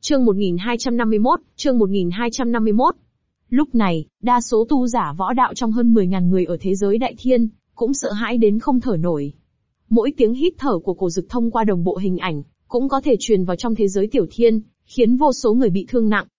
Chương 1251, chương 1251. Lúc này, đa số tu giả võ đạo trong hơn 10.000 người ở thế giới đại thiên, cũng sợ hãi đến không thở nổi. Mỗi tiếng hít thở của Cổ Dực thông qua đồng bộ hình ảnh, cũng có thể truyền vào trong thế giới tiểu thiên, khiến vô số người bị thương nặng.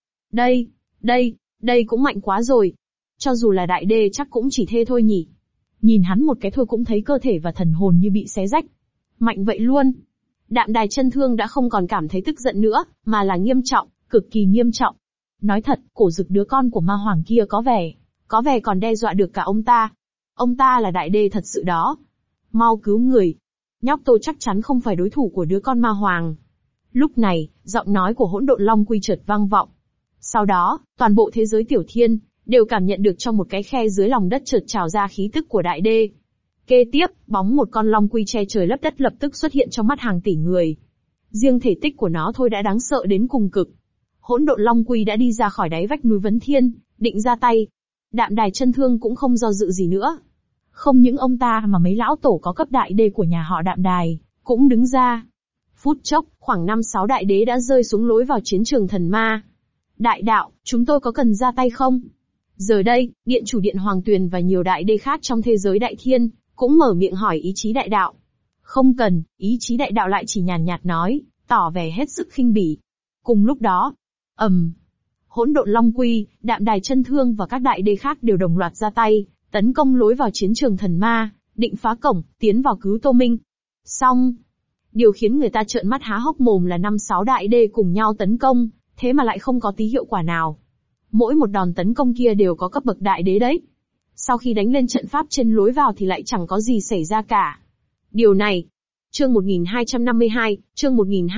Đây cũng mạnh quá rồi. Cho dù là đại đê chắc cũng chỉ thế thôi nhỉ. Nhìn hắn một cái thôi cũng thấy cơ thể và thần hồn như bị xé rách. Mạnh vậy luôn. Đạm Đài Chân Thương đã không còn cảm thấy tức giận nữa, mà là nghiêm trọng, cực kỳ nghiêm trọng. Nói thật, Cổ Dực đứa con của ma hoàng kia có vẻ còn đe dọa được cả ông ta. Ông ta là đại đê thật sự đó. Mau cứu người. Nhóc Tô chắc chắn không phải đối thủ của đứa con ma hoàng. Lúc này, giọng nói của Hỗn Độn Long Quy chợt vang vọng. Sau đó, toàn bộ thế giới tiểu thiên đều cảm nhận được trong một cái khe dưới lòng đất chợt trào ra khí tức của đại đê. Kế tiếp, bóng một con long quy che trời lấp đất lập tức xuất hiện trong mắt hàng tỷ người. Riêng thể tích của nó thôi đã đáng sợ đến cùng cực. Hỗn Độn Long Quy đã đi ra khỏi đáy vách núi Vấn Thiên, định ra tay. Đạm Đài Chân Thương cũng không do dự gì nữa. Không những ông ta mà mấy lão tổ có cấp đại đế của nhà họ Đạm Đài cũng đứng ra. Phút chốc, khoảng 5-6 đại đế đã rơi xuống lối vào chiến trường thần ma. Đại đạo, chúng tôi có cần ra tay không? Giờ đây, Điện chủ Điện Hoàng Tuyền và nhiều đại đế khác trong thế giới đại thiên cũng mở miệng hỏi ý chí đại đạo. Không cần, ý chí đại đạo lại chỉ nhàn nhạt nói, tỏ vẻ hết sức khinh bỉ. Cùng lúc đó, Hỗn Độn Long Quy, Đạm Đài Chân Thương và các đại đế khác đều đồng loạt ra tay, tấn công lối vào chiến trường thần ma, định phá cổng, tiến vào cứu Tô Minh. Xong, điều khiến người ta trợn mắt há hốc mồm là 5-6 đại đế cùng nhau tấn công, thế mà lại không có tí hiệu quả nào. Mỗi một đòn tấn công kia đều có cấp bậc đại đế đấy. Sau khi đánh lên trận pháp trên lối vào thì lại chẳng có gì xảy ra cả. Điều này. Chương 1252, chương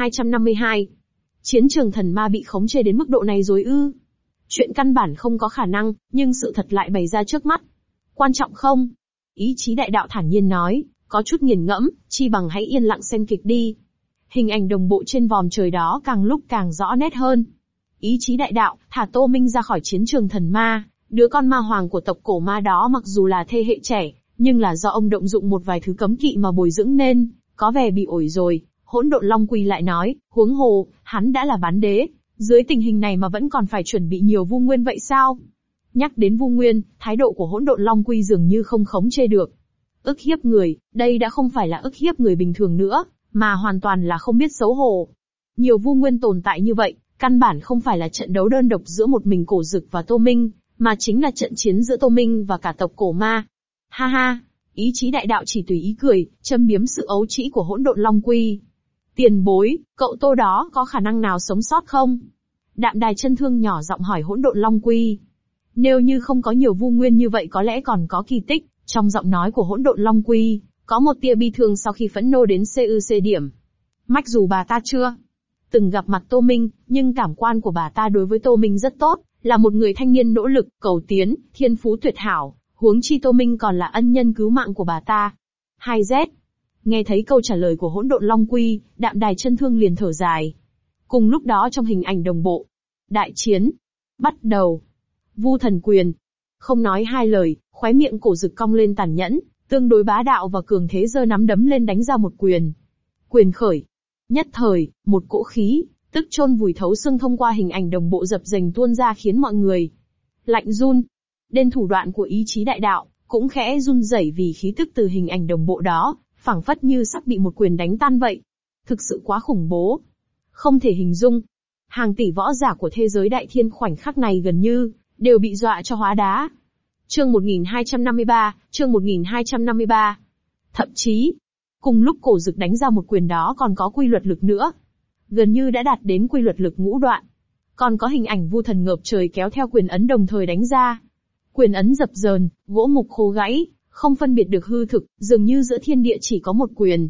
1252. Chiến trường thần ma bị khống chế đến mức độ này rồi ư? Chuyện căn bản không có khả năng, nhưng sự thật lại bày ra trước mắt. Quan trọng không? Ý chí đại đạo thản nhiên nói, có chút nghiền ngẫm, chi bằng hãy yên lặng xem kịch đi. Hình ảnh đồng bộ trên vòm trời đó càng lúc càng rõ nét hơn. Ý chí đại đạo, thả Tô Minh ra khỏi chiến trường thần ma. Đứa con ma hoàng của tộc cổ ma đó mặc dù là thế hệ trẻ, nhưng là do ông động dụng một vài thứ cấm kỵ mà bồi dưỡng nên, có vẻ bị ổi rồi. Hỗn Độn Long Quy lại nói, huống hồ, hắn đã là bán đế, dưới tình hình này mà vẫn còn phải chuẩn bị nhiều vu nguyên vậy sao? Nhắc đến vu nguyên, thái độ của Hỗn Độn Long Quy dường như không khống chế được. Ức hiếp người, đây đã không phải là ức hiếp người bình thường nữa, mà hoàn toàn là không biết xấu hổ. Nhiều vu nguyên tồn tại như vậy, căn bản không phải là trận đấu đơn độc giữa một mình Cổ Dực và Tô Minh, mà chính là trận chiến giữa Tô Minh và cả tộc cổ ma. Ha ha, ý chí đại đạo chỉ tùy ý cười, châm biếm sự ấu trĩ của Hỗn Độn Long Quy. Tiền bối, cậu Tô đó có khả năng nào sống sót không? Đạm Đài Chân Thương nhỏ giọng hỏi Hỗn Độn Long Quy. Nếu như không có nhiều vu nguyên như vậy có lẽ còn có kỳ tích. Trong giọng nói của Hỗn Độn Long Quy, có một tia bi thương sau khi phẫn nộ đến CUC điểm. Mặc dù bà ta chưa từng gặp mặt Tô Minh, nhưng cảm quan của bà ta đối với Tô Minh rất tốt, là một người thanh niên nỗ lực, cầu tiến, thiên phú tuyệt hảo, huống chi Tô Minh còn là ân nhân cứu mạng của bà ta. 2Z. Nghe thấy câu trả lời của Hỗn Độn Long Quy, Đạm Đài Chân Thương liền thở dài. Cùng lúc đó trong hình ảnh đồng bộ, đại chiến bắt đầu. Vu Thần Quyền. Không nói hai lời, khóe miệng Cổ Dực cong lên tàn nhẫn, tương đối bá đạo và cường thế giơ nắm đấm lên đánh ra một quyền. Quyền khởi. Nhất thời, một cỗ khí, tức chôn vùi thấu xương thông qua hình ảnh đồng bộ dập dềnh tuôn ra khiến mọi người lạnh run. Đến thủ đoạn của ý chí đại đạo, cũng khẽ run rẩy vì khí tức từ hình ảnh đồng bộ đó, phảng phất như sắp bị một quyền đánh tan vậy. Thực sự quá khủng bố. Không thể hình dung. Hàng tỷ võ giả của thế giới đại thiên khoảnh khắc này gần như đều bị dọa cho hóa đá. Chương 1253, chương 1253. Thậm chí, cùng lúc Cổ Dực đánh ra một quyền đó còn có quy luật lực nữa. Gần như đã đạt đến quy luật lực ngũ đoạn. Còn có hình ảnh Vu Thần ngợp trời kéo theo quyền ấn đồng thời đánh ra. Quyền ấn dập dờn, gỗ mục khô gãy, không phân biệt được hư thực, dường như giữa thiên địa chỉ có một quyền.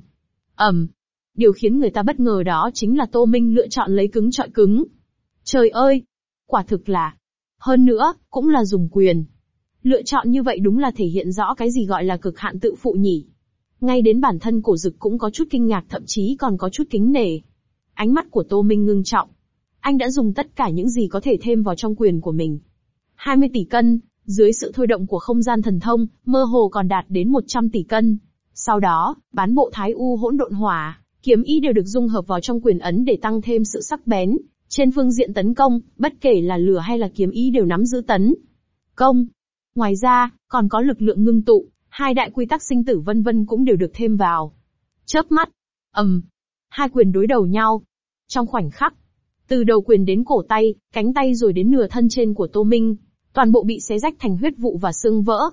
Điều khiến người ta bất ngờ đó chính là Tô Minh lựa chọn lấy cứng chọi cứng. Trời ơi! Quả thực là. Hơn nữa, cũng là dùng quyền. Lựa chọn như vậy đúng là thể hiện rõ cái gì gọi là cực hạn tự phụ nhỉ. Ngay đến bản thân Cổ Dực cũng có chút kinh ngạc, thậm chí còn có chút kính nể. Ánh mắt của Tô Minh ngưng trọng. Anh đã dùng tất cả những gì có thể thêm vào trong quyền của mình. 20 tỷ cân, dưới sự thôi động của không gian thần thông, mơ hồ còn đạt đến 100 tỷ cân. Sau đó, bán bộ Thái U Hỗn Độn Hỏa, kiếm ý đều được dung hợp vào trong quyền ấn để tăng thêm sự sắc bén, Trên phương diện tấn công, bất kể là lửa hay là kiếm ý đều nắm giữ tấn công. Ngoài ra, còn có lực lượng ngưng tụ, hai đại quy tắc sinh tử vân vân cũng đều được thêm vào. Chớp mắt, hai quyền đối đầu nhau. Trong khoảnh khắc, từ đầu quyền đến cổ tay, cánh tay rồi đến nửa thân trên của Tô Minh, toàn bộ bị xé rách thành huyết vụ và xương vỡ.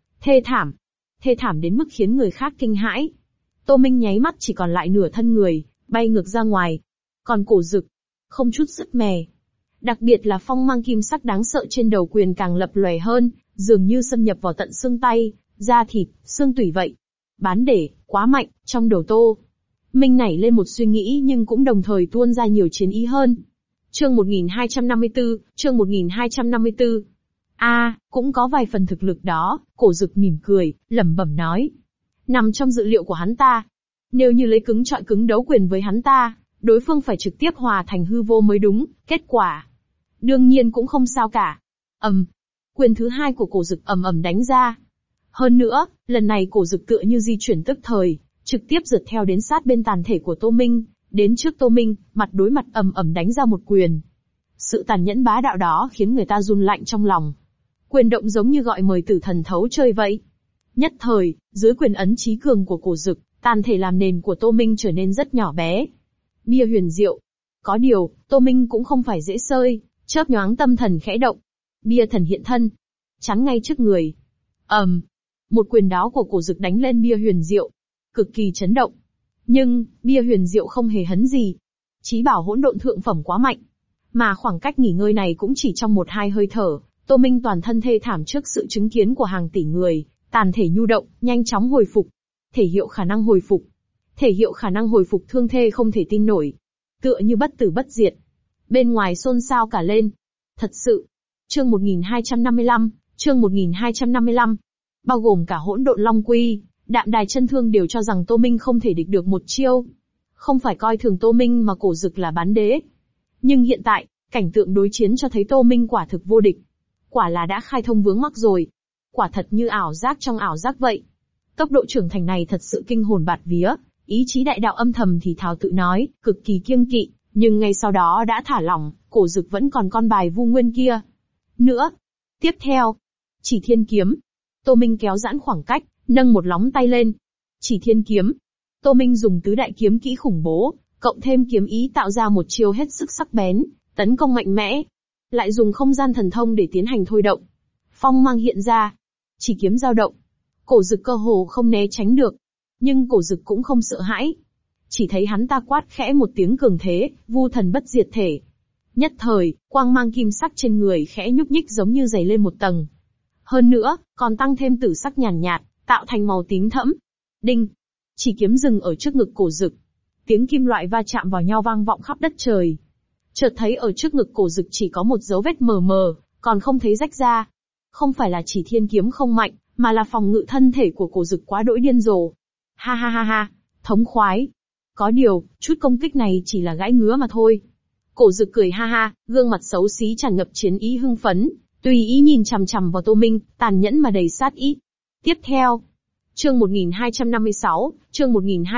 Thê thảm đến mức khiến người khác kinh hãi. Tô Minh nháy mắt chỉ còn lại nửa thân người, bay ngược ra ngoài. Còn cổ Dực, không chút sứt mẻ. Đặc biệt là phong mang kim sắc đáng sợ trên đầu quyền càng lập lòe hơn, dường như xâm nhập vào tận xương tay, da thịt, xương tủy vậy. Bán để, quá mạnh, trong đầu Tô Minh nảy lên một suy nghĩ nhưng cũng đồng thời tuôn ra nhiều chiến ý hơn. Chương 1254, chương 1254. Cũng có vài phần thực lực đó, cổ Dực mỉm cười, lẩm bẩm nói. Nằm trong dự liệu của hắn ta. Nếu như lấy cứng chọi cứng đấu quyền với hắn ta, đối phương phải trực tiếp hòa thành hư vô mới đúng, kết quả. Đương nhiên cũng không sao cả. Quyền thứ hai của cổ Dực ầm ầm đánh ra. Hơn nữa, lần này cổ Dực tựa như di chuyển tức thời, trực tiếp rượt theo đến sát bên tàn thể của Tô Minh, đến trước Tô Minh, mặt đối mặt ầm ầm đánh ra một quyền. Sự tàn nhẫn bá đạo đó khiến người ta run lạnh trong lòng. Quyền động giống như gọi mời tử thần thấu chơi vậy. Nhất thời, dưới quyền ấn chí cường của cổ Dực, tàn thể làm nền của Tô Minh trở nên rất nhỏ bé. Bia huyền diệu. Có điều, Tô Minh cũng không phải dễ sơi, chớp nhoáng tâm thần khẽ động. Bia thần hiện thân, chắn ngay trước người. Một quyền đó của cổ Dực đánh lên bia huyền diệu, cực kỳ chấn động. Nhưng, bia huyền diệu không hề hấn gì. Chí bảo hỗn độn thượng phẩm quá mạnh. Mà khoảng cách nghỉ ngơi này cũng chỉ trong 1-2 hơi thở, Tô Minh toàn thân thê thảm trước sự chứng kiến của hàng tỷ người, tàn thể nhu động, nhanh chóng hồi phục. Thể hiệu khả năng hồi phục. Thể hiệu khả năng hồi phục thương thê không thể tin nổi. Tựa như bất tử bất diệt. Bên ngoài xôn xao cả lên. Thật sự. Chương 1255, chương 1255. Bao gồm cả hỗn độn long quy, đạm đài chân thương đều cho rằng Tô Minh không thể địch được một chiêu. Không phải coi thường Tô Minh mà cổ Dực là bán đế. Nhưng hiện tại, cảnh tượng đối chiến cho thấy Tô Minh quả thực vô địch. Quả là đã khai thông vướng mắc rồi. Quả thật như ảo giác trong ảo giác vậy. Tốc độ trưởng thành này thật sự kinh hồn bạt vía, ý chí đại đạo âm thầm thì thào tự nói, cực kỳ kiêng kỵ, nhưng ngay sau đó đã thả lỏng, cổ Dực vẫn còn con bài vu nguyên kia. Nữa. Tiếp theo. Chỉ thiên kiếm. Tô Minh kéo giãn khoảng cách, nâng một lóng tay lên. Chỉ thiên kiếm. Tô Minh dùng tứ đại kiếm kỹ khủng bố, cộng thêm kiếm ý tạo ra một chiêu hết sức sắc bén, tấn công mạnh mẽ. Lại dùng không gian thần thông để tiến hành thôi động. Phong mang hiện ra. Chỉ kiếm dao động. Cổ Dực cơ hồ không né tránh được. Nhưng cổ Dực cũng không sợ hãi. Chỉ thấy hắn ta quát khẽ một tiếng cường thế, vu thần bất diệt thể. Nhất thời, quang mang kim sắc trên người khẽ nhúc nhích giống như dày lên một tầng. Hơn nữa, còn tăng thêm tử sắc nhàn nhạt, tạo thành màu tím thẫm. Đinh! Chỉ kiếm dừng ở trước ngực cổ Dực. Tiếng kim loại va chạm vào nhau vang vọng khắp đất trời. Chợt thấy ở trước ngực cổ Dực chỉ có một dấu vết mờ mờ, còn không thấy rách ra. Không phải là chỉ thiên kiếm không mạnh, mà là phòng ngự thân thể của cổ Dực quá đỗi điên rồ. Ha ha ha ha, thống khoái. Có điều, chút công kích này chỉ là gãi ngứa mà thôi. Cổ Dực cười ha ha, gương mặt xấu xí tràn ngập chiến ý hưng phấn, tùy ý nhìn chằm chằm vào Tô Minh, tàn nhẫn mà đầy sát ý. Tiếp theo, chương 1256, chương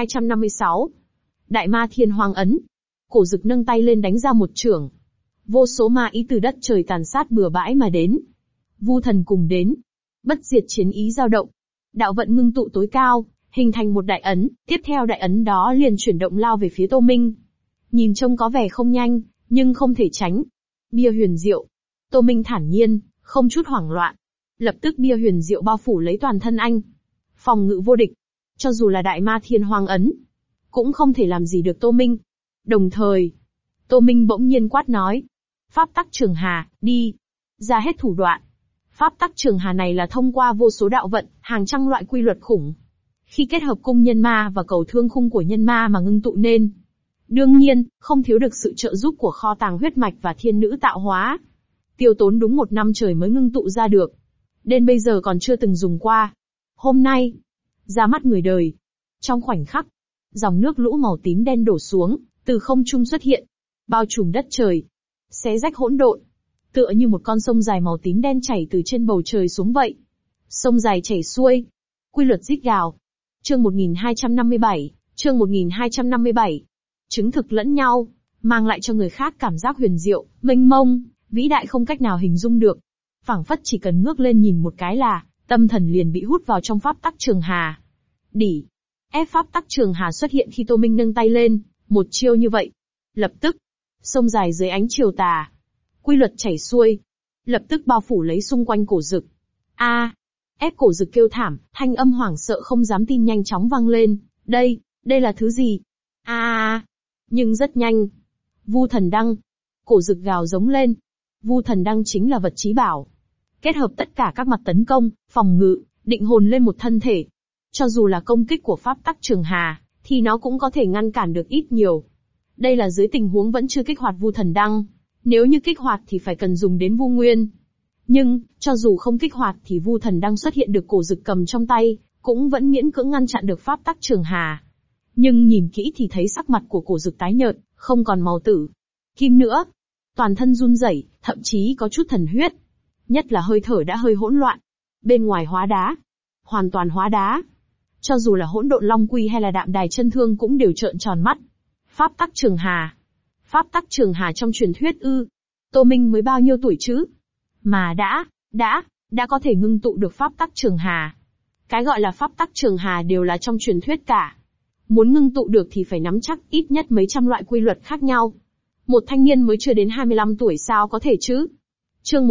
1256. Đại Ma Thiên Hoang ấn. Cổ Dực nâng tay lên đánh ra một chưởng. Vô số ma ý từ đất trời tàn sát bừa bãi mà đến. Vu thần cùng đến. Bất diệt chiến ý dao động. Đạo vận ngưng tụ tối cao, hình thành một đại ấn, tiếp theo đại ấn đó liền chuyển động lao về phía Tô Minh. Nhìn trông có vẻ không nhanh, nhưng không thể tránh. Bia huyền diệu. Tô Minh thản nhiên, không chút hoảng loạn. Lập tức bia huyền diệu bao phủ lấy toàn thân anh. Phòng ngự vô địch. Cho dù là đại ma thiên hoang ấn, cũng không thể làm gì được Tô Minh. Đồng thời, Tô Minh bỗng nhiên quát nói. Pháp tắc trường hà, đi. Ra hết thủ đoạn. Pháp tắc trường hà này là thông qua vô số đạo vận, hàng trăm loại quy luật khủng. Khi kết hợp cung nhân ma và cầu thương khung của nhân ma mà ngưng tụ nên. Đương nhiên, không thiếu được sự trợ giúp của kho tàng huyết mạch và thiên nữ tạo hóa. Tiêu tốn đúng 1 năm trời mới ngưng tụ ra được. Đến bây giờ còn chưa từng dùng qua. Hôm nay, ra mắt người đời. Trong khoảnh khắc, dòng nước lũ màu tím đen đổ xuống, từ không trung xuất hiện. Bao trùm đất trời. Xé rách hỗn độn. Tựa như một con sông dài màu tím đen chảy từ trên bầu trời xuống vậy. Sông dài chảy xuôi. Quy luật rít gào. Chương 1257, chương 1257. Chứng thực lẫn nhau. mang lại cho người khác cảm giác huyền diệu, mênh mông, vĩ đại không cách nào hình dung được. Phảng phất chỉ cần ngước lên nhìn một cái là, tâm thần liền bị hút vào trong pháp tắc trường hà. Đỉ. Ép pháp tắc trường hà xuất hiện khi Tô Minh nâng tay lên, một chiêu như vậy. Lập tức, sông dài dưới ánh chiều tà. Quy luật chảy xuôi. Lập tức bao phủ lấy xung quanh cổ dực. Ép cổ dực kêu thảm, thanh âm hoảng sợ không dám tin nhanh chóng vang lên. Đây là thứ gì? Nhưng rất nhanh. Vu thần đăng. Cổ dực gào giống lên. Vu thần đăng chính là vật chí bảo. Kết hợp tất cả các mặt tấn công, phòng ngự, định hồn lên một thân thể. Cho dù là công kích của pháp tắc trường hà, thì nó cũng có thể ngăn cản được ít nhiều. Đây là dưới tình huống vẫn chưa kích hoạt vu thần đăng. Nếu như kích hoạt thì phải cần dùng đến vu nguyên. Nhưng, cho dù không kích hoạt thì vu thần đăng xuất hiện được cổ dực cầm trong tay, cũng vẫn miễn cưỡng ngăn chặn được pháp tắc trường hà. Nhưng nhìn kỹ thì thấy sắc mặt của cổ dực tái nhợt, không còn màu tử kim nữa. Toàn thân run rẩy, thậm chí có chút thần huyết. Nhất là hơi thở đã hơi hỗn loạn. Bên ngoài hóa đá. Hoàn toàn hóa đá. Cho dù là hỗn độn long quy hay là đạm đài chân thương cũng đều trợn tròn mắt. Pháp tắc trường hà. Pháp tắc trường hà trong truyền thuyết ư. Tô Minh mới bao nhiêu tuổi chứ? Mà đã có thể ngưng tụ được pháp tắc trường hà. Cái gọi là pháp tắc trường hà đều là trong truyền thuyết cả. Muốn ngưng tụ được thì phải nắm chắc ít nhất mấy trăm loại quy luật khác nhau. Một thanh niên mới chưa đến 25 tuổi sao có thể chứ? Chương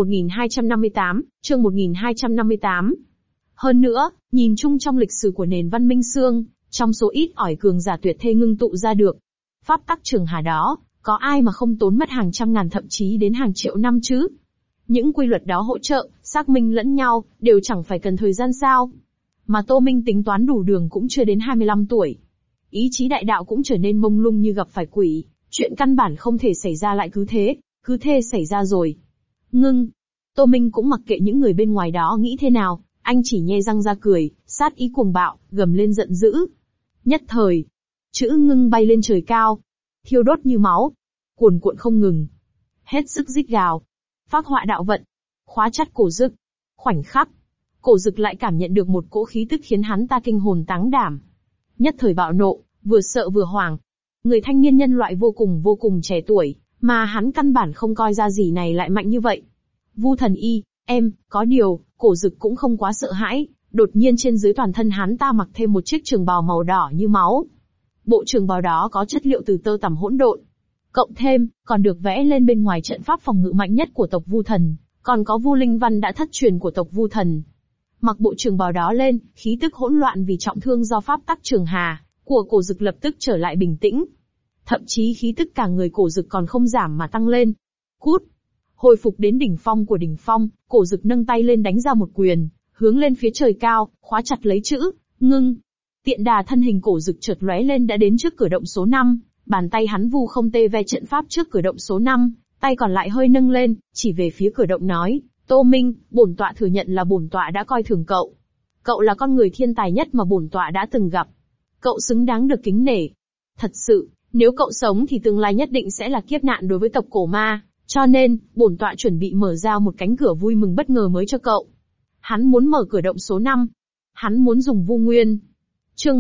1258. Hơn nữa, nhìn chung trong lịch sử của nền văn minh xương, trong số ít ỏi cường giả tuyệt thế ngưng tụ ra được pháp tắc trường hà đó, có ai mà không tốn mất hàng trăm ngàn thậm chí đến hàng triệu năm chứ? Những quy luật đó hỗ trợ, xác minh lẫn nhau, đều chẳng phải cần thời gian sao? Mà Tô Minh tính toán đủ đường cũng chưa đến 25 tuổi. Ý chí đại đạo cũng trở nên mông lung như gặp phải quỷ, chuyện căn bản không thể xảy ra lại cứ thế xảy ra rồi. Ngưng. Tô Minh cũng mặc kệ những người bên ngoài đó nghĩ thế nào, anh chỉ nhe răng ra cười, sát ý cuồng bạo, gầm lên giận dữ. Nhất thời, chữ ngưng bay lên trời cao, thiêu đốt như máu, cuồn cuộn không ngừng. Hết sức rít gào. Phác họa đạo vận, khóa chặt cổ dực. Khoảnh khắc, cổ dực lại cảm nhận được một cỗ khí tức khiến hắn ta kinh hồn táng đảm. Nhất thời bạo nộ, vừa sợ vừa hoảng. Người thanh niên nhân loại vô cùng trẻ tuổi, mà hắn căn bản không coi ra gì này lại mạnh như vậy. Vu thần y, có điều, cổ dực cũng không quá sợ hãi, đột nhiên trên dưới toàn thân hắn ta mặc thêm một chiếc trường bào màu đỏ như máu. Bộ trường bào đó có chất liệu từ tơ tằm hỗn độn. Cộng thêm, còn được vẽ lên bên ngoài trận pháp phòng ngự mạnh nhất của tộc Vu Thần, còn có Vu Linh Văn đã thất truyền của tộc Vu Thần. Mặc bộ trường bào đó lên, khí tức hỗn loạn vì trọng thương do pháp tắc trường hà của cổ dực lập tức trở lại bình tĩnh. Thậm chí khí tức cả người cổ dực còn không giảm mà tăng lên. Cút! Hồi phục đến đỉnh phong của đỉnh phong, cổ dực nâng tay lên đánh ra một quyền, hướng lên phía trời cao, khóa chặt lấy chữ ngưng. Tiện đà thân hình cổ dực chợt lóe lên đã đến trước cửa động số 5, bàn tay hắn vu không tê ve trận pháp trước cửa động số 5, tay còn lại hơi nâng lên, chỉ về phía cửa động nói, Tô Minh, bổn tọa thừa nhận là bổn tọa đã coi thường cậu. Cậu là con người thiên tài nhất mà bổn tọa đã từng gặp. Cậu xứng đáng được kính nể. Thật sự, nếu cậu sống thì tương lai nhất định sẽ là kiếp nạn đối với tộc cổ ma, cho nên, bổn tọa chuẩn bị mở ra một cánh cửa vui mừng bất ngờ mới cho cậu. Hắn muốn mở cửa động số 5. Hắn muốn dùng vu nguyên. Chương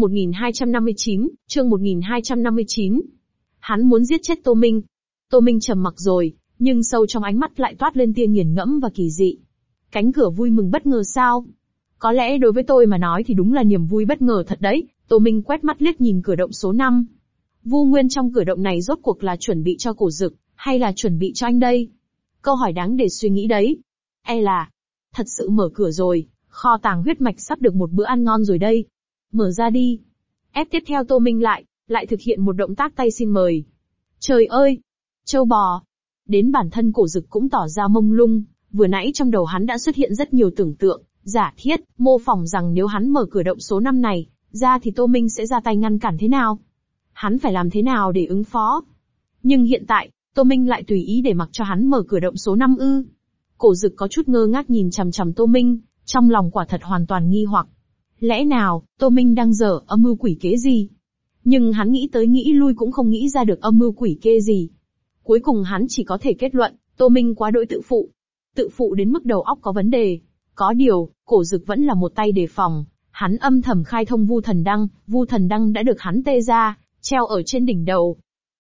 1259. Hắn muốn giết chết Tô Minh. Tô Minh trầm mặc rồi, nhưng sâu trong ánh mắt lại toát lên tia nghiền ngẫm và kỳ dị. Cánh cửa vui mừng bất ngờ sao? Có lẽ đối với tôi mà nói thì đúng là niềm vui bất ngờ thật đấy. Tô Minh quét mắt liếc nhìn cửa động số 5. Vu nguyên trong cửa động này rốt cuộc là chuẩn bị cho cổ dực, hay là chuẩn bị cho anh đây? Câu hỏi đáng để suy nghĩ đấy. Là, thật sự mở cửa rồi, kho tàng huyết mạch sắp được một bữa ăn ngon rồi đây. Mở ra đi. Tiếp theo Tô Minh lại thực hiện một động tác tay xin mời. Trời ơi! Châu bò! Đến bản thân cổ dực cũng tỏ ra mông lung, vừa nãy trong đầu hắn đã xuất hiện rất nhiều tưởng tượng, giả thiết, mô phỏng rằng nếu hắn mở cửa động số 5 này, ra thì Tô Minh sẽ ra tay ngăn cản thế nào? Hắn phải làm thế nào để ứng phó? Nhưng hiện tại, Tô Minh lại tùy ý để mặc cho hắn mở cửa động số 5 ư? Cổ dực có chút ngơ ngác nhìn chằm chằm Tô Minh, trong lòng quả thật hoàn toàn nghi hoặc. Lẽ nào, Tô Minh đang dở âm mưu quỷ kế gì? Nhưng hắn nghĩ tới nghĩ lui cũng không nghĩ ra được âm mưu quỷ kế gì. Cuối cùng hắn chỉ có thể kết luận, Tô Minh quá đỗi tự phụ. Tự phụ đến mức đầu óc có vấn đề. Có điều, cổ dực vẫn là một tay đề phòng. Hắn âm thầm khai thông vu thần đăng đã được hắn tê ra, treo ở trên đỉnh đầu.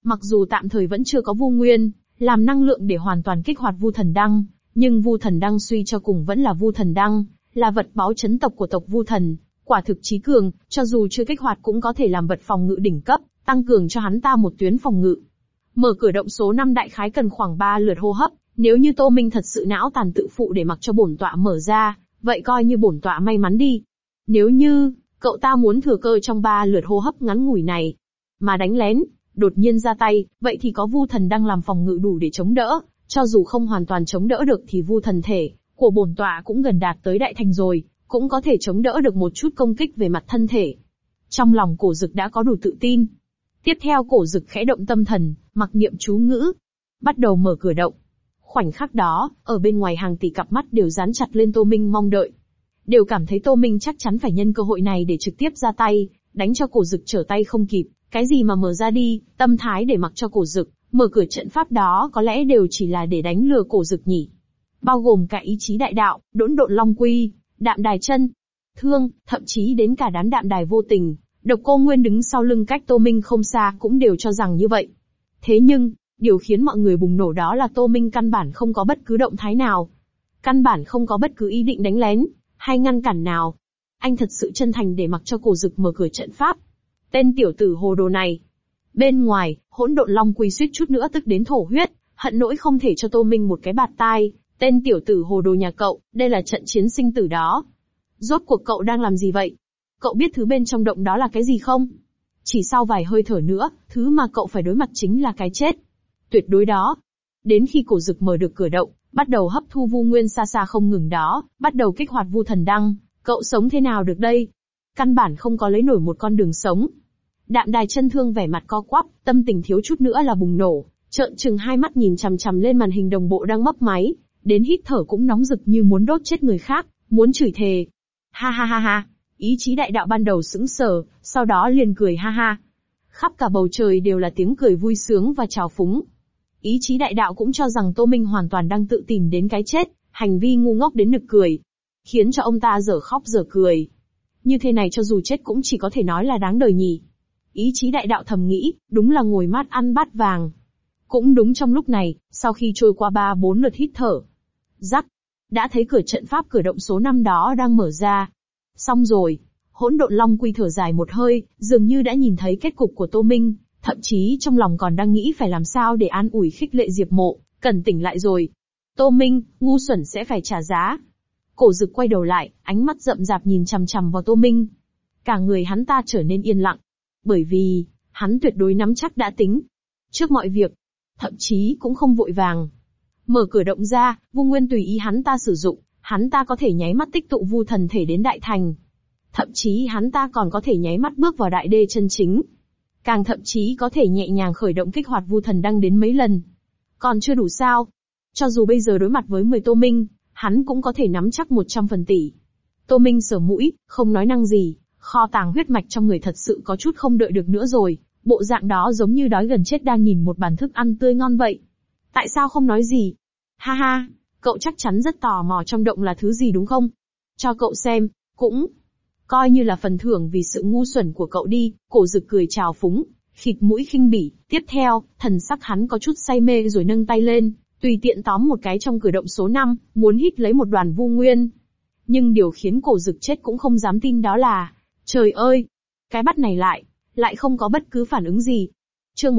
Mặc dù tạm thời vẫn chưa có vu nguyên, làm năng lượng để hoàn toàn kích hoạt vu thần đăng, nhưng vu thần đăng suy cho cùng vẫn là vu thần đăng, là vật báu chấn tộc của tộc vu thần, quả thực chí cường, cho dù chưa kích hoạt cũng có thể làm vật phòng ngự đỉnh cấp, tăng cường cho hắn ta một tuyến phòng ngự. Mở cửa động số 5 đại khái cần khoảng 3 lượt hô hấp, nếu như Tô Minh thật sự não tàn tự phụ để mặc cho bổn tọa mở ra, vậy coi như bổn tọa may mắn đi. Nếu như, cậu ta muốn thừa cơ trong 3 lượt hô hấp ngắn ngủi này, mà đánh lén, đột nhiên ra tay, vậy thì có vu thần đang làm phòng ngự đủ để chống đỡ, cho dù không hoàn toàn chống đỡ được thì vu thần thể của bổn tọa cũng gần đạt tới đại thành rồi, cũng có thể chống đỡ được một chút công kích về mặt thân thể. Trong lòng Cổ Dực đã có đủ tự tin. Tiếp theo Cổ Dực khẽ động tâm thần, mặc niệm chú ngữ, bắt đầu mở cửa động. Khoảnh khắc đó, ở bên ngoài hàng tỷ cặp mắt đều dán chặt lên Tô Minh mong đợi. Đều cảm thấy Tô Minh chắc chắn phải nhân cơ hội này để trực tiếp ra tay, đánh cho Cổ Dực trở tay không kịp, cái gì mà mở ra đi, tâm thái để mặc cho Cổ Dực, mở cửa trận pháp đó có lẽ đều chỉ là để đánh lừa Cổ Dực nhỉ. Bao gồm cả ý chí đại đạo, đỗn độn long quy, đạm đài chân, thương, thậm chí đến cả đám đạm đài vô tình, Độc Cô Nguyên đứng sau lưng cách Tô Minh không xa cũng đều cho rằng như vậy. Thế nhưng, điều khiến mọi người bùng nổ đó là Tô Minh căn bản không có bất cứ động thái nào. Căn bản không có bất cứ ý định đánh lén, hay ngăn cản nào. Anh thật sự chân thành để mặc cho Cổ Dực mở cửa trận pháp. Tên tiểu tử hồ đồ này. Bên ngoài, hỗn độn long quy suýt chút nữa tức đến thổ huyết, hận nỗi không thể cho Tô Minh một cái bạt tai. Tên tiểu tử hồ đồ nhà cậu, đây là trận chiến sinh tử đó. Rốt cuộc cậu đang làm gì vậy? Cậu biết thứ bên trong động đó là cái gì không? Chỉ sau vài hơi thở nữa, thứ mà cậu phải đối mặt chính là cái chết. Tuyệt đối đó. Đến khi Cổ Dực mở được cửa động, bắt đầu hấp thu vu nguyên xa xa không ngừng đó, bắt đầu kích hoạt vu thần đăng, cậu sống thế nào được đây? Căn bản không có lấy nổi một con đường sống. Đạm đài chân thương vẻ mặt co quắp, tâm tình thiếu chút nữa là bùng nổ, trợn trừng hai mắt nhìn chằm chằm lên màn hình đồng bộ đang mấp máy, đến hít thở cũng nóng rực như muốn đốt chết người khác, muốn chửi thề. Ha ha ha ha, ý chí đại đạo ban đầu sững sờ, sau đó liền cười ha ha. Khắp cả bầu trời đều là tiếng cười vui sướng và trào phúng. Ý chí đại đạo cũng cho rằng Tô Minh hoàn toàn đang tự tìm đến cái chết, hành vi ngu ngốc đến nực cười. Khiến cho ông ta dở khóc dở cười. Như thế này cho dù chết cũng chỉ có thể nói là đáng đời nhỉ. Ý chí đại đạo thầm nghĩ, đúng là ngồi mát ăn bát vàng. Cũng đúng trong lúc này, sau khi trôi qua 3-4 lượt hít thở. Rắc, đã thấy cửa trận pháp cửa động số 5 đó đang mở ra. Xong rồi, hỗn độn long quy thở dài một hơi, dường như đã nhìn thấy kết cục của Tô Minh, thậm chí trong lòng còn đang nghĩ phải làm sao để an ủi khích lệ Diệp Mộ, cần tỉnh lại rồi. Tô Minh, ngu xuẩn sẽ phải trả giá. Cổ Dực quay đầu lại, ánh mắt rậm rạp nhìn chằm chằm vào Tô Minh. Cả người hắn ta trở nên yên lặng. Bởi vì, hắn tuyệt đối nắm chắc đã tính. Trước mọi việc, thậm chí cũng không vội vàng. Mở cửa động ra, vu nguyên tùy ý hắn ta sử dụng, hắn ta có thể nháy mắt tích tụ vu thần thể đến đại thành. Thậm chí hắn ta còn có thể nháy mắt bước vào đại đê chân chính. Càng thậm chí có thể nhẹ nhàng khởi động kích hoạt vu thần đăng đến mấy lần. Còn chưa đủ sao? Cho dù bây giờ đối mặt với 10 Tô Minh, hắn cũng có thể nắm chắc 100 phần tỷ. Tô Minh sờ mũi, không nói năng gì, kho tàng huyết mạch trong người thật sự có chút không đợi được nữa rồi, bộ dạng đó giống như đói gần chết đang nhìn một bàn thức ăn tươi ngon vậy. Tại sao không nói gì? Ha ha, cậu chắc chắn rất tò mò trong động là thứ gì đúng không? Cho cậu xem, cũng coi như là phần thưởng vì sự ngu xuẩn của cậu đi. Cổ Dực cười trào phúng, khịt mũi khinh bỉ. Tiếp theo, thần sắc hắn có chút say mê rồi nâng tay lên, tùy tiện tóm một cái trong cửa động số 5, muốn hít lấy một đoàn vu nguyên. Nhưng điều khiến Cổ Dực chết cũng không dám tin đó là, trời ơi, cái bắt này lại không có bất cứ phản ứng gì. Chương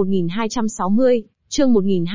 1260, chương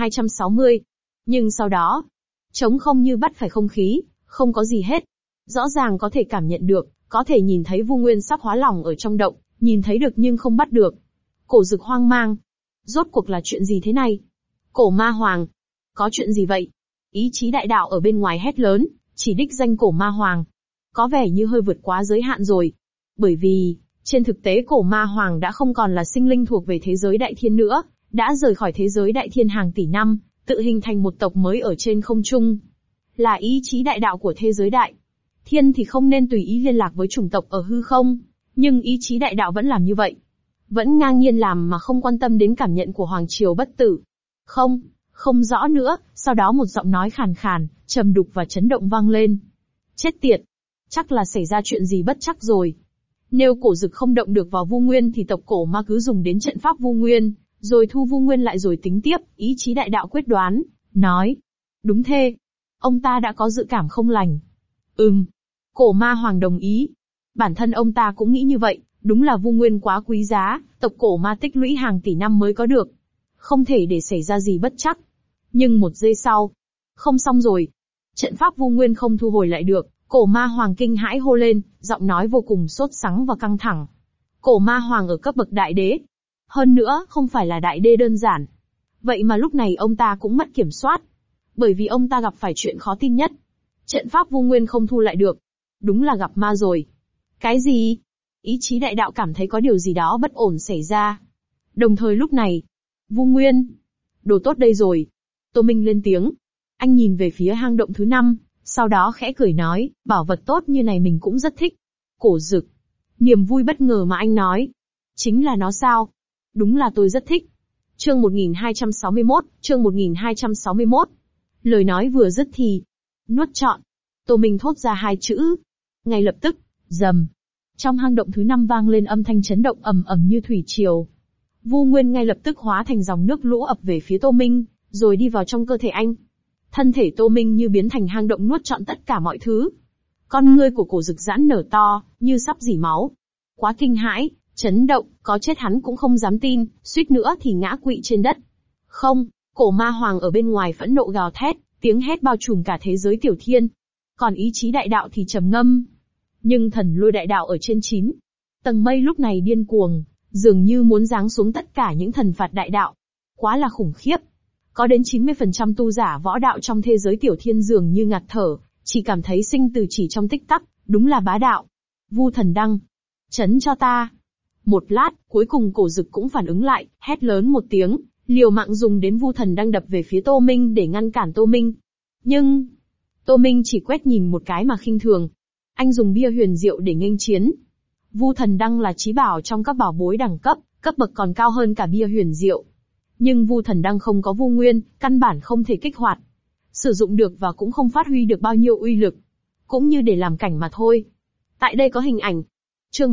1260. Nhưng sau đó, trống không như bắt phải không khí, không có gì hết. Rõ ràng có thể cảm nhận được, có thể nhìn thấy vu nguyên sắp hóa lỏng ở trong động, nhìn thấy được nhưng không bắt được. Cổ Dực hoang mang. Rốt cuộc là chuyện gì thế này? Cổ Ma Hoàng. Có chuyện gì vậy? Ý chí đại đạo ở bên ngoài hét lớn, chỉ đích danh Cổ Ma Hoàng. Có vẻ như hơi vượt quá giới hạn rồi. Bởi vì, trên thực tế Cổ Ma Hoàng đã không còn là sinh linh thuộc về thế giới đại thiên nữa, đã rời khỏi thế giới đại thiên hàng tỷ năm, tự hình thành một tộc mới ở trên không trung. Là ý chí đại đạo của thế giới đại thiên thì không nên tùy ý liên lạc với chủng tộc ở hư không, nhưng ý chí đại đạo vẫn làm như vậy. Vẫn ngang nhiên làm mà không quan tâm đến cảm nhận của Hoàng Triều bất tử. Không rõ nữa, sau đó một giọng nói khàn khàn, trầm đục và chấn động vang lên. Chết tiệt! Chắc là xảy ra chuyện gì bất chắc rồi. Nếu Cổ Dực không động được vào vu nguyên thì tộc Cổ Ma cứ dùng đến trận pháp vu nguyên, Rồi thu Vu Nguyên lại rồi tính tiếp, ý chí đại đạo quyết đoán, nói. Đúng thế. Ông ta đã có dự cảm không lành. Cổ ma hoàng đồng ý. Bản thân ông ta cũng nghĩ như vậy, đúng là Vu Nguyên quá quý giá, tộc cổ ma tích lũy hàng tỷ năm mới có được. Không thể để xảy ra gì bất trắc. Nhưng một giây sau. Không xong rồi. Trận pháp Vu Nguyên không thu hồi lại được, cổ ma hoàng kinh hãi hô lên, giọng nói vô cùng sốt sắng và căng thẳng. Cổ ma hoàng ở cấp bậc đại đế. Hơn nữa, không phải là đại đế đơn giản. Vậy mà lúc này ông ta cũng mất kiểm soát. Bởi vì ông ta gặp phải chuyện khó tin nhất. Trận pháp Vu Nguyên không thu lại được. Đúng là gặp ma rồi. Cái gì? Ý chí đại đạo cảm thấy có điều gì đó bất ổn xảy ra. Đồng thời lúc này, Vu Nguyên, đồ tốt đây rồi. Tô Minh lên tiếng. Anh nhìn về phía hang động thứ 5, sau đó khẽ cười nói, bảo vật tốt như này mình cũng rất thích. Cổ Dực. Niềm vui bất ngờ mà anh nói. Chính là nó sao? Đúng là tôi rất thích. Chương 1261. Lời nói vừa dứt thì, nuốt trọn. Tô Minh thốt ra hai chữ. Ngay lập tức, rầm. Trong hang động thứ 5 vang lên âm thanh chấn động ầm ầm như thủy triều. Vu Nguyên ngay lập tức hóa thành dòng nước lũ ập về phía Tô Minh, rồi đi vào trong cơ thể anh. Thân thể Tô Minh như biến thành hang động nuốt trọn tất cả mọi thứ. Con ngươi của Cổ Dực giãn nở to, như sắp rỉ máu. Quá kinh hãi, chấn động, có chết hắn cũng không dám tin, suýt nữa thì ngã quỵ trên đất. Không, cổ ma hoàng ở bên ngoài phẫn nộ gào thét, tiếng hét bao trùm cả thế giới tiểu thiên. Còn ý chí đại đạo thì trầm ngâm. Nhưng thần lôi đại đạo ở trên 9 tầng mây lúc này điên cuồng, dường như muốn giáng xuống tất cả những thần phạt đại đạo. Quá là khủng khiếp. Có đến 90% tu giả võ đạo trong thế giới tiểu thiên dường như ngạt thở, chỉ cảm thấy sinh tử chỉ trong tích tắc, đúng là bá đạo. Vu Thần Đăng, chấn cho ta. Một lát, cuối cùng Cổ Dực cũng phản ứng lại, hét lớn một tiếng, liều mạng dùng đến Vu Thần Đăng đập về phía Tô Minh để ngăn cản Tô Minh. Nhưng, Tô Minh chỉ quét nhìn một cái mà khinh thường. Anh dùng bia huyền diệu để nghênh chiến. Vu Thần Đăng là chí bảo trong các bảo bối đẳng cấp bậc còn cao hơn cả bia huyền diệu. Nhưng Vu Thần Đăng không có Vu Nguyên, căn bản không thể kích hoạt. Sử dụng được và cũng không phát huy được bao nhiêu uy lực. Cũng như để làm cảnh mà thôi. Tại đây có hình ảnh. Chương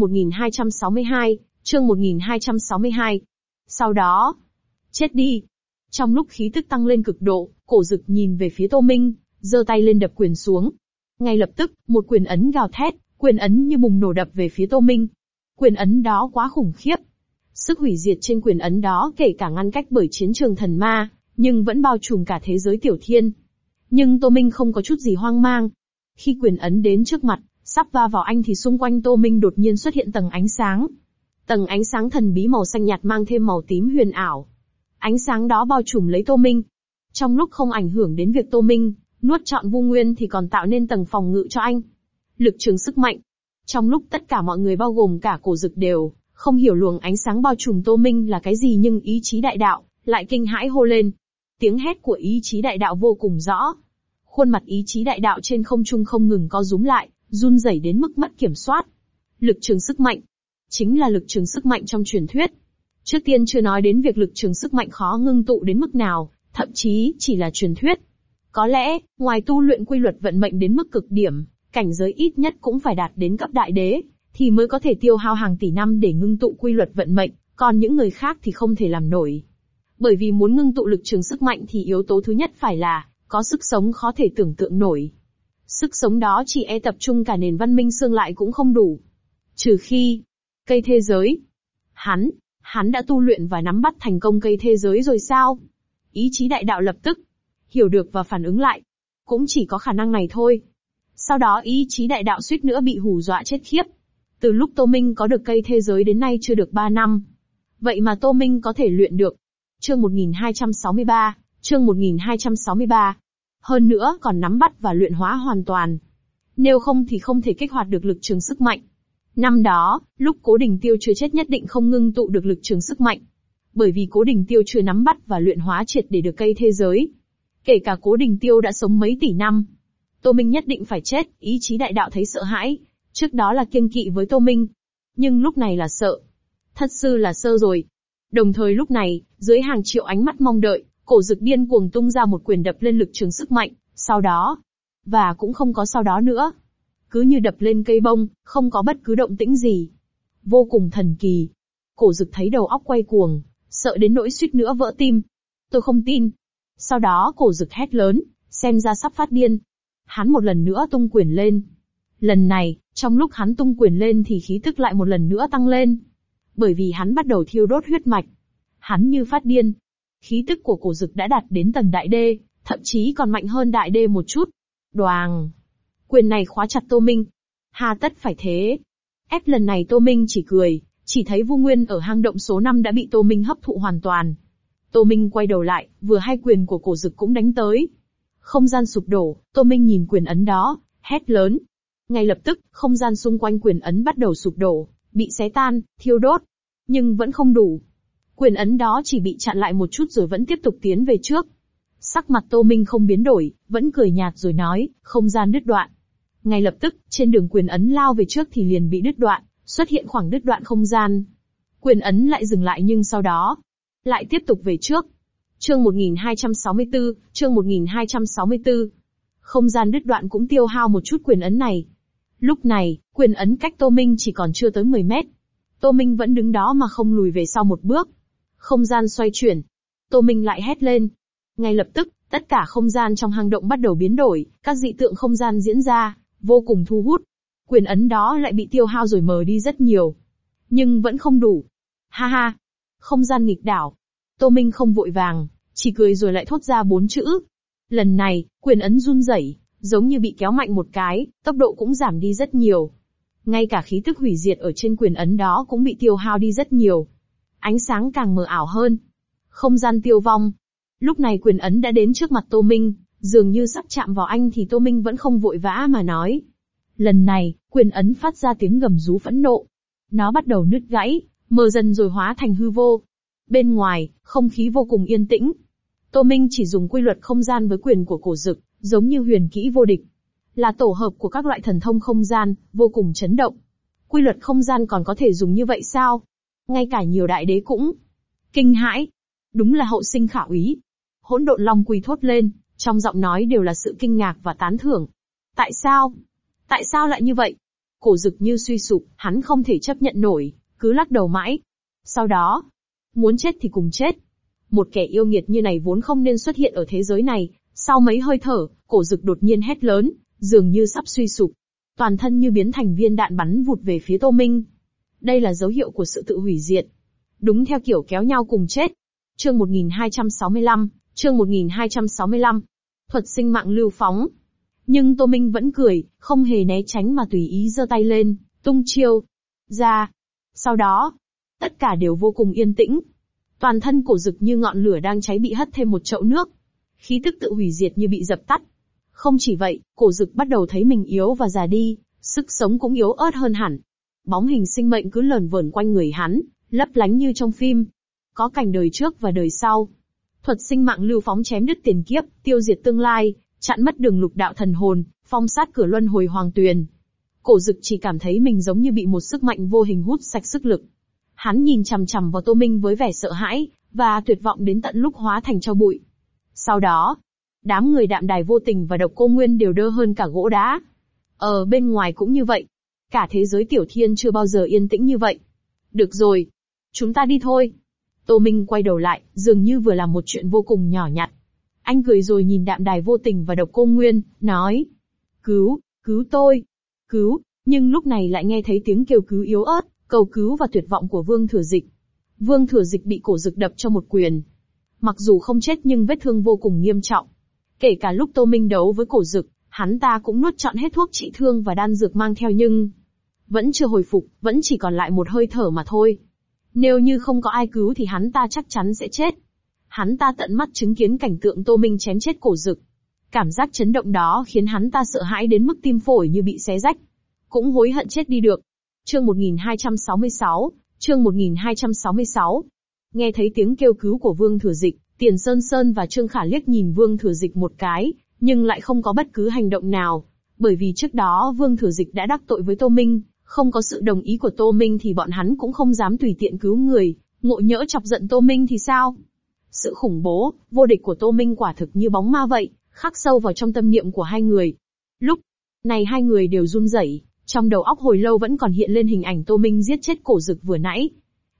1262. Sau đó, chết đi. Trong lúc khí tức tăng lên cực độ, Cổ Dực nhìn về phía Tô Minh, giơ tay lên đập quyền xuống. Ngay lập tức, một quyền ấn gào thét, quyền ấn như bùng nổ đập về phía Tô Minh. Quyền ấn đó quá khủng khiếp. Sức hủy diệt trên quyền ấn đó kể cả ngăn cách bởi chiến trường thần ma, nhưng vẫn bao trùm cả thế giới tiểu thiên. Nhưng Tô Minh không có chút gì hoang mang. Khi quyền ấn đến trước mặt, sắp va vào anh thì xung quanh Tô Minh đột nhiên xuất hiện tầng ánh sáng. Tầng ánh sáng thần bí màu xanh nhạt mang thêm màu tím huyền ảo. Ánh sáng đó bao trùm lấy Tô Minh. Trong lúc không ảnh hưởng đến việc Tô Minh nuốt trọn Vu Nguyên thì còn tạo nên tầng phòng ngự cho anh. Lực trường sức mạnh. Trong lúc tất cả mọi người bao gồm cả Cổ Dực đều không hiểu luồng ánh sáng bao trùm Tô Minh là cái gì, nhưng ý chí đại đạo lại kinh hãi hô lên. Tiếng hét của ý chí đại đạo vô cùng rõ. Khuôn mặt ý chí đại đạo trên không trung không ngừng co rúm lại, run rẩy đến mức mất kiểm soát. Lực trường sức mạnh. Chính là lực trường sức mạnh trong truyền thuyết. Trước tiên chưa nói đến việc lực trường sức mạnh khó ngưng tụ đến mức nào, thậm chí chỉ là truyền thuyết. Có lẽ, ngoài tu luyện quy luật vận mệnh đến mức cực điểm, cảnh giới ít nhất cũng phải đạt đến cấp đại đế, thì mới có thể tiêu hao hàng tỷ năm để ngưng tụ quy luật vận mệnh, còn những người khác thì không thể làm nổi. Bởi vì muốn ngưng tụ lực trường sức mạnh thì yếu tố thứ nhất phải là có sức sống khó thể tưởng tượng nổi. Sức sống đó chỉ e tập trung cả nền văn minh xương lại cũng không đủ. Trừ khi, cây thế giới. Hắn đã tu luyện và nắm bắt thành công cây thế giới rồi sao? Ý chí đại đạo lập tức hiểu được và phản ứng lại. Cũng chỉ có khả năng này thôi. Sau đó ý chí đại đạo suýt nữa bị hù dọa chết khiếp. Từ lúc Tô Minh có được cây thế giới đến nay chưa được 3 năm. Vậy mà Tô Minh có thể luyện được. Chương 1263. Hơn nữa còn nắm bắt và luyện hóa hoàn toàn. Nếu không thì không thể kích hoạt được lực trường sức mạnh. Năm đó, lúc Cố Đình Tiêu chưa chết nhất định không ngưng tụ được lực trường sức mạnh. Bởi vì Cố Đình Tiêu chưa nắm bắt và luyện hóa triệt để được cây thế giới. Kể cả Cố Đình Tiêu đã sống mấy tỷ năm. Tô Minh nhất định phải chết, ý chí đại đạo thấy sợ hãi. Trước đó là kiêng kỵ với Tô Minh. Nhưng lúc này là sợ. Thật sự là sơ rồi. Đồng thời lúc này, dưới hàng triệu ánh mắt mong đợi, Cổ Dực điên cuồng tung ra một quyền đập lên lực trường sức mạnh, sau đó. Và cũng không có sau đó nữa. Cứ như đập lên cây bông, không có bất cứ động tĩnh gì. Vô cùng thần kỳ. Cổ Dực thấy đầu óc quay cuồng, sợ đến nỗi suýt nữa vỡ tim. Tôi không tin. Sau đó Cổ Dực hét lớn, xem ra sắp phát điên. Hắn một lần nữa tung quyền lên. Lần này, trong lúc hắn tung quyền lên thì khí tức lại một lần nữa tăng lên. Bởi vì hắn bắt đầu thiêu đốt huyết mạch. Hắn như phát điên. Khí tức của Cổ Dực đã đạt đến tầng đại đê, thậm chí còn mạnh hơn đại đê một chút. Đoàng! Quyền này khóa chặt Tô Minh. Hà tất phải thế. Ép lần này Tô Minh chỉ cười, chỉ thấy Vu Nguyên ở hang động số 5 đã bị Tô Minh hấp thụ hoàn toàn. Tô Minh quay đầu lại, vừa hai quyền của Cổ Dực cũng đánh tới. Không gian sụp đổ, Tô Minh nhìn quyền ấn đó, hét lớn. Ngay lập tức, không gian xung quanh quyền ấn bắt đầu sụp đổ, bị xé tan, thiêu đốt. Nhưng vẫn không đủ. Quyền ấn đó chỉ bị chặn lại một chút rồi vẫn tiếp tục tiến về trước. Sắc mặt Tô Minh không biến đổi, vẫn cười nhạt rồi nói, không gian đứt đoạn. Ngay lập tức, trên đường quyền ấn lao về trước thì liền bị đứt đoạn, xuất hiện khoảng đứt đoạn không gian. Quyền ấn lại dừng lại nhưng sau đó, lại tiếp tục về trước. Chương 1264, chương 1264. Không gian đứt đoạn cũng tiêu hao một chút quyền ấn này. Lúc này, quyền ấn cách Tô Minh chỉ còn chưa tới 10 mét. Tô Minh vẫn đứng đó mà không lùi về sau một bước. Không gian xoay chuyển. Tô Minh lại hét lên. Ngay lập tức, tất cả không gian trong hang động bắt đầu biến đổi, các dị tượng không gian diễn ra, vô cùng thu hút. Quyền ấn đó lại bị tiêu hao rồi mờ đi rất nhiều. Nhưng vẫn không đủ. Ha ha! Không gian nghịch đảo. Tô Minh không vội vàng, chỉ cười rồi lại thốt ra 4 chữ. Lần này, quyền ấn run rẩy, giống như bị kéo mạnh một cái, tốc độ cũng giảm đi rất nhiều. Ngay cả khí tức hủy diệt ở trên quyền ấn đó cũng bị tiêu hao đi rất nhiều. Ánh sáng càng mờ ảo hơn. Không gian tiêu vong. Lúc này quyền ấn đã đến trước mặt Tô Minh, dường như sắp chạm vào anh thì Tô Minh vẫn không vội vã mà nói. Lần này, quyền ấn phát ra tiếng gầm rú phẫn nộ. Nó bắt đầu nứt gãy, mờ dần rồi hóa thành hư vô. Bên ngoài, không khí vô cùng yên tĩnh. Tô Minh chỉ dùng quy luật không gian với quyền của Cổ Dực, giống như huyền kỹ vô địch. Là tổ hợp của các loại thần thông không gian, vô cùng chấn động. Quy luật không gian còn có thể dùng như vậy sao? Ngay cả nhiều đại đế cũng kinh hãi. Đúng là hậu sinh khả úy. Hỗn độn long quỳ thốt lên, trong giọng nói đều là sự kinh ngạc và tán thưởng. Tại sao? Tại sao lại như vậy? Cổ Dực như suy sụp, hắn không thể chấp nhận nổi, cứ lắc đầu mãi. Sau đó, muốn chết thì cùng chết. Một kẻ yêu nghiệt như này vốn không nên xuất hiện ở thế giới này. Sau mấy hơi thở, Cổ Dực đột nhiên hét lớn, dường như sắp suy sụp. Toàn thân như biến thành viên đạn bắn vụt về phía Tô Minh. Đây là dấu hiệu của sự tự hủy diệt. Đúng theo kiểu kéo nhau cùng chết. Chương 1265, chương 1265. Thuật sinh mạng lưu phóng. Nhưng Tô Minh vẫn cười, không hề né tránh mà tùy ý giơ tay lên, tung chiêu ra. Sau đó, tất cả đều vô cùng yên tĩnh. Toàn thân Cổ Dực như ngọn lửa đang cháy bị hất thêm một chậu nước. Khí tức tự hủy diệt như bị dập tắt. Không chỉ vậy, Cổ Dực bắt đầu thấy mình yếu và già đi, sức sống cũng yếu ớt hơn hẳn. Bóng hình sinh mệnh cứ lởn vởn quanh người hắn, lấp lánh như trong phim. Có cảnh đời trước và đời sau. Thuật sinh mạng lưu phóng chém đứt tiền kiếp, tiêu diệt tương lai, chặn mất đường lục đạo thần hồn, phong sát cửa luân hồi hoàng tuyền. Cổ Dực chỉ cảm thấy mình giống như bị một sức mạnh vô hình hút sạch sức lực. Hắn nhìn chằm chằm vào Tô Minh với vẻ sợ hãi, và tuyệt vọng đến tận lúc hóa thành tro bụi. Sau đó, đám người Đạm Đài Vô Tình và Độc Cô Nguyên đều đơ hơn cả gỗ đá. Ở bên ngoài cũng như vậy. Cả thế giới Tiểu Thiên chưa bao giờ yên tĩnh như vậy. Được rồi. Chúng ta đi thôi. Tô Minh quay đầu lại, dường như vừa làm một chuyện vô cùng nhỏ nhặt. Anh cười rồi nhìn Đạm Đài Vô Tình và Độc Cô Nguyên, nói. Cứu tôi. Cứu, nhưng lúc này lại nghe thấy tiếng kêu cứu yếu ớt, cầu cứu và tuyệt vọng của Vương Thừa Dịch. Vương Thừa Dịch bị Cổ Dực đập cho một quyền. Mặc dù không chết nhưng vết thương vô cùng nghiêm trọng. Kể cả lúc Tô Minh đấu với Cổ Dực, hắn ta cũng nuốt trọn hết thuốc trị thương và đan dược mang theo nhưng vẫn chưa hồi phục, vẫn chỉ còn lại một hơi thở mà thôi. Nếu như không có ai cứu thì hắn ta chắc chắn sẽ chết. Hắn ta tận mắt chứng kiến cảnh tượng Tô Minh chém chết Cổ Dực. Cảm giác chấn động đó khiến hắn ta sợ hãi đến mức tim phổi như bị xé rách. Cũng hối hận chết đi được. Chương 1266, chương 1266. Nghe thấy tiếng kêu cứu của Vương Thừa Dịch, Tiền Sơn Sơn và Trương Khả liếc nhìn Vương Thừa Dịch một cái, nhưng lại không có bất cứ hành động nào. Bởi vì trước đó Vương Thừa Dịch đã đắc tội với Tô Minh, không có sự đồng ý của Tô Minh thì bọn hắn cũng không dám tùy tiện cứu người, ngộ nhỡ chọc giận Tô Minh thì sao? Sự khủng bố, vô địch của Tô Minh quả thực như bóng ma vậy, khắc sâu vào trong tâm niệm của hai người. Lúc này hai người đều run rẩy, trong đầu óc hồi lâu vẫn còn hiện lên hình ảnh Tô Minh giết chết Cổ Dực vừa nãy.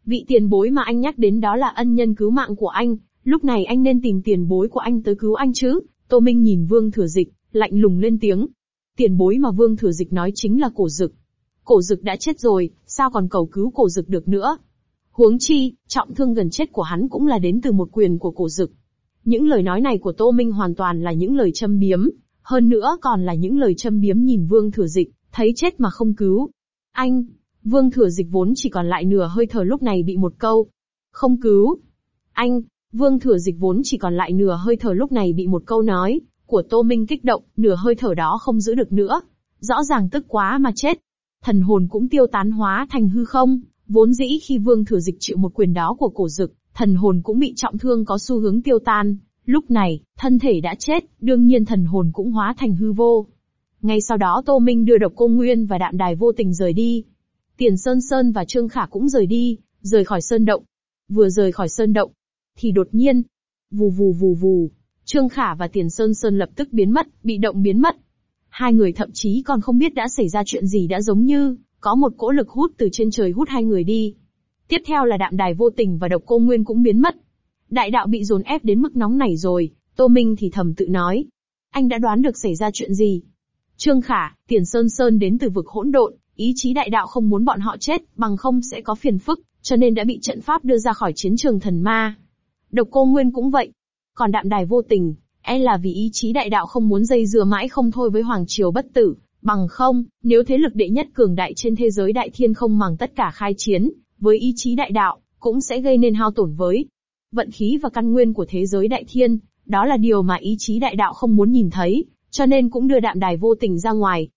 Vị tiền bối mà anh nhắc đến đó là ân nhân cứu mạng của anh, lúc này anh nên tìm tiền bối của anh tới cứu anh chứ. Tô Minh nhìn Vương Thừa Dịch, lạnh lùng lên tiếng. Tiền bối mà Vương Thừa Dịch nói chính là Cổ Dực. Cổ Dực đã chết rồi, sao còn cầu cứu Cổ Dực được nữa? Huống chi, trọng thương gần chết của hắn cũng là đến từ một quyền của Cổ Dực. Những lời nói này của Tô Minh hoàn toàn là những lời châm biếm, hơn nữa còn là những lời châm biếm nhìn Vương Thừa Dịch, thấy chết mà không cứu. Anh, Vương Thừa Dịch vốn chỉ còn lại nửa hơi thở lúc này bị một câu. Không cứu. Anh, Vương Thừa Dịch vốn chỉ còn lại nửa hơi thở lúc này bị một câu nói của Tô Minh kích động, nửa hơi thở đó không giữ được nữa. Rõ ràng tức quá mà chết. Thần hồn cũng tiêu tán hóa thành hư không, vốn dĩ khi Vương Thừa Dịch chịu một quyền đó của Cổ Dực, thần hồn cũng bị trọng thương có xu hướng tiêu tan. Lúc này, thân thể đã chết, đương nhiên thần hồn cũng hóa thành hư vô. Ngay sau đó Tô Minh đưa Độc Cô Nguyên và Đạm Đài Vô Tình rời đi. Tiền Sơn Sơn và Trương Khả cũng rời đi, rời khỏi sơn động. Vừa rời khỏi sơn động, thì đột nhiên, vù vù vù vù, Trương Khả và Tiền Sơn Sơn lập tức biến mất, bị động biến mất. Hai người thậm chí còn không biết đã xảy ra chuyện gì, đã giống như có một cỗ lực hút từ trên trời hút hai người đi. Tiếp theo là Đạm Đài Vô Tình và Độc Cô Nguyên cũng biến mất. Đại đạo bị dồn ép đến mức nóng nảy rồi, Tô Minh thì thầm tự nói. Anh đã đoán được xảy ra chuyện gì? Trương Khả, Tiền Sơn Sơn đến từ vực hỗn độn, ý chí đại đạo không muốn bọn họ chết, bằng không sẽ có phiền phức, cho nên đã bị trận pháp đưa ra khỏi chiến trường thần ma. Độc Cô Nguyên cũng vậy. Còn Đạm Đài Vô Tình, là vì ý chí đại đạo không muốn dây dưa mãi không thôi với Hoàng Triều Bất Tử, bằng không, nếu thế lực đệ nhất cường đại trên thế giới đại thiên không màng tất cả khai chiến, với ý chí đại đạo, cũng sẽ gây nên hao tổn với vận khí và căn nguyên của thế giới đại thiên, đó là điều mà ý chí đại đạo không muốn nhìn thấy, cho nên cũng đưa Đạm Đài Vô Tình ra ngoài.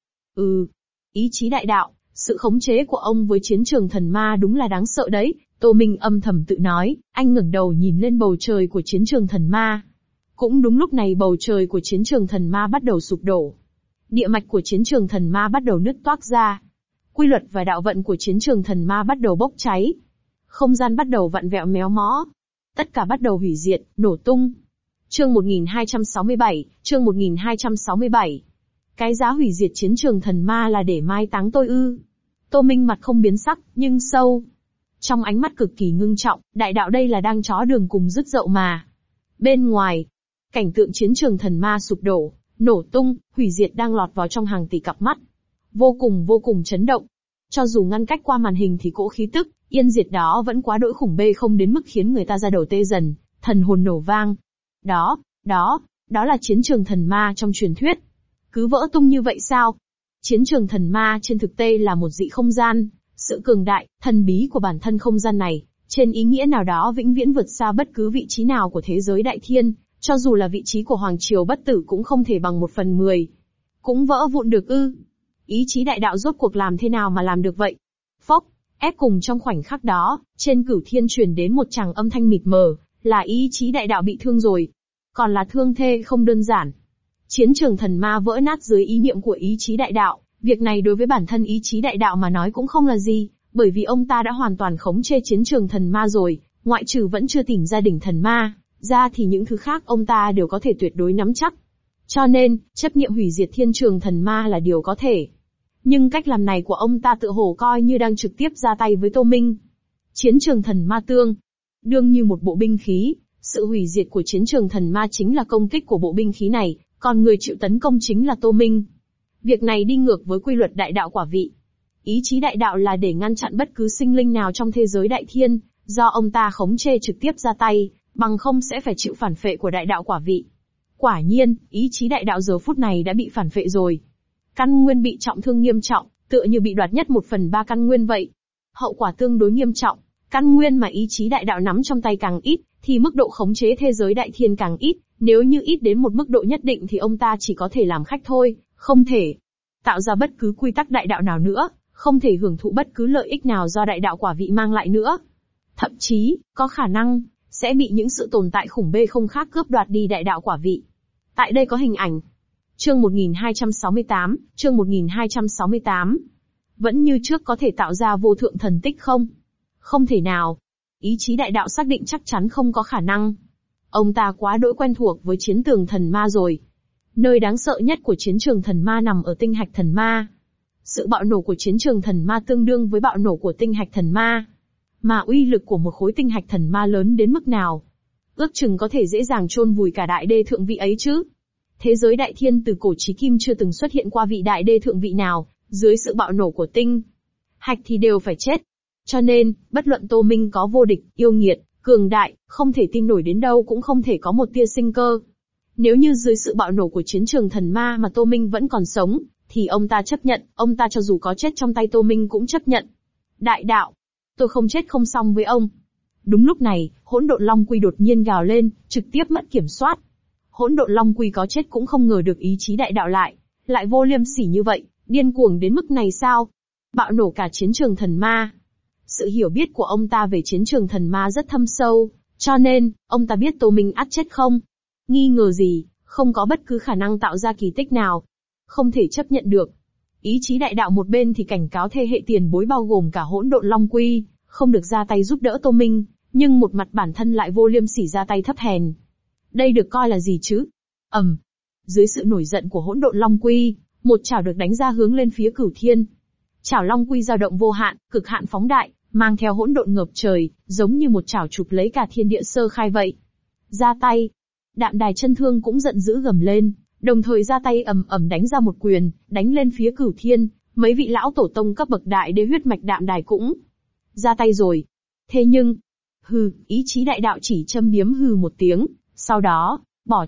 Ý chí đại đạo, sự khống chế của ông với chiến trường thần ma đúng là đáng sợ đấy, Tô Minh âm thầm tự nói, anh ngẩng đầu nhìn lên bầu trời của chiến trường thần ma. Cũng đúng lúc này bầu trời của chiến trường thần ma bắt đầu sụp đổ. Địa mạch của chiến trường thần ma bắt đầu nứt toác ra. Quy luật và đạo vận của chiến trường thần ma bắt đầu bốc cháy. Không gian bắt đầu vặn vẹo méo mó. Tất cả bắt đầu hủy diệt, nổ tung. Chương 1267, chương 1267. Cái giá hủy diệt chiến trường thần ma là để mai táng tôi ư? Tô Minh mặt không biến sắc, nhưng sâu trong ánh mắt cực kỳ ngưng trọng, đại đạo đây là đang chó đường cùng dứt dậu mà. Bên ngoài, cảnh tượng chiến trường thần ma sụp đổ, nổ tung, hủy diệt đang lọt vào trong hàng tỷ cặp mắt. Vô cùng chấn động. Cho dù ngăn cách qua màn hình thì cỗ khí tức, yên diệt đó vẫn quá đỗi khủng bê không đến mức khiến người ta ra đầu tê dần, thần hồn nổ vang. Đó là chiến trường thần ma trong truyền thuyết. Cứ vỡ tung như vậy sao? Chiến trường thần ma trên thực tế là một dị không gian, sự cường đại, thần bí của bản thân không gian này, trên ý nghĩa nào đó vĩnh viễn vượt xa bất cứ vị trí nào của thế giới đại thiên, cho dù là vị trí của Hoàng Triều Bất Tử cũng không thể bằng 1/10. Cũng vỡ vụn được ư? Ý chí đại đạo rốt cuộc làm thế nào mà làm được vậy? Phốc, ép cùng trong khoảnh khắc đó, trên cửu thiên truyền đến một tràng âm thanh mịt mờ, là ý chí đại đạo bị thương rồi. Còn là thương thê không đơn giản. Chiến trường thần ma vỡ nát dưới ý niệm của ý chí đại đạo, việc này đối với bản thân ý chí đại đạo mà nói cũng không là gì, bởi vì ông ta đã hoàn toàn khống chế chiến trường thần ma rồi, ngoại trừ vẫn chưa tìm ra đỉnh thần ma, ra thì những thứ khác ông ta đều có thể tuyệt đối nắm chắc. Cho nên, chấp niệm hủy diệt thiên trường thần ma là điều có thể. Nhưng cách làm này của ông ta tự hồ coi như đang trực tiếp ra tay với Tô Minh. Chiến trường thần ma tương đương như một bộ binh khí, sự hủy diệt của chiến trường thần ma chính là công kích của bộ binh khí này, còn người chịu tấn công chính là Tô Minh. Việc này đi ngược với quy luật đại đạo quả vị. Ý chí đại đạo là để ngăn chặn bất cứ sinh linh nào trong thế giới đại thiên, do ông ta khống chế trực tiếp ra tay, bằng không sẽ phải chịu phản phệ của đại đạo quả vị. Quả nhiên, ý chí đại đạo giờ phút này đã bị phản phệ rồi. Căn nguyên bị trọng thương nghiêm trọng, tựa như bị đoạt nhất 1/3 căn nguyên vậy. Hậu quả tương đối nghiêm trọng, căn nguyên mà ý chí đại đạo nắm trong tay càng ít, thì mức độ khống chế thế giới đại thiên càng ít, nếu như ít đến một mức độ nhất định thì ông ta chỉ có thể làm khách thôi, không thể tạo ra bất cứ quy tắc đại đạo nào nữa, không thể hưởng thụ bất cứ lợi ích nào do đại đạo quả vị mang lại nữa. Thậm chí, có khả năng sẽ bị những sự tồn tại khủng bê không khác cướp đoạt đi đại đạo quả vị. Tại đây có hình ảnh. Chương 1268, chương 1268. Vẫn như trước có thể tạo ra vô thượng thần tích không? Không thể nào. Ý chí đại đạo xác định chắc chắn không có khả năng. Ông ta quá đỗi quen thuộc với chiến tường thần ma rồi. Nơi đáng sợ nhất của chiến trường thần ma nằm ở tinh hạch thần ma. Sự bạo nổ của chiến trường thần ma tương đương với bạo nổ của tinh hạch thần ma. Mà uy lực của một khối tinh hạch thần ma lớn đến mức nào? Ước chừng có thể dễ dàng chôn vùi cả đại đê thượng vị ấy chứ. Thế giới đại thiên từ cổ chí kim chưa từng xuất hiện qua vị đại đê thượng vị nào, dưới sự bạo nổ của tinh hạch thì đều phải chết. Cho nên, bất luận Tô Minh có vô địch, yêu nghiệt, cường đại, không thể tin nổi đến đâu cũng không thể có một tia sinh cơ. Nếu như dưới sự bạo nổ của chiến trường thần ma mà Tô Minh vẫn còn sống, thì ông ta chấp nhận, ông ta cho dù có chết trong tay Tô Minh cũng chấp nhận. Đại đạo, tôi không chết không xong với ông. Đúng lúc này, Hỗn Độn Long Quy đột nhiên gào lên, trực tiếp mất kiểm soát. Hỗn Độn Long Quy có chết cũng không ngờ được ý chí đại đạo lại vô liêm sỉ như vậy, điên cuồng đến mức này sao? Bạo nổ cả chiến trường thần ma. Sự hiểu biết của ông ta về chiến trường thần ma rất thâm sâu, cho nên, ông ta biết Tô Minh ắt chết không nghi ngờ gì, không có bất cứ khả năng tạo ra kỳ tích nào. Không thể chấp nhận được. Ý chí đại đạo một bên thì cảnh cáo thế hệ tiền bối bao gồm cả Hỗn Độn Long Quy, không được ra tay giúp đỡ Tô Minh, nhưng một mặt bản thân lại vô liêm sỉ ra tay thấp hèn. Đây được coi là gì chứ? Dưới sự nổi giận của Hỗn Độn Long Quy, một chảo được đánh ra hướng lên phía Cửu Thiên. Chảo Long Quy dao động vô hạn, cực hạn phóng đại, mang theo hỗn độn ngập trời, giống như một chảo chụp lấy cả thiên địa sơ khai vậy. Ra tay. Đạm Đài Chân Thương cũng giận dữ gầm lên, đồng thời ra tay ầm ầm đánh ra một quyền, đánh lên phía Cửu Thiên. Mấy vị lão tổ tông cấp bậc đại đế huyết mạch Đạm Đài cũng ra tay rồi. Thế nhưng, ý chí đại đạo chỉ châm biếm một tiếng, sau đó, bỏ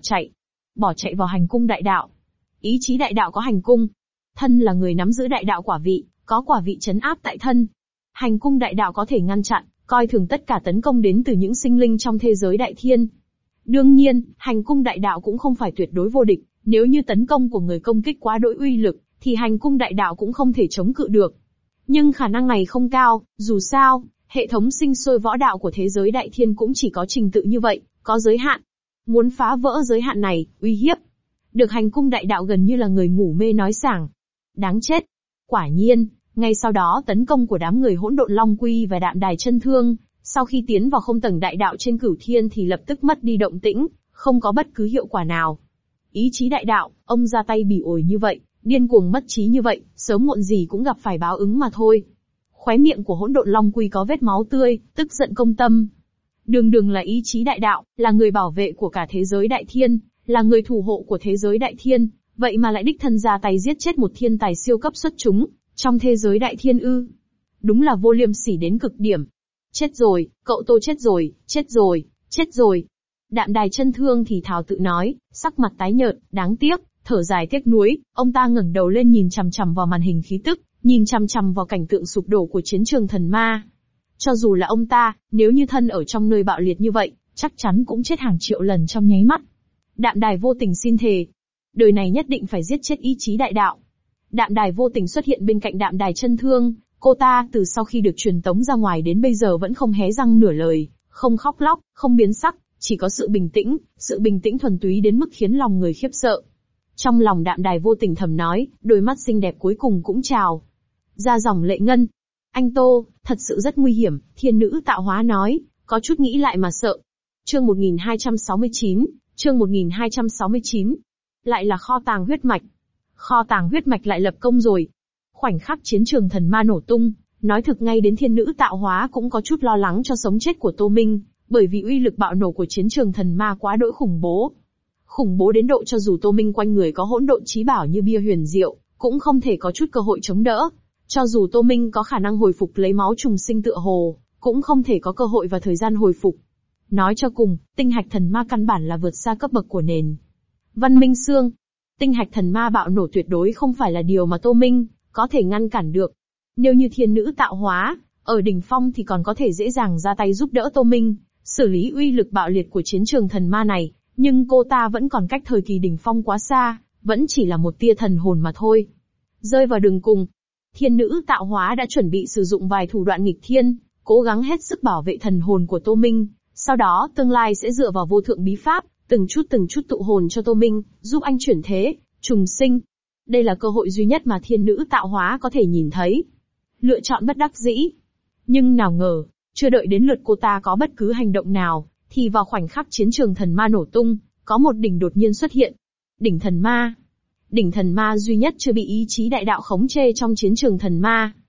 chạy vào hành cung đại đạo. Ý chí đại đạo có hành cung. Thân là người nắm giữ đại đạo quả vị, có quả vị trấn áp tại thân. Hành cung đại đạo có thể ngăn chặn, coi thường tất cả tấn công đến từ những sinh linh trong thế giới đại thiên. Đương nhiên, hành cung đại đạo cũng không phải tuyệt đối vô địch, nếu như tấn công của người công kích quá đỗi uy lực, thì hành cung đại đạo cũng không thể chống cự được. Nhưng khả năng này không cao, dù sao, hệ thống sinh sôi võ đạo của thế giới đại thiên cũng chỉ có trình tự như vậy, có giới hạn. Muốn phá vỡ giới hạn này, uy hiếp được hành cung đại đạo gần như là người ngủ mê nói sảng. Đáng chết. Quả nhiên, ngay sau đó tấn công của đám người Hỗn Độn Long Quy và Đạm Đài Chân Thương, sau khi tiến vào không tầng đại đạo trên Cửu Thiên thì lập tức mất đi động tĩnh, không có bất cứ hiệu quả nào. Ý chí đại đạo, ông ra tay bỉ ổi như vậy, điên cuồng mất trí như vậy, sớm muộn gì cũng gặp phải báo ứng mà thôi. Khóe miệng của Hỗn Độn Long Quy có vết máu tươi, tức giận công tâm. Đường là ý chí đại đạo, là người bảo vệ của cả thế giới đại thiên, là người thủ hộ của thế giới đại thiên, vậy mà lại đích thân ra tay giết chết một thiên tài siêu cấp xuất chúng, trong thế giới đại thiên ư. Đúng là vô liêm sỉ đến cực điểm. Chết rồi, cậu Tô chết rồi, chết rồi, chết rồi. Đạm Đài Chân Thương thì thào tự nói, sắc mặt tái nhợt, đáng tiếc, thở dài tiếc nuối, ông ta ngẩng đầu lên nhìn chằm chằm vào màn hình khí tức, nhìn chằm chằm vào cảnh tượng sụp đổ của chiến trường thần ma. Cho dù là ông ta, nếu như thân ở trong nơi bạo liệt như vậy, chắc chắn cũng chết hàng triệu lần trong nháy mắt. Đạm Đài vô tình xin thề, đời này nhất định phải giết chết ý chí đại đạo. Đạm Đài vô tình xuất hiện bên cạnh Đạm Đài Chân Thương, cô ta từ sau khi được truyền tống ra ngoài đến bây giờ vẫn không hé răng nửa lời, không khóc lóc, không biến sắc, chỉ có sự bình tĩnh thuần túy đến mức khiến lòng người khiếp sợ. Trong lòng Đạm Đài vô tình thầm nói, đôi mắt xinh đẹp cuối cùng cũng trào ra dòng lệ ngân. Anh Tô, thật sự rất nguy hiểm, thiên nữ tạo hóa nói, có chút nghĩ lại mà sợ. Chương 1269, lại là kho tàng huyết mạch. Kho tàng huyết mạch lại lập công rồi. Khoảnh khắc chiến trường thần ma nổ tung, nói thực ngay đến thiên nữ tạo hóa cũng có chút lo lắng cho sống chết của Tô Minh, bởi vì uy lực bạo nổ của chiến trường thần ma quá đỗi khủng bố. Khủng bố đến độ cho dù Tô Minh quanh người có hỗn độn chí bảo như bia huyền diệu, cũng không thể có chút cơ hội chống đỡ. Cho dù Tô Minh có khả năng hồi phục lấy máu trùng sinh tựa hồ, cũng không thể có cơ hội và thời gian hồi phục. Nói cho cùng, tinh hạch thần ma căn bản là vượt xa cấp bậc của nền Văn Minh Xương. Tinh hạch thần ma bạo nổ tuyệt đối không phải là điều mà Tô Minh có thể ngăn cản được. Nếu như thiên nữ tạo hóa, ở đỉnh phong thì còn có thể dễ dàng ra tay giúp đỡ Tô Minh, xử lý uy lực bạo liệt của chiến trường thần ma này, nhưng cô ta vẫn còn cách thời kỳ đỉnh phong quá xa, vẫn chỉ là một tia thần hồn mà thôi. Rơi vào đường cùng, thiên nữ tạo hóa đã chuẩn bị sử dụng vài thủ đoạn nghịch thiên, cố gắng hết sức bảo vệ thần hồn của Tô Minh, sau đó tương lai sẽ dựa vào vô thượng bí pháp, từng chút tụ hồn cho Tô Minh, giúp anh chuyển thế, trùng sinh. Đây là cơ hội duy nhất mà thiên nữ tạo hóa có thể nhìn thấy. Lựa chọn bất đắc dĩ. Nhưng nào ngờ, chưa đợi đến lượt cô ta có bất cứ hành động nào, thì vào khoảnh khắc chiến trường thần ma nổ tung, có một đỉnh đột nhiên xuất hiện. Đỉnh thần ma. Đỉnh thần ma duy nhất chưa bị ý chí đại đạo khống chế trong chiến trường thần ma.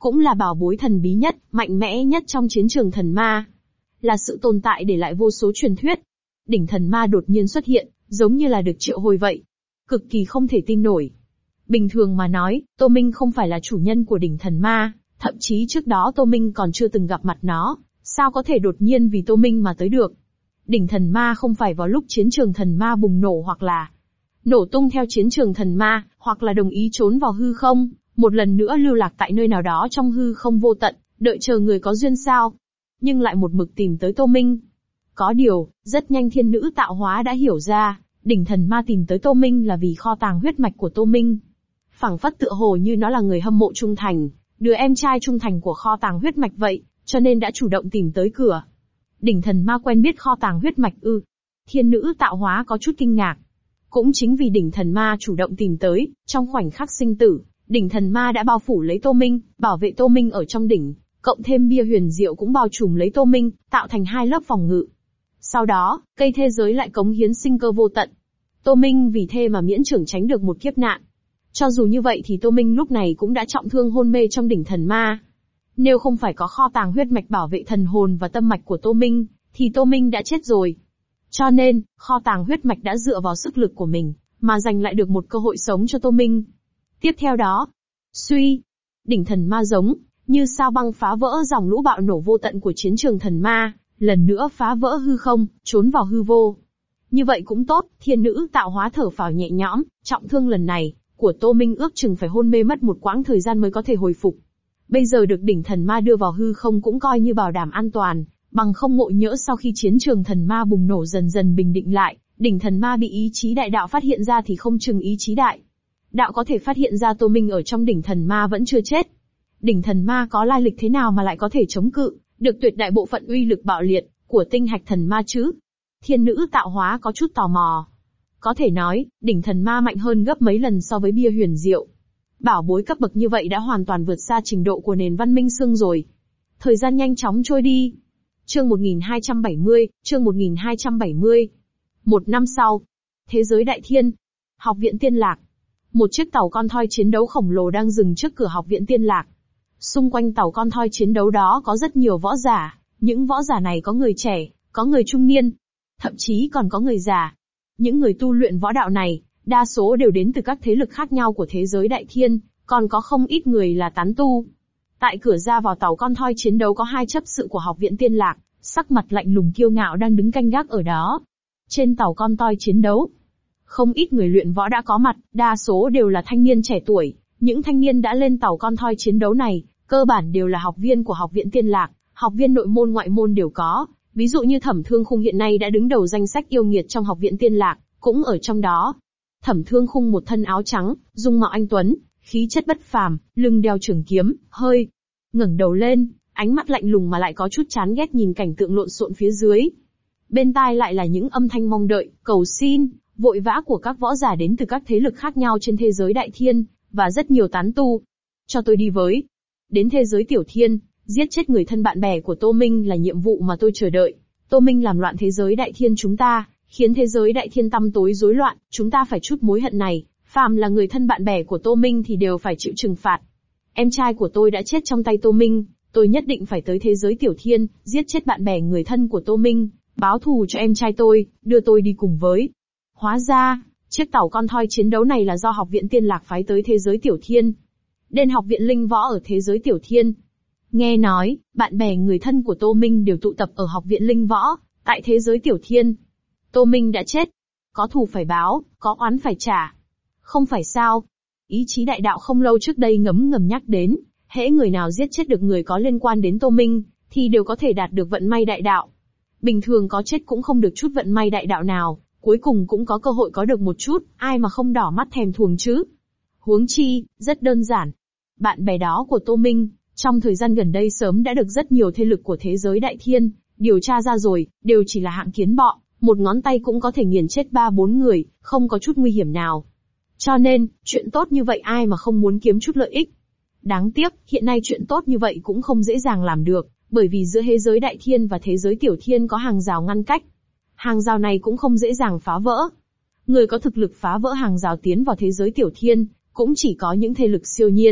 cũng là bảo bối thần bí nhất, mạnh mẽ nhất trong chiến trường thần ma. Là sự tồn tại để lại vô số truyền thuyết. Đỉnh thần ma đột nhiên xuất hiện, giống như là được triệu hồi vậy. Cực kỳ không thể tin nổi. Bình thường mà nói, Tô Minh không phải là chủ nhân của đỉnh thần ma, thậm chí trước đó Tô Minh còn chưa từng gặp mặt nó, sao có thể đột nhiên vì Tô Minh mà tới được. Đỉnh thần ma không phải vào lúc chiến trường thần ma bùng nổ hoặc là nổ tung theo chiến trường thần ma, hoặc là đồng ý trốn vào hư không, một lần nữa lưu lạc tại nơi nào đó trong hư không vô tận, đợi chờ người có duyên sao. Nhưng lại một mực tìm tới Tô Minh. Có điều, rất nhanh thiên nữ tạo hóa đã hiểu ra, đỉnh thần ma tìm tới Tô Minh là vì kho tàng huyết mạch của Tô Minh. Phảng phất tựa hồ như nó là người hâm mộ trung thành, đứa em trai trung thành của kho tàng huyết mạch vậy, cho nên đã chủ động tìm tới cửa. Đỉnh thần ma quen biết kho tàng huyết mạch ư? Thiên nữ tạo hóa có chút kinh ngạc. Cũng chính vì đỉnh thần ma chủ động tìm tới, trong khoảnh khắc sinh tử, đỉnh thần ma đã bao phủ lấy Tô Minh, bảo vệ Tô Minh ở trong đỉnh, cộng thêm bia huyền diệu cũng bao trùm lấy Tô Minh, tạo thành hai lớp phòng ngự. Sau đó, cây thế giới lại cống hiến sinh cơ vô tận. Tô Minh vì thế mà miễn trưởng tránh được một kiếp nạn. Cho dù như vậy thì Tô Minh lúc này cũng đã trọng thương hôn mê trong đỉnh thần ma. Nếu không phải có kho tàng huyết mạch bảo vệ thần hồn và tâm mạch của Tô Minh, thì Tô Minh đã chết rồi. Cho nên, kho tàng huyết mạch đã dựa vào sức lực của mình, mà giành lại được một cơ hội sống cho Tô Minh. Tiếp theo đó, suy, đỉnh thần ma giống như sao băng phá vỡ dòng lũ bạo nổ vô tận của chiến trường thần ma, lần nữa phá vỡ hư không, trốn vào hư vô. Như vậy cũng tốt, thiên nữ tạo hóa thở phào nhẹ nhõm, trọng thương lần này của Tô Minh ước chừng phải hôn mê mất một quãng thời gian mới có thể hồi phục. Bây giờ được đỉnh thần ma đưa vào hư không cũng coi như bảo đảm an toàn, bằng không ngộ nhỡ sau khi chiến trường thần ma bùng nổ dần dần bình định lại, đỉnh thần ma bị ý chí đại đạo phát hiện ra thì không chừng ý chí đại đạo có thể phát hiện ra Tô Minh ở trong đỉnh thần ma vẫn chưa chết. Đỉnh thần ma có lai lịch thế nào mà lại có thể chống cự được tuyệt đại bộ phận uy lực bạo liệt của tinh hạch thần ma chứ? Thiên nữ tạo hóa có chút tò mò. Có thể nói, đỉnh thần ma mạnh hơn gấp mấy lần so với bia huyền diệu. Bảo bối cấp bậc như vậy đã hoàn toàn vượt xa trình độ của nền văn minh xương rồi. Thời gian nhanh chóng trôi đi. Chương 1270, chương 1270. Một năm sau, thế giới đại thiên, học viện Tiên Lạc. Một chiếc tàu con thoi chiến đấu khổng lồ đang dừng trước cửa học viện Tiên Lạc. Xung quanh tàu con thoi chiến đấu đó có rất nhiều võ giả, những võ giả này có người trẻ, có người trung niên, thậm chí còn có người già. Những người tu luyện võ đạo này, đa số đều đến từ các thế lực khác nhau của thế giới đại thiên, còn có không ít người là tán tu. Tại cửa ra vào tàu con thoi chiến đấu có hai chấp sự của học viện Tiên Lạc, sắc mặt lạnh lùng kiêu ngạo đang đứng canh gác ở đó. Trên tàu con thoi chiến đấu, không ít người luyện võ đã có mặt, đa số đều là thanh niên trẻ tuổi. Những thanh niên đã lên tàu con thoi chiến đấu này, cơ bản đều là học viên của học viện Tiên Lạc, học viên nội môn ngoại môn đều có. Ví dụ như Thẩm Thương Khung hiện nay đã đứng đầu danh sách yêu nghiệt trong học viện Tiên Lạc, cũng ở trong đó. Thẩm Thương Khung một thân áo trắng, dung mạo anh tuấn, khí chất bất phàm, lưng đeo trường kiếm, hơi ngẩng đầu lên, ánh mắt lạnh lùng mà lại có chút chán ghét nhìn cảnh tượng lộn xộn phía dưới. Bên tai lại là những âm thanh mong đợi, cầu xin, vội vã của các võ giả đến từ các thế lực khác nhau trên thế giới đại thiên, và rất nhiều tán tu. Cho tôi đi với. Đến thế giới tiểu thiên, giết chết người thân bạn bè của Tô Minh là nhiệm vụ mà tôi chờ đợi. Tô Minh làm loạn thế giới đại thiên chúng ta, khiến thế giới đại thiên tăm tối rối loạn, chúng ta phải trút mối hận này. Phàm là người thân bạn bè của Tô Minh thì đều phải chịu trừng phạt. Em trai của tôi đã chết trong tay Tô Minh, tôi nhất định phải tới thế giới tiểu thiên, giết chết bạn bè người thân của Tô Minh, báo thù cho em trai tôi, đưa tôi đi cùng với. Hóa ra, chiếc tàu con thoi chiến đấu này là do học viện Tiên Lạc phái tới thế giới tiểu thiên. Đến học viện linh võ ở thế giới tiểu thiên. Nghe nói, bạn bè người thân của Tô Minh đều tụ tập ở học viện linh võ, tại thế giới tiểu thiên. Tô Minh đã chết. Có thù phải báo, có oán phải trả. Không phải sao? Ý chí đại đạo không lâu trước đây ngấm ngầm nhắc đến, hễ người nào giết chết được người có liên quan đến Tô Minh, thì đều có thể đạt được vận may đại đạo. Bình thường có chết cũng không được chút vận may đại đạo nào, cuối cùng cũng có cơ hội có được một chút, ai mà không đỏ mắt thèm thuồng chứ. Huống chi, rất đơn giản. Bạn bè đó của Tô Minh, trong thời gian gần đây sớm đã được rất nhiều thế lực của thế giới đại thiên điều tra ra rồi, đều chỉ là hạng kiến bọ, một ngón tay cũng có thể nghiền chết 3-4 người, không có chút nguy hiểm nào. Cho nên, chuyện tốt như vậy ai mà không muốn kiếm chút lợi ích. Đáng tiếc, hiện nay chuyện tốt như vậy cũng không dễ dàng làm được, bởi vì giữa thế giới đại thiên và thế giới tiểu thiên có hàng rào ngăn cách. Hàng rào này cũng không dễ dàng phá vỡ. Người có thực lực phá vỡ hàng rào tiến vào thế giới tiểu thiên, cũng chỉ có những thế lực siêu nhiên,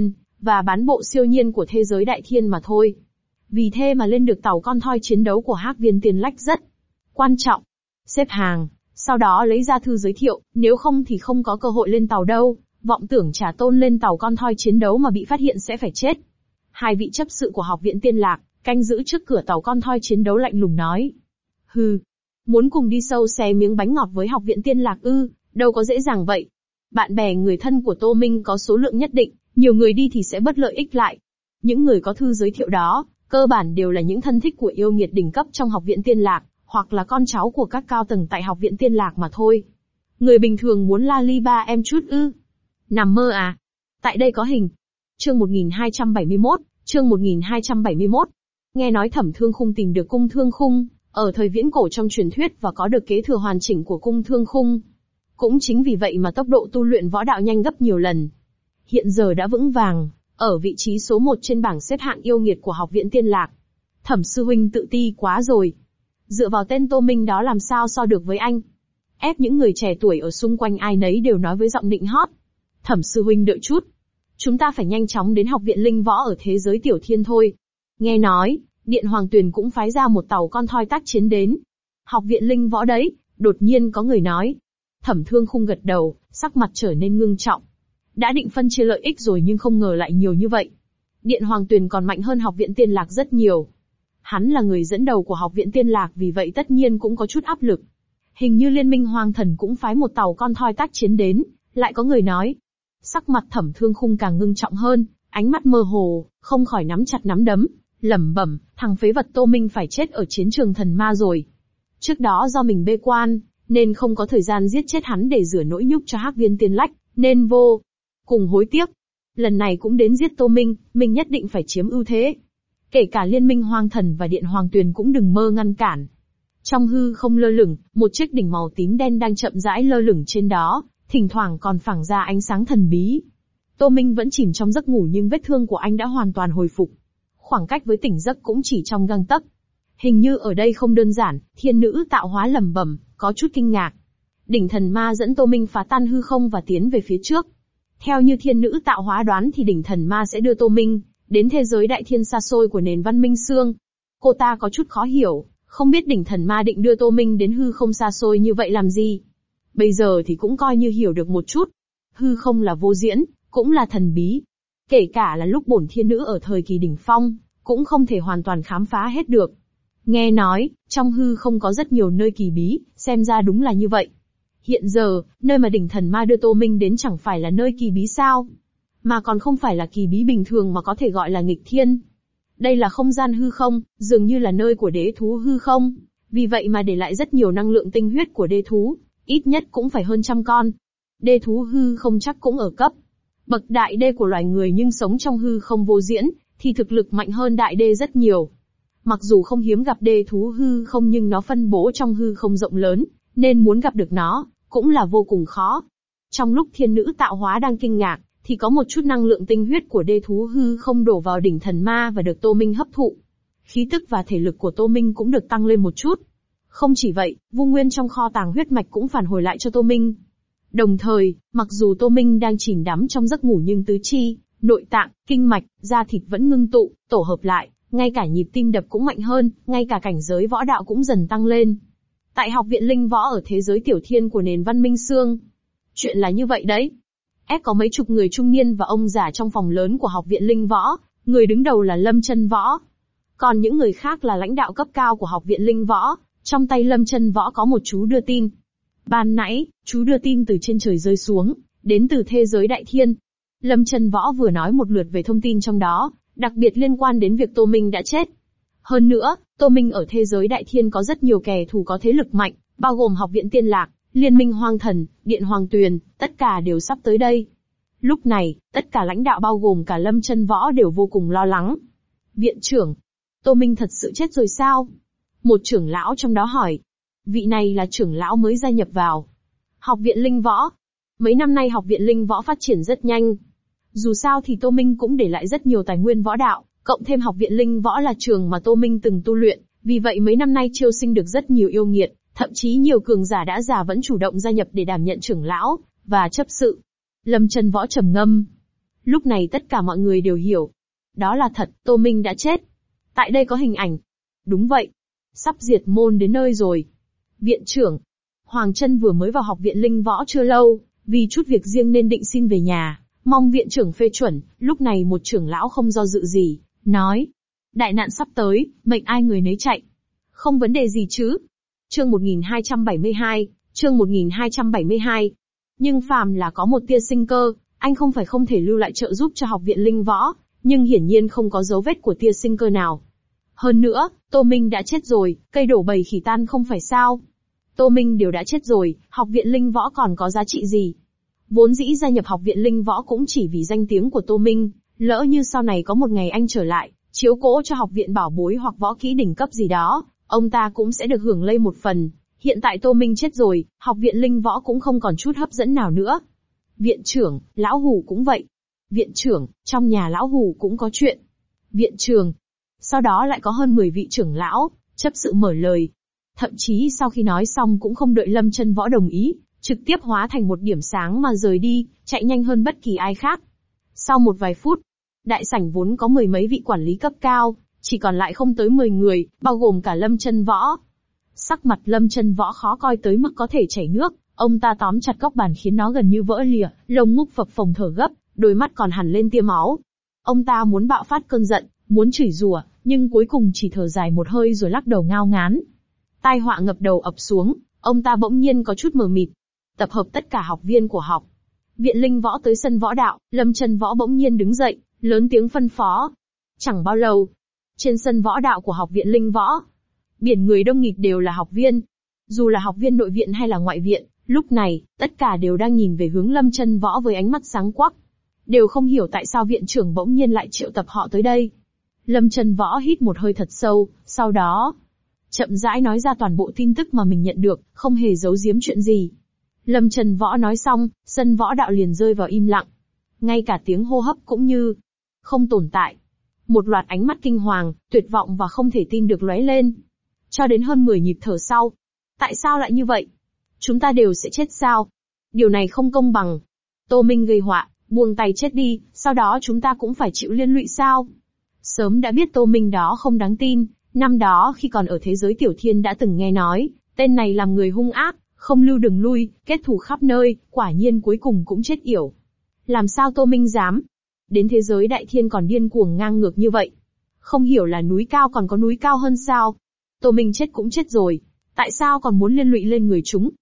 và bán bộ siêu nhiên của thế giới đại thiên mà thôi. Vì thế mà lên được tàu con thoi chiến đấu của Hắc Viên Tiên Lách rất quan trọng. Xếp hàng, sau đó lấy ra thư giới thiệu, nếu không thì không có cơ hội lên tàu đâu, vọng tưởng trả tôn lên tàu con thoi chiến đấu mà bị phát hiện sẽ phải chết. Hai vị chấp sự của Học viện Tiên Lạc, canh giữ trước cửa tàu con thoi chiến đấu lạnh lùng nói. Hừ, muốn cùng đi sâu xé miếng bánh ngọt với Học viện Tiên Lạc ư, đâu có dễ dàng vậy. Bạn bè người thân của Tô Minh có số lượng nhất định, nhiều người đi thì sẽ bất lợi ích lại. Những người có thư giới thiệu đó, cơ bản đều là những thân thích của yêu nghiệt đỉnh cấp trong Học viện Tiên Lạc, hoặc là con cháu của các cao tầng tại Học viện Tiên Lạc mà thôi. Người bình thường muốn la li ba em chút ư? Nằm mơ à? Tại đây có hình. Chương 1271, chương 1271. Nghe nói Thẩm Thương Khung tìm được cung Thương Khung, ở thời viễn cổ trong truyền thuyết và có được kế thừa hoàn chỉnh của cung Thương Khung. Cũng chính vì vậy mà tốc độ tu luyện võ đạo nhanh gấp nhiều lần. Hiện giờ đã vững vàng, ở vị trí số 1 trên bảng xếp hạng yêu nghiệt của Học viện Tiên Lạc. Thẩm sư huynh tự ti quá rồi. Dựa vào tên Tô Minh đó làm sao so được với anh? Ép những người trẻ tuổi ở xung quanh ai nấy đều nói với giọng nịnh hót. Thẩm sư huynh đợi chút. Chúng ta phải nhanh chóng đến Học viện Linh Võ ở thế giới Tiểu Thiên thôi. Nghe nói, Điện Hoàng Tuyền cũng phái ra một tàu con thoi tác chiến đến. Học viện Linh Võ đấy, đột nhiên có người nói. Thẩm Thương Khung gật đầu, sắc mặt trở nên ngưng trọng. Đã định phân chia lợi ích rồi nhưng không ngờ lại nhiều như vậy. Điện Hoàng Tuyền còn mạnh hơn Học viện Tiên Lạc rất nhiều. Hắn là người dẫn đầu của Học viện Tiên Lạc vì vậy tất nhiên cũng có chút áp lực. Hình như Liên minh Hoang Thần cũng phái một tàu con thoi tác chiến đến, lại có người nói. Sắc mặt Thẩm Thương Khung càng ngưng trọng hơn, ánh mắt mơ hồ, không khỏi nắm chặt nắm đấm, lẩm bẩm, thằng phế vật Tô Minh phải chết ở chiến trường thần ma rồi. Trước đó do mình bê quan, nên không có thời gian giết chết hắn để rửa nỗi nhục cho Hắc Viên Tiên Lách, nên vô cùng hối tiếc. Lần này cũng đến giết Tô Minh, mình nhất định phải chiếm ưu thế. Kể cả Liên minh Hoang Thần và Điện Hoàng Tuyền cũng đừng mơ ngăn cản. Trong hư không lơ lửng, một chiếc đỉnh màu tím đen đang chậm rãi lơ lửng trên đó, thỉnh thoảng còn phảng ra ánh sáng thần bí. Tô Minh vẫn chìm trong giấc ngủ nhưng vết thương của anh đã hoàn toàn hồi phục. Khoảng cách với tỉnh giấc cũng chỉ trong gang tấc. Hình như ở đây không đơn giản, thiên nữ tạo hóa lẩm bẩm, có chút kinh ngạc. Đỉnh thần ma dẫn Tô Minh phá tan hư không và tiến về phía trước. Theo như thiên nữ tạo hóa đoán thì đỉnh thần ma sẽ đưa Tô Minh đến thế giới đại thiên xa xôi của nền văn minh xương. Cô ta có chút khó hiểu, không biết đỉnh thần ma định đưa Tô Minh đến hư không xa xôi như vậy làm gì. Bây giờ thì cũng coi như hiểu được một chút. Hư không là vô diễn, cũng là thần bí. Kể cả là lúc bổn thiên nữ ở thời kỳ đỉnh phong, cũng không thể hoàn toàn khám phá hết được. Nghe nói, trong hư không có rất nhiều nơi kỳ bí, xem ra đúng là như vậy. Hiện giờ, nơi mà đỉnh thần ma đưa Tô Minh đến chẳng phải là nơi kỳ bí sao? Mà còn không phải là kỳ bí bình thường mà có thể gọi là nghịch thiên. Đây là không gian hư không, dường như là nơi của đế thú hư không. Vì vậy mà để lại rất nhiều năng lượng tinh huyết của đế thú, ít nhất cũng phải hơn 100 con. Đế thú hư không chắc cũng ở cấp bậc đại đế của loài người nhưng sống trong hư không vô diễn, thì thực lực mạnh hơn đại đế rất nhiều. Mặc dù không hiếm gặp đế thú hư không nhưng nó phân bố trong hư không rộng lớn, nên muốn gặp được nó, cũng là vô cùng khó. Trong lúc thiên nữ tạo hóa đang kinh ngạc, thì có một chút năng lượng tinh huyết của đế thú hư không đổ vào đỉnh thần ma và được Tô Minh hấp thụ. Khí tức và thể lực của Tô Minh cũng được tăng lên một chút. Không chỉ vậy, vô nguyên trong kho tàng huyết mạch cũng phản hồi lại cho Tô Minh. Đồng thời, mặc dù Tô Minh đang chìm đắm trong giấc ngủ nhưng tứ chi, nội tạng, kinh mạch, da thịt vẫn ngưng tụ, tổ hợp lại, ngay cả nhịp tim đập cũng mạnh hơn, ngay cả cảnh giới võ đạo cũng dần tăng lên. Tại Học viện Linh Võ ở thế giới Tiểu Thiên của nền văn minh xương. Chuyện là như vậy đấy. Có mấy chục người trung niên và ông già trong phòng lớn của Học viện Linh Võ, người đứng đầu là Lâm Chân Võ. Còn những người khác là lãnh đạo cấp cao của Học viện Linh Võ, trong tay Lâm Chân Võ có một chú đưa tin. Ban nãy, chú đưa tin từ trên trời rơi xuống, đến từ thế giới Đại Thiên. Lâm Chân Võ vừa nói một lượt về thông tin trong đó, đặc biệt liên quan đến việc Tô Minh đã chết. Hơn nữa, Tô Minh ở thế giới Đại Thiên có rất nhiều kẻ thù có thế lực mạnh, bao gồm Học viện Tiên Lạc, Liên minh Hoang Thần, Điện Hoàng Tuyền, tất cả đều sắp tới đây. Lúc này, tất cả lãnh đạo bao gồm cả Lâm Chân Võ đều vô cùng lo lắng. Viện trưởng, Tô Minh thật sự chết rồi sao? Một trưởng lão trong đó hỏi. Vị này là trưởng lão mới gia nhập vào Học viện Linh Võ. Mấy năm nay Học viện Linh Võ phát triển rất nhanh. Dù sao thì Tô Minh cũng để lại rất nhiều tài nguyên võ đạo, cộng thêm Học viện Linh Võ là trường mà Tô Minh từng tu luyện, vì vậy mấy năm nay chiêu sinh được rất nhiều yêu nghiệt, thậm chí nhiều cường giả đã già vẫn chủ động gia nhập để đảm nhận trưởng lão và chấp sự. Lâm Chân Võ trầm ngâm. Lúc này tất cả mọi người đều hiểu. Đó là thật, Tô Minh đã chết. Tại đây có hình ảnh. Đúng vậy. Sắp diệt môn đến nơi rồi. Viện trưởng. Hoàng Chân vừa mới vào học viện Linh Võ chưa lâu, vì chút việc riêng nên định xin về nhà, mong viện trưởng phê chuẩn. Lúc này một trưởng lão không do dự gì, nói. Đại nạn sắp tới, mệnh ai người nấy chạy. Không vấn đề gì chứ. Chương 1272, chương 1272. Nhưng phàm là có một tia sinh cơ, anh không phải không thể lưu lại trợ giúp cho học viện Linh Võ, nhưng hiển nhiên không có dấu vết của tia sinh cơ nào. Hơn nữa, Tô Minh đã chết rồi, cây đổ bầy khỉ tan không phải sao. Tô Minh đều đã chết rồi, học viện Linh Võ còn có giá trị gì? Vốn dĩ gia nhập học viện Linh Võ cũng chỉ vì danh tiếng của Tô Minh, lỡ như sau này có một ngày anh trở lại, chiếu cố cho học viện bảo bối hoặc võ kỹ đỉnh cấp gì đó, ông ta cũng sẽ được hưởng lây một phần. Hiện tại Tô Minh chết rồi, học viện Linh Võ cũng không còn chút hấp dẫn nào nữa. Viện trưởng, lão Hù cũng vậy. Viện trưởng, trong nhà lão Hù cũng có chuyện. Viện trưởng. Sau đó lại có hơn 10 vị trưởng lão, chấp sự mở lời. Thậm chí sau khi nói xong cũng không đợi Lâm Chân Võ đồng ý, trực tiếp hóa thành một điểm sáng mà rời đi, chạy nhanh hơn bất kỳ ai khác. Sau một vài phút, đại sảnh vốn có mười mấy vị quản lý cấp cao, chỉ còn lại không tới 10 người, bao gồm cả Lâm Chân Võ. Sắc mặt Lâm Chân Võ khó coi tới mức có thể chảy nước, ông ta tóm chặt góc bàn khiến nó gần như vỡ lìa, lông ngúc phập phồng thở gấp, đôi mắt còn hằn lên tia máu. Ông ta muốn bạo phát cơn giận, muốn chửi rủa, nhưng cuối cùng chỉ thở dài một hơi rồi lắc đầu ngao ngán. Tai họa ngập đầu ập xuống, ông ta bỗng nhiên có chút mờ mịt. Tập hợp tất cả học viên của học viện Linh Võ tới sân võ đạo, Lâm Chân Võ bỗng nhiên đứng dậy, lớn tiếng phân phó. Chẳng bao lâu, trên sân võ đạo của học viện Linh Võ, biển người đông nghịt đều là học viên. Dù là học viên nội viện hay là ngoại viện, lúc này, tất cả đều đang nhìn về hướng Lâm Chân Võ với ánh mắt sáng quắc. Đều không hiểu tại sao viện trưởng bỗng nhiên lại triệu tập họ tới đây. Lâm Chân Võ hít một hơi thật sâu, sau đó chậm rãi nói ra toàn bộ tin tức mà mình nhận được, không hề giấu giếm chuyện gì. Lâm Chân Võ nói xong, sân võ đạo liền rơi vào im lặng. Ngay cả tiếng hô hấp cũng như không tồn tại. Một loạt ánh mắt kinh hoàng, tuyệt vọng và không thể tin được lóe lên. Cho đến hơn 10 nhịp thở sau. Tại sao lại như vậy? Chúng ta đều sẽ chết sao? Điều này không công bằng. Tô Minh gây họa, buông tay chết đi, sau đó chúng ta cũng phải chịu liên lụy sao? Sớm đã biết Tô Minh đó không đáng tin, năm đó khi còn ở thế giới Tiểu Thiên đã từng nghe nói, tên này làm người hung ác, không lưu đường lui, kết thù khắp nơi, quả nhiên cuối cùng cũng chết yểu. Làm sao Tô Minh dám? Đến thế giới Đại Thiên còn điên cuồng ngang ngược như vậy. Không hiểu là núi cao còn có núi cao hơn sao? Tô Minh chết cũng chết rồi, tại sao còn muốn liên lụy lên người chúng?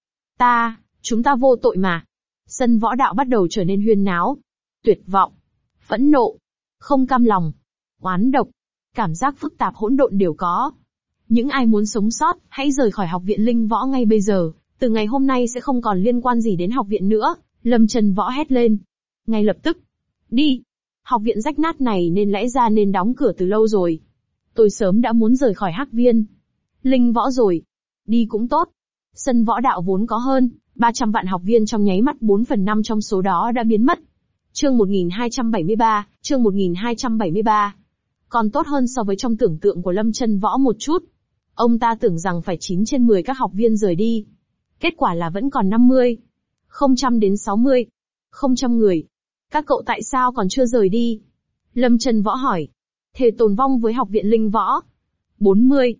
Chúng ta vô tội mà. Sân võ đạo bắt đầu trở nên huyên náo. Tuyệt vọng, phẫn nộ, không cam lòng, oán độc, cảm giác phức tạp hỗn độn đều có. Những ai muốn sống sót, hãy rời khỏi học viện Linh Võ ngay bây giờ, từ ngày hôm nay sẽ không còn liên quan gì đến học viện nữa, Lâm Chân Võ hét lên. Ngay lập tức. Đi. Học viện rách nát này lẽ ra nên đóng cửa từ lâu rồi. Tôi sớm đã muốn rời khỏi Hắc Viên Linh Võ rồi. Đi cũng tốt. Sân võ đạo vốn có hơn 300 vạn học viên, trong nháy mắt 4/5 trong số đó đã biến mất. Chương 1273, chương 1273. Còn tốt hơn so với trong tưởng tượng của Lâm Chân Võ một chút. Ông ta tưởng rằng phải 9 trên 10 các học viên rời đi. Kết quả là vẫn còn 50, 000 đến 60, 000 người. Các cậu tại sao còn chưa rời đi? Lâm Chân Võ hỏi. Thề tồn vong với học viện Linh Võ. 40,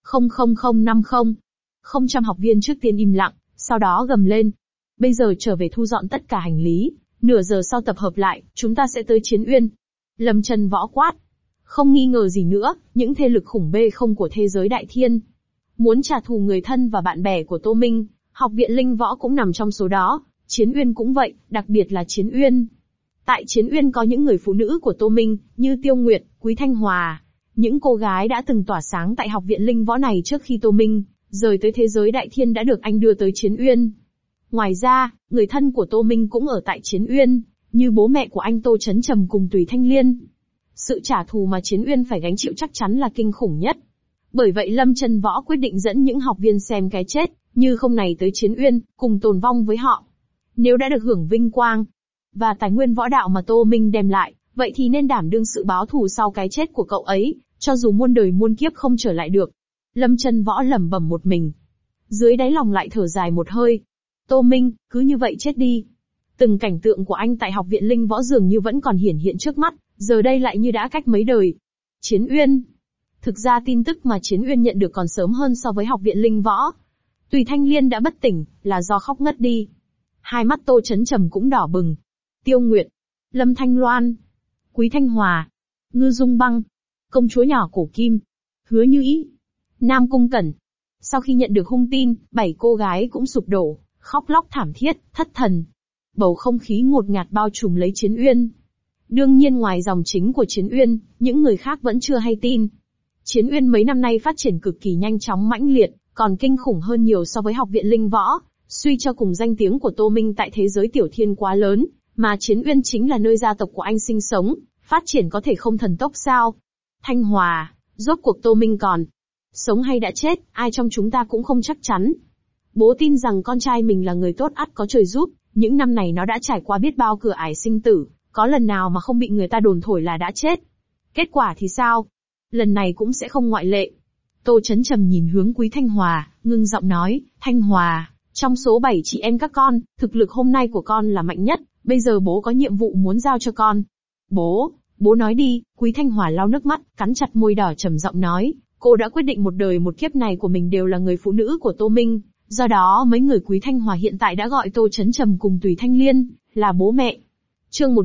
00050. 000 học viên trước tiên im lặng, sau đó gầm lên. Bây giờ trở về thu dọn tất cả hành lý, nửa giờ sau tập hợp lại, chúng ta sẽ tới Chiến Uyên. Lâm Chân Võ quát. Không nghi ngờ gì nữa, những thế lực khủng bê không của thế giới Đại Thiên muốn trả thù người thân và bạn bè của Tô Minh, học viện Linh Võ cũng nằm trong số đó, Chiến Uyên cũng vậy, đặc biệt là Chiến Uyên. Tại Chiến Uyên có những người phụ nữ của Tô Minh, như Tiêu Nguyệt, Quý Thanh Hòa, những cô gái đã từng tỏa sáng tại học viện Linh Võ này trước khi Tô Minh rời tới thế giới Đại Thiên đã được anh đưa tới Chiến Uyên. Ngoài ra, người thân của Tô Minh cũng ở tại Chiến Uyên, như bố mẹ của anh Tô Chấn Trầm cùng Tùy Thanh Liên. Sự trả thù mà Chiến Uyên phải gánh chịu chắc chắn là kinh khủng nhất. Bởi vậy Lâm Chân Võ quyết định dẫn những học viên xem cái chết, như không này tới Chiến Uyên, cùng tồn vong với họ. Nếu đã được hưởng vinh quang và tài nguyên võ đạo mà Tô Minh đem lại, vậy thì nên đảm đương sự báo thù sau cái chết của cậu ấy, cho dù muôn đời muôn kiếp không trở lại được. Lâm Chân Võ lẩm bẩm một mình. Dưới đáy lòng lại thở dài một hơi. Tô Minh, cứ như vậy chết đi. Từng cảnh tượng của anh tại học viện Linh Võ dường như vẫn còn hiển hiện trước mắt, giờ đây lại như đã cách mấy đời. Chiến Uyên. Thực ra tin tức mà Chiến Uyên nhận được còn sớm hơn so với học viện Linh Võ. Tùy Thanh Liên đã bất tỉnh, là do khóc ngất đi. Hai mắt Tô Chấn Trầm cũng đỏ bừng. Tiêu Nguyệt, Lâm Thanh Loan, Quý Thanh Hòa, Ngư Dung Băng, công chúa nhỏ Cổ Kim, Hứa Như Ý, Nam Cung Cẩn. Sau khi nhận được hung tin, 7 cô gái cũng sụp đổ, khóc lóc thảm thiết, thất thần. Bầu không khí ngột ngạt bao trùm lấy Chiến Uyên. Đương nhiên ngoài dòng chính của Chiến Uyên, những người khác vẫn chưa hay tin. Chiến Uyên mấy năm nay phát triển cực kỳ nhanh chóng mãnh liệt, còn kinh khủng hơn nhiều so với học viện Linh Võ. Suy cho cùng danh tiếng của Tô Minh tại thế giới tiểu thiên quá lớn, mà Chiến Uyên chính là nơi gia tộc của anh sinh sống, phát triển có thể không thần tốc sao? Thanh Hòa, rốt cuộc Tô Minh còn sống hay đã chết, ai trong chúng ta cũng không chắc chắn. Bố tin rằng con trai mình là người tốt ắt có trời giúp, những năm này nó đã trải qua biết bao cửa ải sinh tử, có lần nào mà không bị người ta đồn thổi là đã chết. Kết quả thì sao? Lần này cũng sẽ không ngoại lệ. Tô Chấn Trầm nhìn hướng Quý Thanh Hòa, ngưng giọng nói, Thanh Hòa, trong số 7 chị em các con, thực lực hôm nay của con là mạnh nhất, bây giờ bố có nhiệm vụ muốn giao cho con. Bố nói đi. Quý Thanh Hòa lau nước mắt, cắn chặt môi đỏ trầm giọng nói, cô đã quyết định một đời một kiếp này của mình đều là người phụ nữ của Tô Minh, do đó mấy người Quý Thanh Hòa hiện tại đã gọi Tô Chấn Trầm cùng Tùy Thanh Liên là bố mẹ. Chương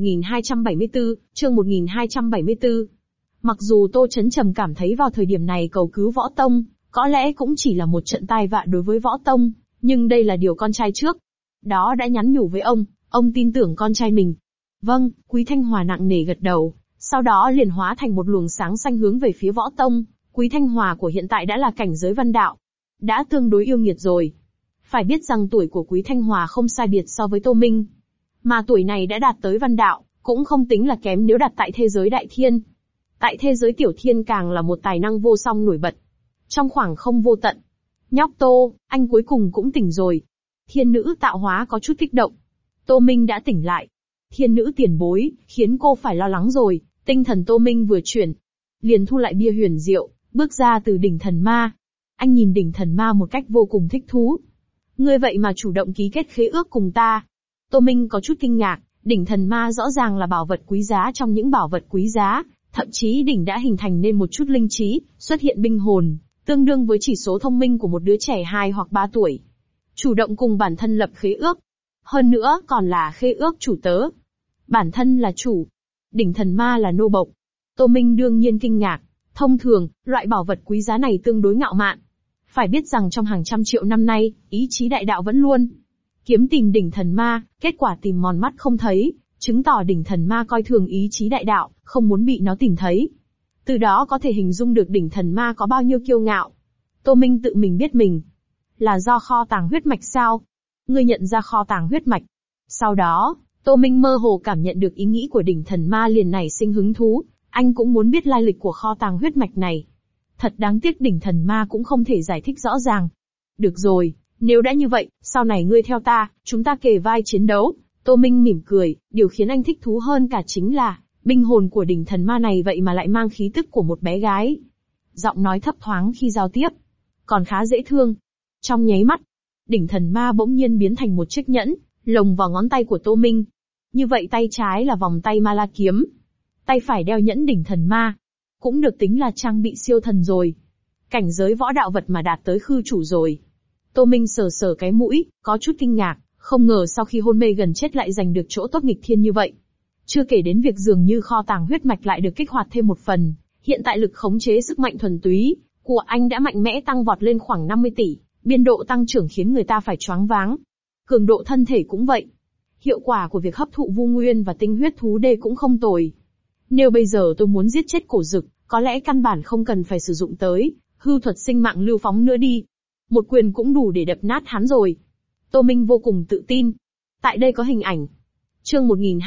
1274. Mặc dù Tô Chấn Trầm cảm thấy vào thời điểm này cầu cứu Võ Tông, có lẽ cũng chỉ là một trận tai vạ đối với Võ Tông, nhưng đây là điều con trai trước đó đã nhắn nhủ với ông tin tưởng con trai mình. Vâng, Quý Thanh Hòa nặng nề gật đầu, sau đó liền hóa thành một luồng sáng xanh hướng về phía Võ Tông. Quý Thanh Hòa của hiện tại đã là cảnh giới văn đạo, đã tương đối yêu nghiệt rồi. Phải biết rằng tuổi của Quý Thanh Hòa không sai biệt so với Tô Minh, mà tuổi này đã đạt tới văn đạo, cũng không tính là kém nếu đặt tại thế giới đại thiên. Tại thế giới tiểu thiên càng là một tài năng vô song nổi bật. Trong khoảng không vô tận, nhóc Tô, anh cuối cùng cũng tỉnh rồi. Thiên nữ tạo hóa có chút kích động. Tô Minh đã tỉnh lại. Thiên nữ tiền bối, khiến cô phải lo lắng rồi. Tinh thần Tô Minh vừa chuyển, liền thu lại bia huyền diệu, bước ra từ đỉnh thần ma. Anh nhìn đỉnh thần ma một cách vô cùng thích thú. Ngươi vậy mà chủ động ký kết khế ước cùng ta. Tô Minh có chút kinh ngạc, đỉnh thần ma rõ ràng là bảo vật quý giá trong những bảo vật quý giá, thậm chí đỉnh đã hình thành nên một chút linh trí, xuất hiện binh hồn, tương đương với chỉ số thông minh của một đứa trẻ 2 hoặc 3 tuổi. Chủ động cùng bản thân lập khế ước. Hơn nữa còn là khế ước chủ tớ. Bản thân là chủ, đỉnh thần ma là nô bộc. Tô Minh đương nhiên kinh ngạc. Thông thường, loại bảo vật quý giá này tương đối ngạo mạn. Phải biết rằng trong hàng trăm triệu năm nay, ý chí đại đạo vẫn luôn kiếm tìm đỉnh thần ma, kết quả tìm mòn mắt không thấy, chứng tỏ đỉnh thần ma coi thường ý chí đại đạo, không muốn bị nó tìm thấy. Từ đó có thể hình dung được đỉnh thần ma có bao nhiêu kiêu ngạo. Tô Minh tự mình biết mình là do kho tàng huyết mạch sao? Ngươi nhận ra kho tàng huyết mạch. Sau đó, Tô Minh mơ hồ cảm nhận được ý nghĩ của đỉnh thần ma liền nảy sinh hứng thú, anh cũng muốn biết lai lịch của kho tàng huyết mạch này. Thật đáng tiếc đỉnh thần ma cũng không thể giải thích rõ ràng. Được rồi, nếu đã như vậy, sau này ngươi theo ta, chúng ta kề vai chiến đấu. Tô Minh mỉm cười, điều khiến anh thích thú hơn cả chính là, binh hồn của đỉnh thần ma này vậy mà lại mang khí tức của một bé gái. Giọng nói thấp thoáng khi giao tiếp, còn khá dễ thương. Trong nháy mắt, đỉnh thần ma bỗng nhiên biến thành một chiếc nhẫn, lồng vào ngón tay của Tô Minh. Như vậy tay trái là vòng tay ma la kiếm, tay phải đeo nhẫn đỉnh thần ma. Cũng được tính là trang bị siêu thần rồi. Cảnh giới võ đạo vật mà đạt tới khư chủ rồi. Tô Minh sờ sờ cái mũi, có chút kinh ngạc, không ngờ sau khi hôn mê gần chết lại giành được chỗ tốt nghịch thiên như vậy. Chưa kể đến việc dường như kho tàng huyết mạch lại được kích hoạt thêm một phần, hiện tại lực khống chế sức mạnh thuần túy của anh đã mạnh mẽ tăng vọt lên khoảng 50 tỷ, biên độ tăng trưởng khiến người ta phải choáng váng. Cường độ thân thể cũng vậy. Hiệu quả của việc hấp thụ vu nguyên và tinh huyết thú đê cũng không tồi. Nếu bây giờ tôi muốn giết chết cổ dực, có lẽ căn bản không cần phải sử dụng tới hư thuật sinh mạng lưu phóng nữa đi. Một quyền cũng đủ để đập nát hắn rồi. Tô Minh vô cùng tự tin. Tại đây có hình ảnh. Chương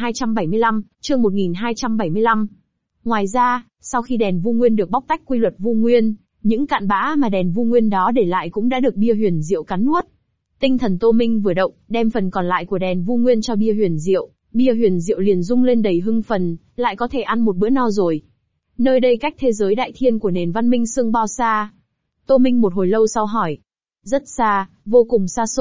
1275. Ngoài ra, sau khi đèn vu nguyên được bóc tách quy luật vu nguyên, những cặn bã mà đèn vu nguyên đó để lại cũng đã được bia huyền diệu cắn nuốt. Tinh thần Tô Minh vừa động, đem phần còn lại của đèn vu nguyên cho bia huyền diệu liền rung lên đầy hưng phấn, lại có thể ăn một bữa no rồi. Nơi đây cách thế giới đại thiên của nền văn minh xương bao xa? Tô Minh một hồi lâu sau hỏi. Rất xa, vô cùng xa xôi,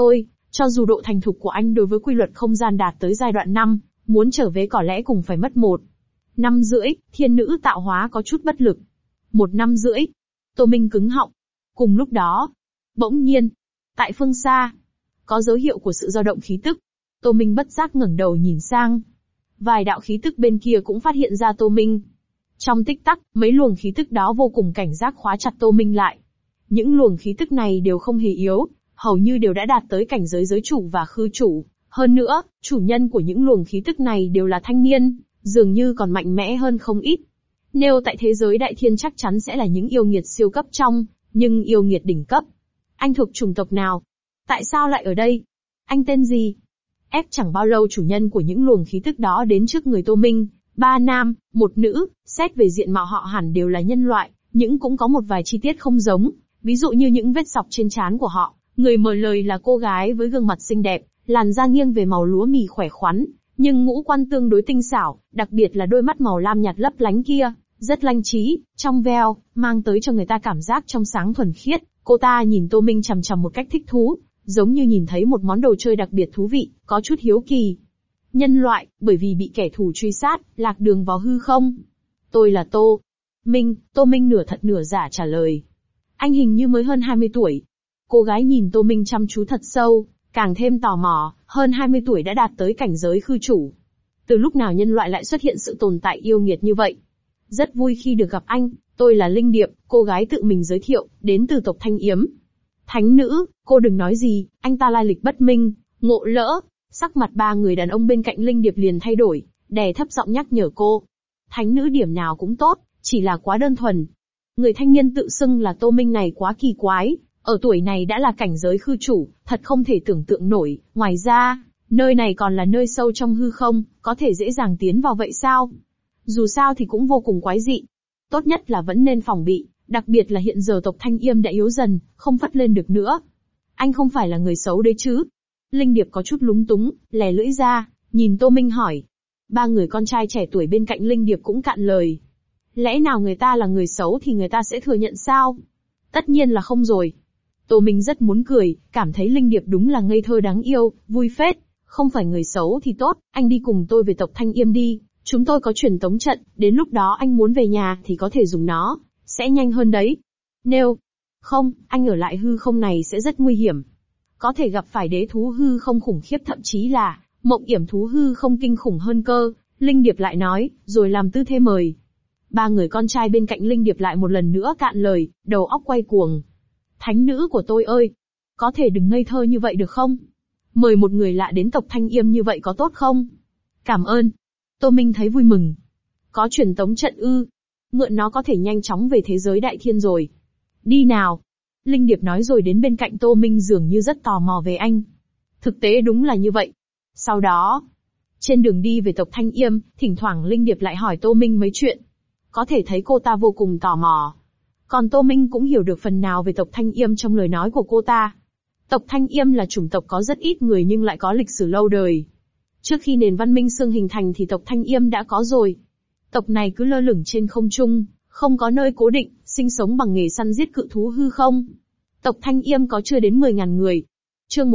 Cho dù độ thành thục của anh đối với quy luật không gian đạt tới giai đoạn 5, muốn trở về có lẽ cũng phải mất 1 năm rưỡi, thiên nữ tạo hóa có chút bất lực. 1 năm rưỡi. Tô Minh cứng họng. Cùng lúc đó, bỗng nhiên, tại phương xa, có dấu hiệu của sự dao động khí tức. Tô Minh bất giác ngẩng đầu nhìn sang. Vài đạo khí tức bên kia cũng phát hiện ra Tô Minh. Trong tích tắc, mấy luồng khí tức đó vô cùng cảnh giác khóa chặt Tô Minh lại. Những luồng khí tức này đều không hề yếu, hầu như đều đã đạt tới cảnh giới giới chủ và khư chủ. Hơn nữa, chủ nhân của những luồng khí tức này đều là thanh niên, dường như còn mạnh mẽ hơn không ít. Nêu tại thế giới đại thiên chắc chắn sẽ là những yêu nghiệt siêu cấp trong, nhưng yêu nghiệt đỉnh cấp. Anh thuộc chủng tộc nào? Tại sao lại ở đây? Anh tên gì? Ép chẳng bao lâu chủ nhân của những luồng khí tức đó đến trước người Tô Minh, 3 nam, 1 nữ, xét về diện mạo họ hẳn đều là nhân loại, nhưng cũng có một vài chi tiết không giống, ví dụ như những vết sọc trên trán của họ. Người mở lời là cô gái với gương mặt xinh đẹp, làn da nghiêng về màu lúa mì khỏe khoắn, nhưng ngũ quan tương đối tinh xảo, đặc biệt là đôi mắt màu lam nhạt lấp lánh kia, rất lanh trí, trong veo, mang tới cho người ta cảm giác trong sáng thuần khiết. Cô ta nhìn Tô Minh chằm chằm một cách thích thú, giống như nhìn thấy một món đồ chơi đặc biệt thú vị, có chút hiếu kỳ. Nhân loại, bởi vì bị kẻ thù truy sát, lạc đường vào hư không. Tôi là Tô Minh, Tô Minh nửa thật nửa giả trả lời. Anh hình như mới hơn 20 tuổi. Cô gái nhìn Tô Minh chăm chú thật sâu, càng thêm tò mò, hơn 20 tuổi đã đạt tới cảnh giới khư chủ. Từ lúc nào nhân loại lại xuất hiện sự tồn tại yêu nghiệt như vậy? Rất vui khi được gặp anh, tôi là Linh Điệp, cô gái tự mình giới thiệu, đến từ tộc Thanh Yếm. Thánh nữ, cô đừng nói gì, anh ta lai lịch bất minh, ngộ lỡ. Sắc mặt 3 người đàn ông bên cạnh Linh Điệp liền thay đổi, đè thấp giọng nhắc nhở cô. Thánh nữ điểm nào cũng tốt, chỉ là quá đơn thuần. Người thanh niên tự xưng là Tô Minh này quá kỳ quái, ở tuổi này đã là cảnh giới khư chủ, thật không thể tưởng tượng nổi. Ngoài ra, nơi này còn là nơi sâu trong hư không, có thể dễ dàng tiến vào vậy sao? Dù sao thì cũng vô cùng quái dị. Tốt nhất là vẫn nên phòng bị, đặc biệt là hiện giờ tộc Thanh Yêm đã yếu dần, không phất lên được nữa. Anh không phải là người xấu đấy chứ? Linh Điệp có chút lúng túng, lè lưỡi ra, nhìn Tô Minh hỏi. 3 người con trai trẻ tuổi bên cạnh Linh Điệp cũng cạn lời. Lẽ nào người ta là người xấu thì người ta sẽ thừa nhận sao? Tất nhiên là không rồi. Tô Minh rất muốn cười, cảm thấy Linh Điệp đúng là ngây thơ đáng yêu, vui phết. Không phải người xấu thì tốt, anh đi cùng tôi về tộc Thanh Yêm đi. Chúng tôi có truyền tống trận, đến lúc đó anh muốn về nhà thì có thể dùng nó, sẽ nhanh hơn đấy. Nếu không, anh ở lại hư không này sẽ rất nguy hiểm. Có thể gặp phải đế thú hư không khủng khiếp, thậm chí là mộng yểm thú hư không kinh khủng hơn cơ. Linh Điệp lại nói, rồi làm tư thế mời. 3 người con trai bên cạnh Linh Điệp lại một lần nữa cạn lời, đầu óc quay cuồng. Thánh nữ của tôi ơi, có thể đừng ngây thơ như vậy được không? Mời một người lạ đến tộc Thanh Yêm như vậy có tốt không? Cảm ơn. Tô Minh thấy vui mừng. Có truyền tống trận ư? Mượn nó có thể nhanh chóng về thế giới đại thiên rồi. Đi nào. Linh Điệp nói rồi đến bên cạnh Tô Minh dường như rất tò mò về anh. Thực tế đúng là như vậy. Sau đó, trên đường đi về tộc Thanh Yêm, thỉnh thoảng Linh Điệp lại hỏi Tô Minh mấy chuyện. Có thể thấy cô ta vô cùng tò mò. Còn Tô Minh cũng hiểu được phần nào về tộc Thanh Yêm trong lời nói của cô ta. Tộc Thanh Yêm là chủng tộc có rất ít người nhưng lại có lịch sử lâu đời. Trước khi nền văn minh Xương hình thành thì tộc Thanh Yêm đã có rồi. Tộc này cứ lơ lửng trên không trung, không có nơi cố định, sinh sống bằng nghề săn giết cự thú hư không. Tộc Thanh Yêm có chưa đến 10.000 người. Chương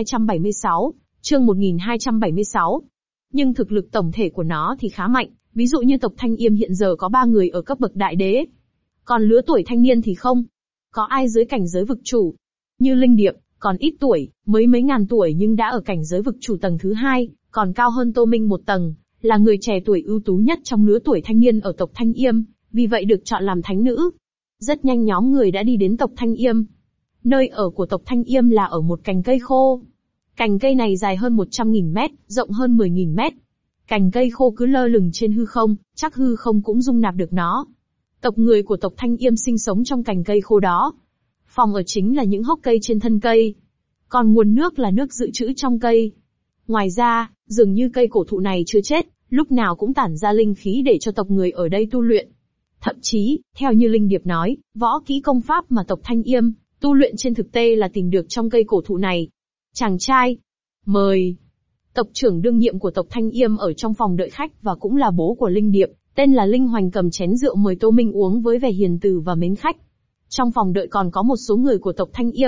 1276, chương 1276. Nhưng thực lực tổng thể của nó thì khá mạnh, ví dụ như tộc Thanh Yêm hiện giờ có 3 người ở cấp bậc đại đế. Còn lứa tuổi thanh niên thì không. Có ai dưới cảnh giới vực chủ. Như Linh Điệp, còn ít tuổi, mới mấy ngàn tuổi nhưng đã ở cảnh giới vực chủ tầng thứ 2, còn cao hơn Tô Minh một tầng, là người trẻ tuổi ưu tú nhất trong lứa tuổi thanh niên ở tộc Thanh Yêm, vì vậy được chọn làm thánh nữ. Rất nhanh nhóm người đã đi đến tộc Thanh Yêm. Nơi ở của tộc Thanh Yêm là ở một cành cây khô. Cành cây này dài hơn 100.000 mét, rộng hơn 10.000 mét. Cành cây khô cứ lơ lửng trên hư không, chắc hư không cũng dung nạp được nó. Tộc người của tộc Thanh Yêm sinh sống trong cành cây khô đó. Phòng ở chính là những hốc cây trên thân cây. Còn nguồn nước là nước dự trữ trong cây. Ngoài ra, dường như cây cổ thụ này chưa chết, lúc nào cũng tản ra linh khí để cho tộc người ở đây tu luyện. Thậm chí, theo như Linh Điệp nói, võ kỹ công pháp mà tộc Thanh Yêm tu luyện trên thực tế là tìm được trong cây cổ thụ này. Chàng trai, mời. Tộc trưởng đương nhiệm của tộc Thanh Yêm ở trong phòng đợi khách và cũng là bố của Linh Điệp, tên là Linh Hoành cầm chén rượu mời Tô Minh uống với vẻ hiền từ và mến khách. Trong phòng đợi còn có một số người của tộc Thanh Yêm,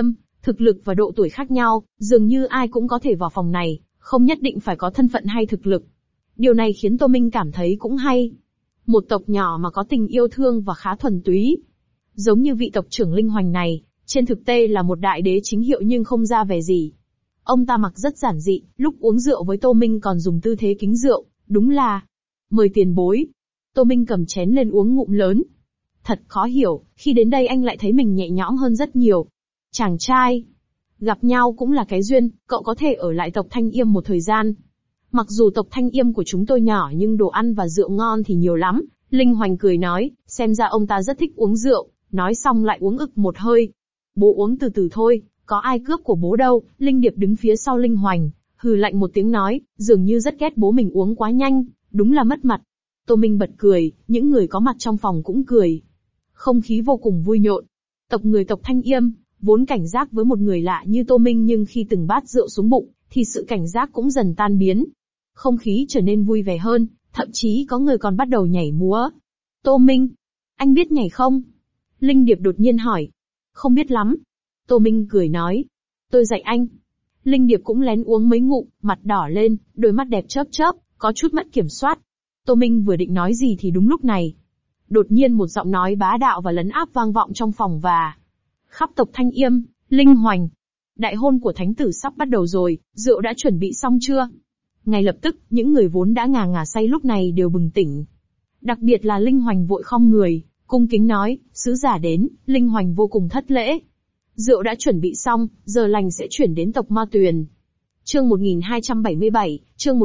Thực lực và độ tuổi khác nhau, dường như ai cũng có thể vào phòng này, không nhất định phải có thân phận hay thực lực. Điều này khiến Tô Minh cảm thấy cũng hay. Một tộc nhỏ mà có tình yêu thương và khá thuần túy. Giống như vị tộc trưởng Linh Hoành này, trên thực tế là một đại đế chính hiệu nhưng không ra vẻ gì. Ông ta mặc rất giản dị, lúc uống rượu với Tô Minh còn dùng tư thế kính rượu, đúng là mời tiền bối. Tô Minh cầm chén lên uống ngụm lớn. Thật khó hiểu, khi đến đây anh lại thấy mình nhẹ nhõm hơn rất nhiều. Chàng trai, gặp nhau cũng là cái duyên, cậu có thể ở lại tộc Thanh Yêm một thời gian. Mặc dù tộc Thanh Yêm của chúng tôi nhỏ nhưng đồ ăn và rượu ngon thì nhiều lắm. Linh Hoành cười nói, xem ra ông ta rất thích uống rượu, nói xong lại uống ực một hơi. Bố uống từ từ thôi, có ai cướp của bố đâu. Linh Điệp đứng phía sau Linh Hoành, hừ lạnh một tiếng nói, dường như rất ghét bố mình uống quá nhanh, đúng là mất mặt. Tô Minh bật cười, những người có mặt trong phòng cũng cười. Không khí vô cùng vui nhộn. Người tộc Thanh Yêm, vốn cảnh giác với một người lạ như Tô Minh nhưng khi từng bát rượu xuống bụng, thì sự cảnh giác cũng dần tan biến. Không khí trở nên vui vẻ hơn, thậm chí có người còn bắt đầu nhảy múa. Tô Minh, anh biết nhảy không? Linh Điệp đột nhiên hỏi. Không biết lắm. Tô Minh cười nói. Tôi dạy anh. Linh Điệp cũng lén uống mấy ngụm, mặt đỏ lên, đôi mắt đẹp chớp chớp, có chút mất kiểm soát. Tô Minh vừa định nói gì thì đúng lúc này. Đột nhiên một giọng nói bá đạo và lấn áp vang vọng trong phòng và khắp tộc Thanh Yêm, Linh Hoành. Đại hôn của thánh tử sắp bắt đầu rồi, rượu đã chuẩn bị xong chưa? Ngay lập tức, những người vốn đã ngà ngà say lúc này đều bừng tỉnh. Đặc biệt là Linh Hoành vội khom người, cung kính nói, sứ giả đến. Linh Hoành vô cùng thất lễ. Rượu đã chuẩn bị xong, giờ lành sẽ chuyển đến tộc Ma Tuyền. Chương 1277, chương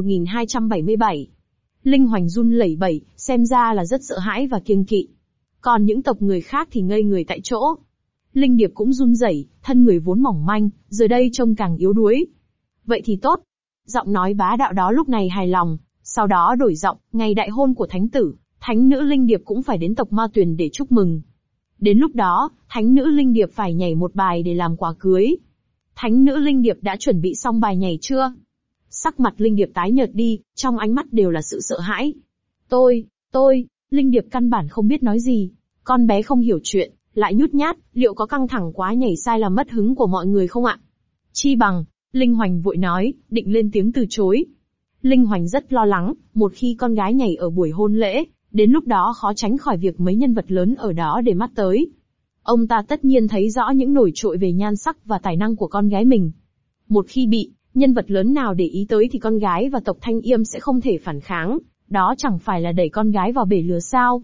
1277. Linh Hoành run lẩy bẩy, xem ra là rất sợ hãi và kiêng kỵ. Còn những tộc người khác thì ngây người tại chỗ. Linh Điệp cũng run rẩy, thân người vốn mỏng manh, giờ đây trông càng yếu đuối. Vậy thì tốt. Giọng nói bá đạo đó lúc này hài lòng, sau đó đổi giọng, ngày đại hôn của thánh tử, thánh nữ Linh Điệp cũng phải đến tộc Ma Tuyền để chúc mừng. Đến lúc đó, thánh nữ Linh Điệp phải nhảy một bài để làm quà cưới. Thánh nữ Linh Điệp đã chuẩn bị xong bài nhảy chưa? Sắc mặt Linh Điệp tái nhợt đi, trong ánh mắt đều là sự sợ hãi. Tôi, Linh Điệp căn bản không biết nói gì. Con bé không hiểu chuyện, lại nhút nhát, liệu có căng thẳng quá nhảy sai làm mất hứng của mọi người không ạ? Chi bằng, Linh Hoành vội nói, định lên tiếng từ chối. Linh Hoành rất lo lắng, một khi con gái nhảy ở buổi hôn lễ, đến lúc đó khó tránh khỏi việc mấy nhân vật lớn ở đó để mắt tới. Ông ta tất nhiên thấy rõ những nổi trội về nhan sắc và tài năng của con gái mình. Một khi bị nhân vật lớn nào để ý tới thì con gái và tộc Thanh Yêm sẽ không thể phản kháng, đó chẳng phải là đẩy con gái vào bể lửa sao?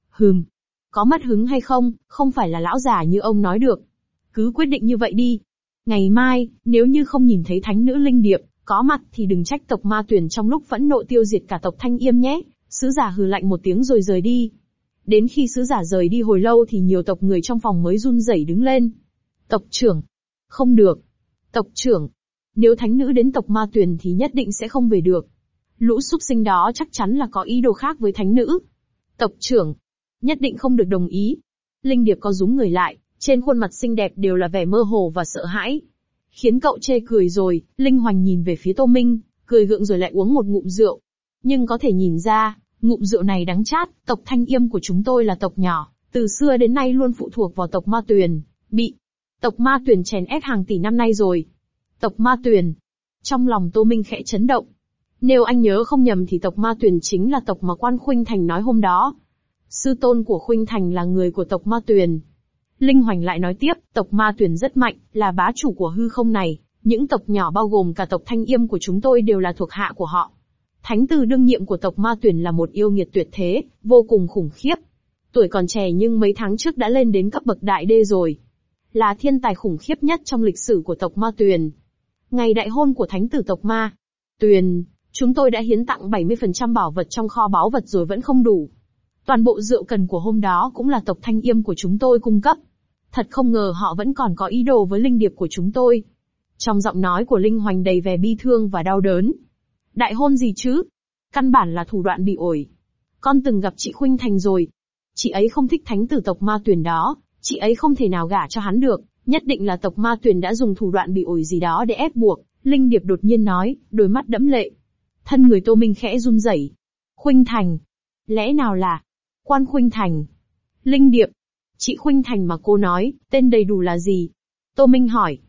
Có mất hứng hay không, không phải là lão già như ông nói được. Cứ quyết định như vậy đi. Ngày mai, nếu như không nhìn thấy thánh nữ Linh Điệp có mặt thì đừng trách tộc Ma Tuyền trong lúc phẫn nộ tiêu diệt cả tộc Thanh Yêm nhé. Sứ giả hừ lạnh một tiếng rồi rời đi. Đến khi sứ giả rời đi hồi lâu thì nhiều tộc người trong phòng mới run rẩy đứng lên. Tộc trưởng. Không được. Tộc trưởng. Nếu thánh nữ đến tộc Ma Tuyền thì nhất định sẽ không về được. Lũ súc sinh đó chắc chắn là có ý đồ khác với thánh nữ. Tộc trưởng. Nhất định không được đồng ý. Linh Điệp có rúm người lại, trên khuôn mặt xinh đẹp đều là vẻ mơ hồ và sợ hãi. Khiến cậu chê cười rồi, Linh Hoành nhìn về phía Tô Minh, cười gượng rồi lại uống một ngụm rượu. Nhưng có thể nhìn ra, ngụm rượu này đắng chát, tộc Thanh Yêm của chúng tôi là tộc nhỏ, từ xưa đến nay luôn phụ thuộc vào tộc Ma Tuyền, bị tộc Ma Tuyền chèn ép hàng tỷ năm nay rồi. Tộc Ma Tuyền. Trong lòng Tô Minh khẽ chấn động. Nếu anh nhớ không nhầm thì tộc Ma Tuyền chính là tộc mà Quan Khuynh Thành nói hôm đó. Sư tôn của Khuynh Thành là người của tộc Ma Tuyền. Linh Hoành lại nói tiếp, tộc Ma Tuyền rất mạnh, là bá chủ của hư không này, những tộc nhỏ bao gồm cả tộc Thanh Yêm của chúng tôi đều là thuộc hạ của họ. Thánh tử đương nhiệm của tộc Ma Tuyền là một yêu nghiệt tuyệt thế, vô cùng khủng khiếp. Tuổi còn trẻ nhưng mấy tháng trước đã lên đến cấp bậc đại đê rồi. Là thiên tài khủng khiếp nhất trong lịch sử của tộc Ma Tuyền. Ngày đại hôn của thánh tử tộc Ma Tuyền, chúng tôi đã hiến tặng 70% bảo vật trong kho báu vật rồi vẫn không đủ. Toàn bộ rượu cần của hôm đó cũng là tộc Thanh Yêm của chúng tôi cung cấp. Thật không ngờ họ vẫn còn có ý đồ với Linh Điệp của chúng tôi. Trong giọng nói của Linh Hoành đầy vẻ bi thương và đau đớn. Đại hôn gì chứ? Căn bản là thủ đoạn bị ổi. Con từng gặp chị Khuynh Thành rồi. Chị ấy không thích thánh tử tộc Ma Tuyền đó, chị ấy không thể nào gả cho hắn được, nhất định là tộc Ma Tuyền đã dùng thủ đoạn bị ổi gì đó để ép buộc. Linh Điệp đột nhiên nói, đôi mắt đẫm lệ. Thân người Tô Minh khẽ run rẩy. Khuynh Thành. Lẽ nào là Quan Khuynh Thành? Linh Điệp. Chị Khuynh Thành mà cô nói, tên đầy đủ là gì? Tô Minh hỏi.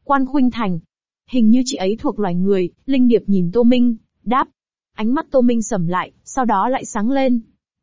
Quan Khuynh Thành. Hình như chị ấy thuộc loài người, Linh Điệp nhìn Tô Minh, đáp. Ánh mắt Tô Minh sầm lại, sau đó lại sáng lên.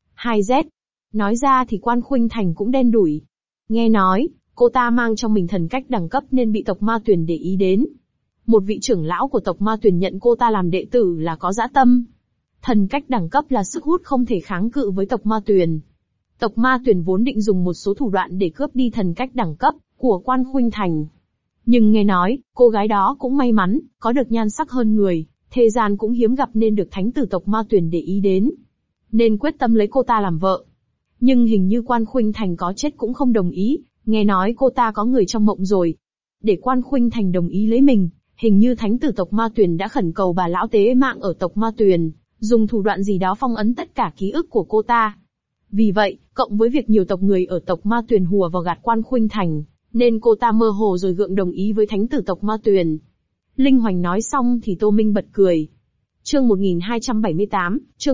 2Z. Nói ra thì Quan Khuynh Thành cũng đen đủi. Nghe nói, cô ta mang trong mình thần cách đẳng cấp nên bị tộc Ma Tuyền để ý đến. Một vị trưởng lão của tộc Ma Tuyền nhận cô ta làm đệ tử là có dã tâm. Thần cách đẳng cấp là sức hút không thể kháng cự với tộc Ma Tuyền. Tộc Ma Tuyền vốn định dùng một số thủ đoạn để cướp đi thần cách đẳng cấp của Quan Khuynh Thành. Nhưng nghe nói, cô gái đó cũng may mắn, có được nhan sắc hơn người, thế gian cũng hiếm gặp nên được thánh tử tộc Ma Tuyền để ý đến. Nên quyết tâm lấy cô ta làm vợ. Nhưng hình như Quan Khuynh Thành có chết cũng không đồng ý, nghe nói cô ta có người trong mộng rồi. Để Quan Khuynh Thành đồng ý lấy mình, hình như thánh tử tộc Ma Tuyền đã khẩn cầu bà lão tế mạng ở tộc Ma Tuyền, dùng thủ đoạn gì đó phong ấn tất cả ký ức của cô ta. Vì vậy, cộng với việc nhiều tộc người ở tộc Ma Tuyền hùa vào gạt Quan Khuynh Thành, nên cô ta mơ hồ rồi gượng đồng ý với thánh tử tộc Ma Tuyền. Linh Hoành nói xong thì Tô Minh bật cười. Chương 1278, chương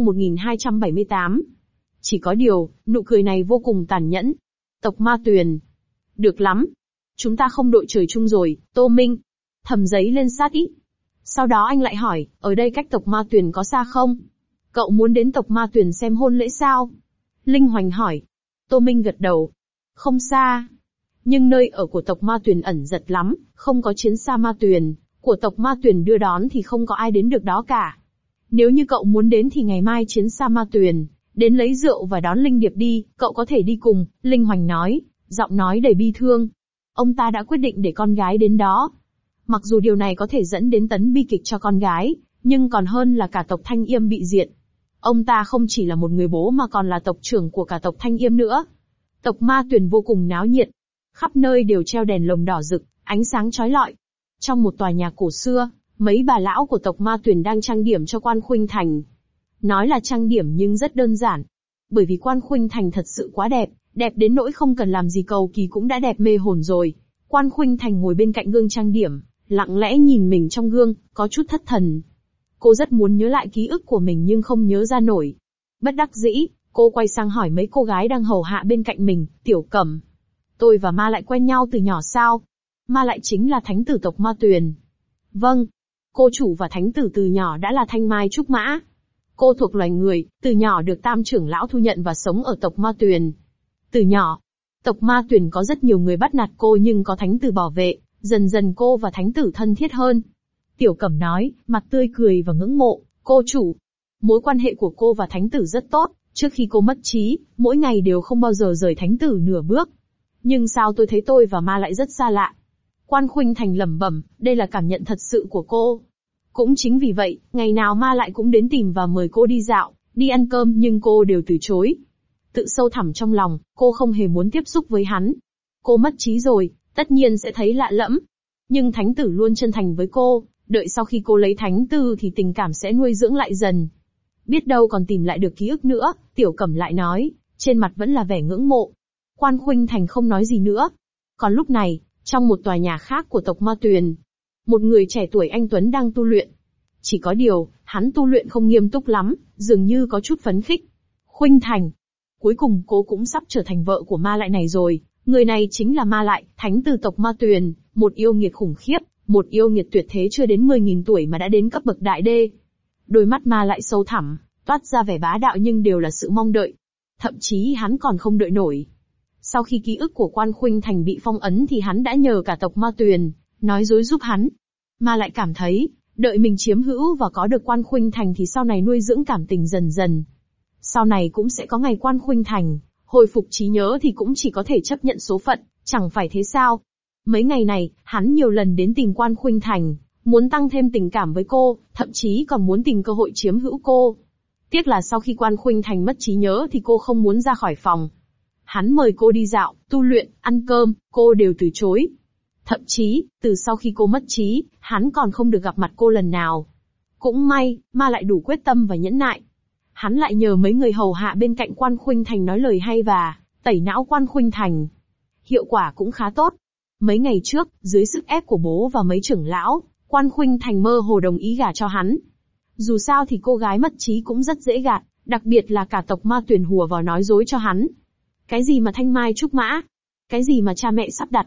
1278. Chỉ có điều, nụ cười này vô cùng tàn nhẫn. Tộc Ma Tuyền. Được lắm. Chúng ta không đội trời chung rồi, Tô Minh. Thầm giấy lên sát ý. Sau đó anh lại hỏi, ở đây cách tộc Ma Tuyền có xa không? Cậu muốn đến tộc Ma Tuyền xem hôn lễ sao? Linh Hoành hỏi. Tô Minh gật đầu. Không xa. Nhưng nơi ở của tộc Ma Tuyền ẩn giật lắm, không có chiến xa Ma Tuyền, của tộc Ma Tuyền đưa đón thì không có ai đến được đó cả. Nếu như cậu muốn đến thì ngày mai chiến xa Ma Tuyền, đến lấy rượu và đón Linh Điệp đi, cậu có thể đi cùng, Linh Hoành nói, giọng nói đầy bi thương. Ông ta đã quyết định để con gái đến đó. Mặc dù điều này có thể dẫn đến tấn bi kịch cho con gái, nhưng còn hơn là cả tộc Thanh Yêm bị diệt. Ông ta không chỉ là một người bố mà còn là tộc trưởng của cả tộc Thanh Yêm nữa. Tộc Ma Tuyền vô cùng náo nhiệt. Khắp nơi đều treo đèn lồng đỏ rực, ánh sáng chói lọi. Trong một tòa nhà cổ xưa, mấy bà lão của tộc Ma Tuyền đang trang điểm cho Quan Khuynh Thành. Nói là trang điểm nhưng rất đơn giản. Bởi vì Quan Khuynh Thành thật sự quá đẹp, đẹp đến nỗi không cần làm gì cầu kỳ cũng đã đẹp mê hồn rồi. Quan Khuynh Thành ngồi bên cạnh gương trang điểm, lặng lẽ nhìn mình trong gương, có chút thất thần. Cô rất muốn nhớ lại ký ức của mình nhưng không nhớ ra nổi. Bất đắc dĩ, cô quay sang hỏi mấy cô gái đang hầu hạ bên cạnh mình, Tiểu Cẩm. Tôi và Ma Lại quen nhau từ nhỏ sao? Ma Lại chính là thánh tử tộc Ma Tuyền. Vâng. Cô chủ và thánh tử từ nhỏ đã là thanh mai trúc mã. Cô thuộc loài người, từ nhỏ được tam trưởng lão thu nhận và sống ở tộc Ma Tuyền. Từ nhỏ, tộc Ma Tuyền có rất nhiều người bắt nạt cô nhưng có thánh tử bảo vệ, dần dần cô và thánh tử thân thiết hơn. Tiểu Cẩm nói, mặt tươi cười và ngưỡng mộ, cô chủ. Mối quan hệ của cô và thánh tử rất tốt, trước khi cô mất trí, mỗi ngày đều không bao giờ rời thánh tử nửa bước. Nhưng sao tôi thấy tôi và Ma lại rất xa lạ? Quan Khuynh Thành lẩm bẩm, đây là cảm nhận thật sự của cô. Cũng chính vì vậy, ngày nào Ma lại cũng đến tìm và mời cô đi dạo, đi ăn cơm nhưng cô đều từ chối. Tự sâu thẳm trong lòng, cô không hề muốn tiếp xúc với hắn. Cô mất trí rồi, tất nhiên sẽ thấy lạ lẫm. Nhưng thánh tử luôn chân thành với cô, đợi sau khi cô lấy thánh tử thì tình cảm sẽ nuôi dưỡng lại dần. Biết đâu còn tìm lại được ký ức nữa, Tiểu Cẩm lại nói, trên mặt vẫn là vẻ ngưỡng mộ. Quan Khuynh Thành không nói gì nữa. Còn lúc này, trong một tòa nhà khác của tộc Ma Tuyền, một người trẻ tuổi anh tuấn đang tu luyện. Chỉ có điều, hắn tu luyện không nghiêm túc lắm, dường như có chút phấn khích. Khuynh Thành. Cuối cùng cô cũng sắp trở thành vợ của Ma Lại này rồi. Người này chính là Ma Lại, thánh tử tộc Ma Tuyền, một yêu nghiệt khủng khiếp, một yêu nghiệt tuyệt thế chưa đến 10.000 tuổi mà đã đến cấp bậc đại đê. Đôi mắt Ma Lại sâu thẳm, toát ra vẻ bá đạo nhưng đều là sự mong đợi. Thậm chí hắn còn không đợi nổi. Sau khi ký ức của Quan Khuynh Thành bị phong ấn thì hắn đã nhờ cả tộc Ma Tuyền, nói dối giúp hắn. Ma Lại cảm thấy, đợi mình chiếm hữu và có được Quan Khuynh Thành thì sau này nuôi dưỡng cảm tình dần dần. Sau này cũng sẽ có ngày Quan Khuynh Thành hồi phục trí nhớ thì cũng chỉ có thể chấp nhận số phận, chẳng phải thế sao? Mấy ngày này, hắn nhiều lần đến tìm Quan Khuynh Thành, muốn tăng thêm tình cảm với cô, thậm chí còn muốn tìm cơ hội chiếm hữu cô. Tiếc là sau khi Quan Khuynh Thành mất trí nhớ thì cô không muốn ra khỏi phòng. Hắn mời cô đi dạo, tu luyện, ăn cơm, cô đều từ chối. Thậm chí, từ sau khi cô mất trí, hắn còn không được gặp mặt cô lần nào. Cũng may, Ma lại đủ quyết tâm và nhẫn nại. Hắn lại nhờ mấy người hầu hạ bên cạnh Quan Khuynh Thành nói lời hay và tẩy não Quan Khuynh Thành. Hiệu quả cũng khá tốt. Mấy ngày trước, dưới sức ép của bố và mấy trưởng lão, Quan Khuynh Thành mơ hồ đồng ý gả cho hắn. Dù sao thì cô gái mất trí cũng rất dễ gạt, đặc biệt là cả tộc Ma Tuyền hùa vào nói dối cho hắn. Cái gì mà thanh mai trúc mã? Cái gì mà cha mẹ sắp đặt?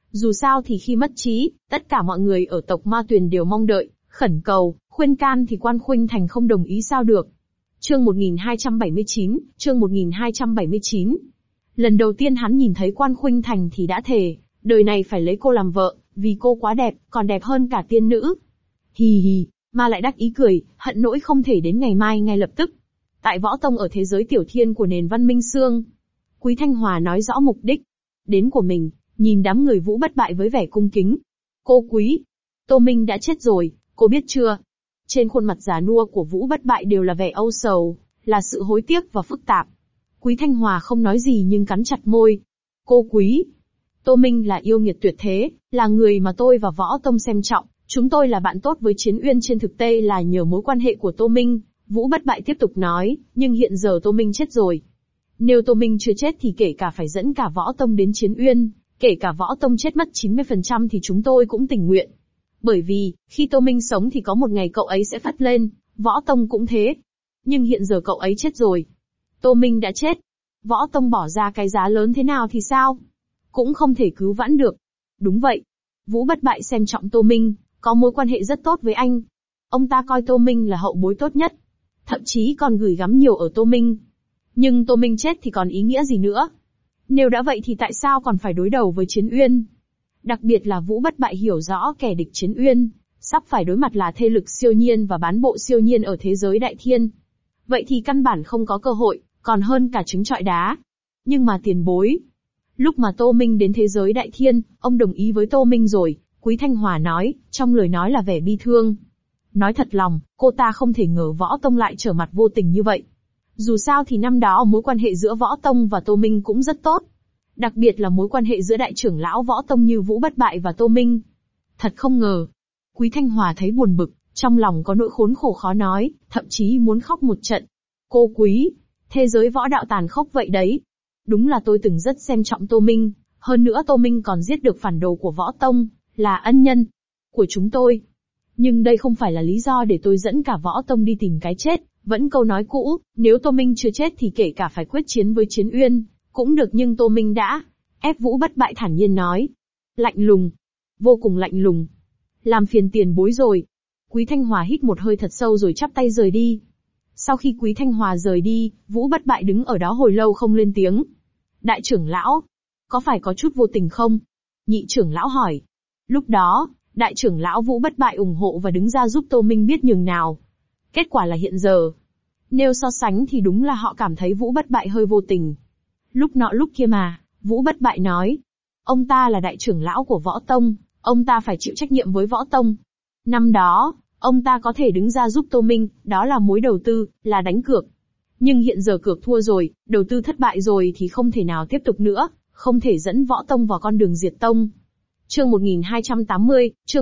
Dù sao thì khi mất trí, tất cả mọi người ở tộc Ma Tuyền đều mong đợi, khẩn cầu, khuyên can thì Quan Khuynh Thành không đồng ý sao được. Chương 1279, chương 1279. Lần đầu tiên hắn nhìn thấy Quan Khuynh Thành thì đã thề, đời này phải lấy cô làm vợ, vì cô quá đẹp, còn đẹp hơn cả tiên nữ. Hì hì, mà lại đắc ý cười, hận nỗi không thể đến ngày mai ngay lập tức. Tại võ tông ở thế giới tiểu thiên của nền văn minh xương. Quý Thanh Hòa nói rõ mục đích đến của mình, nhìn đám người Vũ Bất Bại với vẻ cung kính. Cô Quý, Tô Minh đã chết rồi, cô biết chưa? Trên khuôn mặt già nua của Vũ Bất Bại đều là vẻ âu sầu, là sự hối tiếc và phức tạp. Quý Thanh Hòa không nói gì nhưng cắn chặt môi. Cô Quý, Tô Minh là yêu nghiệt tuyệt thế, là người mà tôi và Võ Tông xem trọng, chúng tôi là bạn tốt với Chiến Uyên trên thực tế là nhờ mối quan hệ của Tô Minh. Vũ Bất Bại tiếp tục nói, nhưng hiện giờ Tô Minh chết rồi. Nếu Tô Minh chưa chết thì kể cả phải dẫn cả Võ Tông đến Chiến Uyên, kể cả Võ Tông chết mất 90% thì chúng tôi cũng tình nguyện. Bởi vì, khi Tô Minh sống thì có một ngày cậu ấy sẽ phất lên, Võ Tông cũng thế. Nhưng hiện giờ cậu ấy chết rồi. Tô Minh đã chết. Võ Tông bỏ ra cái giá lớn thế nào thì sao? Cũng không thể cứu vãn được. Đúng vậy. Vũ Bất Bại xem trọng Tô Minh, có mối quan hệ rất tốt với anh. Ông ta coi Tô Minh là hậu bối tốt nhất. Thậm chí còn gửi gắm nhiều ở Tô Minh. Nhưng Tô Minh chết thì còn ý nghĩa gì nữa? Nếu đã vậy thì tại sao còn phải đối đầu với Chiến Uyên? Đặc biệt là Vũ Bất Bại hiểu rõ kẻ địch Chiến Uyên, sắp phải đối mặt là thế lực siêu nhiên và bán bộ siêu nhiên ở thế giới đại thiên. Vậy thì căn bản không có cơ hội, còn hơn cả trứng trọi đá. Nhưng mà tiền bối. Lúc mà Tô Minh đến thế giới đại thiên, ông đồng ý với Tô Minh rồi, Quý Thanh Hòa nói, trong lời nói là vẻ bi thương. Nói thật lòng, cô ta không thể ngờ Võ Tông lại trở mặt vô tình như vậy. Dù sao thì năm đó mối quan hệ giữa Võ Tông và Tô Minh cũng rất tốt. Đặc biệt là mối quan hệ giữa đại trưởng lão Võ Tông như Vũ Bất Bại và Tô Minh. Thật không ngờ. Quý Thanh Hòa thấy buồn bực, trong lòng có nỗi khốn khổ khó nói, thậm chí muốn khóc một trận. Cô Quý, thế giới võ đạo tàn khốc vậy đấy. Đúng là tôi từng rất xem trọng Tô Minh, hơn nữa Tô Minh còn giết được phản đồ của Võ Tông, là ân nhân của chúng tôi. Nhưng đây không phải là lý do để tôi dẫn cả Võ Tông đi tìm cái chết, vẫn câu nói cũ, nếu Tô Minh chưa chết thì kể cả phải quyết chiến với Chiến Uyên, cũng được nhưng Tô Minh đã. Ép Vũ Bất Bại thản nhiên nói. Lạnh lùng. Vô cùng lạnh lùng. Làm phiền tiền bối rồi. Quý Thanh Hòa hít một hơi thật sâu rồi chắp tay rời đi. Sau khi Quý Thanh Hòa rời đi, Vũ Bất Bại đứng ở đó hồi lâu không lên tiếng. Đại trưởng lão, có phải có chút vô tình không? Nhị trưởng lão hỏi. Lúc đó, đại trưởng lão Vũ Bất Bại ủng hộ và đứng ra giúp Tô Minh biết nhường nào. Kết quả là hiện giờ. Nếu so sánh thì đúng là họ cảm thấy Vũ Bất Bại hơi vô tình. Lúc nọ lúc kia mà, Vũ Bất Bại nói. Ông ta là đại trưởng lão của Võ Tông, ông ta phải chịu trách nhiệm với Võ Tông. Năm đó, ông ta có thể đứng ra giúp Tô Minh, đó là mối đầu tư, là đánh cược. Nhưng hiện giờ cược thua rồi, đầu tư thất bại rồi thì không thể nào tiếp tục nữa, không thể dẫn Võ Tông vào con đường diệt tông. Chương 1280, chương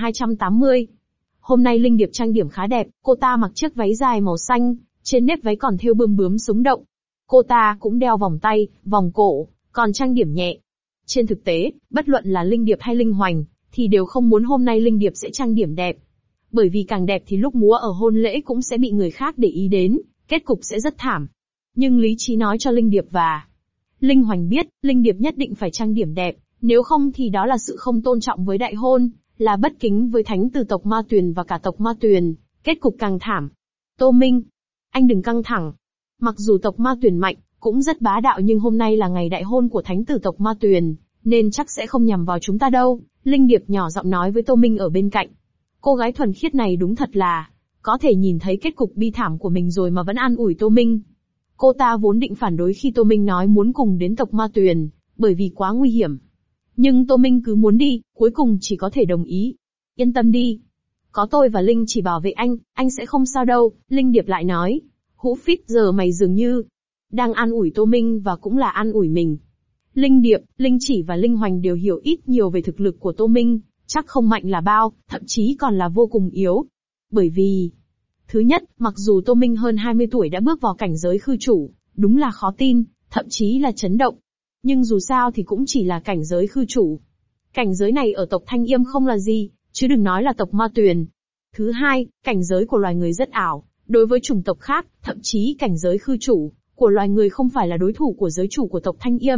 1280. Hôm nay Linh Điệp trang điểm khá đẹp, cô ta mặc chiếc váy dài màu xanh, trên nếp váy còn thêu bươm bướm sống động. Cô ta cũng đeo vòng tay, vòng cổ, còn trang điểm nhẹ. Trên thực tế, bất luận là Linh Điệp hay Linh Hoành, thì đều không muốn hôm nay Linh Điệp sẽ trang điểm đẹp. Bởi vì càng đẹp thì lúc múa ở hôn lễ cũng sẽ bị người khác để ý đến, kết cục sẽ rất thảm. Nhưng lý trí nói cho Linh Điệp và Linh Hoành biết, Linh Điệp nhất định phải trang điểm đẹp, nếu không thì đó là sự không tôn trọng với đại hôn, là bất kính với thánh tử tộc Ma Tuyền và cả tộc Ma Tuyền, kết cục càng thảm. Tô Minh, anh đừng căng thẳng. Mặc dù tộc Ma Tuyền mạnh, cũng rất bá đạo nhưng hôm nay là ngày đại hôn của thánh tử tộc Ma Tuyền, nên chắc sẽ không nhằm vào chúng ta đâu, Linh Điệp nhỏ giọng nói với Tô Minh ở bên cạnh. Cô gái thuần khiết này đúng thật là, có thể nhìn thấy kết cục bi thảm của mình rồi mà vẫn an ủi Tô Minh. Cô ta vốn định phản đối khi Tô Minh nói muốn cùng đến tộc Ma Tuyền, bởi vì quá nguy hiểm. Nhưng Tô Minh cứ muốn đi, cuối cùng chỉ có thể đồng ý. Yên tâm đi. Có tôi và Linh chỉ bảo vệ anh sẽ không sao đâu, Linh Điệp lại nói. Hũ Phít giờ mày dường như đang an ủi Tô Minh và cũng là an ủi mình. Linh Điệp, Linh Chỉ và Linh Hoành đều hiểu ít nhiều về thực lực của Tô Minh, chắc không mạnh là bao, thậm chí còn là vô cùng yếu. Bởi vì, thứ nhất, mặc dù Tô Minh hơn 20 tuổi đã bước vào cảnh giới khư chủ, đúng là khó tin, thậm chí là chấn động. Nhưng dù sao thì cũng chỉ là cảnh giới khư chủ. Cảnh giới này ở tộc Thanh Yêm không là gì, chứ đừng nói là tộc Ma Tuyền. Thứ hai, cảnh giới của loài người rất ảo, đối với chủng tộc khác, thậm chí cảnh giới khư chủ của loài người không phải là đối thủ của giới chủ của tộc Thanh Yêm,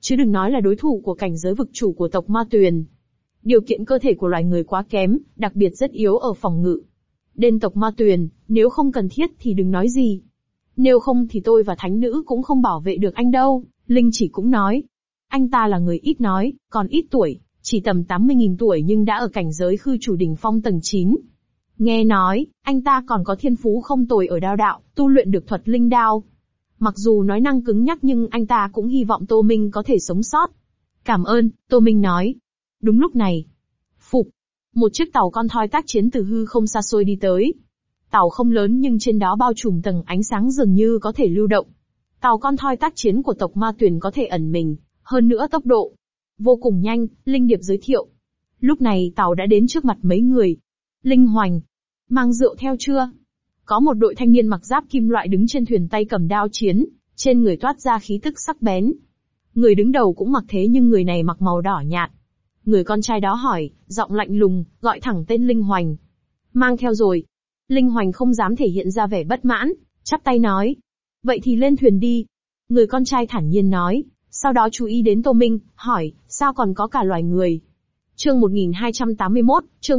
chứ đừng nói là đối thủ của cảnh giới vực chủ của tộc Ma Tuyền. Điều kiện cơ thể của loài người quá kém, đặc biệt rất yếu ở phòng ngự. Đến tộc Ma Tuyền, nếu không cần thiết thì đừng nói gì. Nếu không thì tôi và thánh nữ cũng không bảo vệ được anh đâu, Linh Chỉ cũng nói. Anh ta là người ít nói, còn ít tuổi, chỉ tầm 80.000 tuổi nhưng đã ở cảnh giới khư chủ đỉnh phong tầng 9. Nghe nói, anh ta còn có thiên phú không tồi ở đao đạo, tu luyện được thuật linh đao. Mặc dù nói năng cứng nhắc nhưng anh ta cũng hy vọng Tô Minh có thể sống sót. Cảm ơn, Tô Minh nói. Đúng lúc này. Phục. Một chiếc tàu con thoi tác chiến từ hư không xa xôi đi tới. Tàu không lớn nhưng trên đó bao trùm tầng ánh sáng dường như có thể lưu động. Tàu con thoi tác chiến của tộc Ma Tuyền có thể ẩn mình, hơn nữa tốc độ vô cùng nhanh, Linh Điệp giới thiệu. Lúc này tàu đã đến trước mặt mấy người. Linh Hoành. Mang rượu theo chưa? Có một đội thanh niên mặc giáp kim loại đứng trên thuyền tay cầm đao chiến, trên người toát ra khí tức sắc bén. Người đứng đầu cũng mặc thế nhưng người này mặc màu đỏ nhạt. Người con trai đó hỏi, giọng lạnh lùng, gọi thẳng tên Linh Hoành. Mang theo rồi. Linh Hoành không dám thể hiện ra vẻ bất mãn, chắp tay nói. Vậy thì lên thuyền đi. Người con trai thản nhiên nói, sau đó chú ý đến Tô Minh, hỏi, sao còn có cả loài người? Chương 1281, chương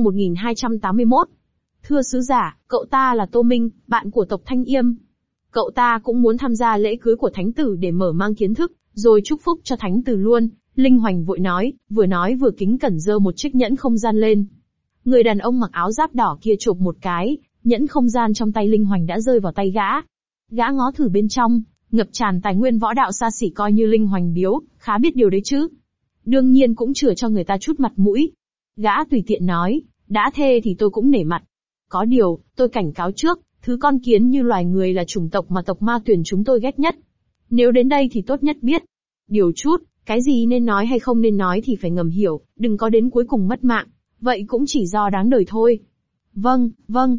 1281. Thưa sứ giả, cậu ta là Tô Minh, bạn của tộc Thanh Yêm. Cậu ta cũng muốn tham gia lễ cưới của thánh tử để mở mang kiến thức, rồi chúc phúc cho thánh tử luôn. Linh Hoành vội nói vừa kính cẩn giơ một chiếc nhẫn không gian lên. Người đàn ông mặc áo giáp đỏ kia chộp một cái, nhẫn không gian trong tay Linh Hoành đã rơi vào tay gã. Gã ngó thử bên trong, ngập tràn tài nguyên võ đạo xa xỉ coi như Linh Hoành biếu, khá biết điều đấy chứ. Đương nhiên cũng chừa cho người ta chút mặt mũi. Gã tùy tiện nói, đã thê thì tôi cũng nể mặt. Có điều, tôi cảnh cáo trước, thứ con kiến như loài người là chủng tộc mà tộc Ma Tuyền chúng tôi ghét nhất. Nếu đến đây thì tốt nhất biết điều chút, cái gì nên nói hay không nên nói thì phải ngầm hiểu, đừng có đến cuối cùng mất mạng. Vậy cũng chỉ do đáng đời thôi. Vâng,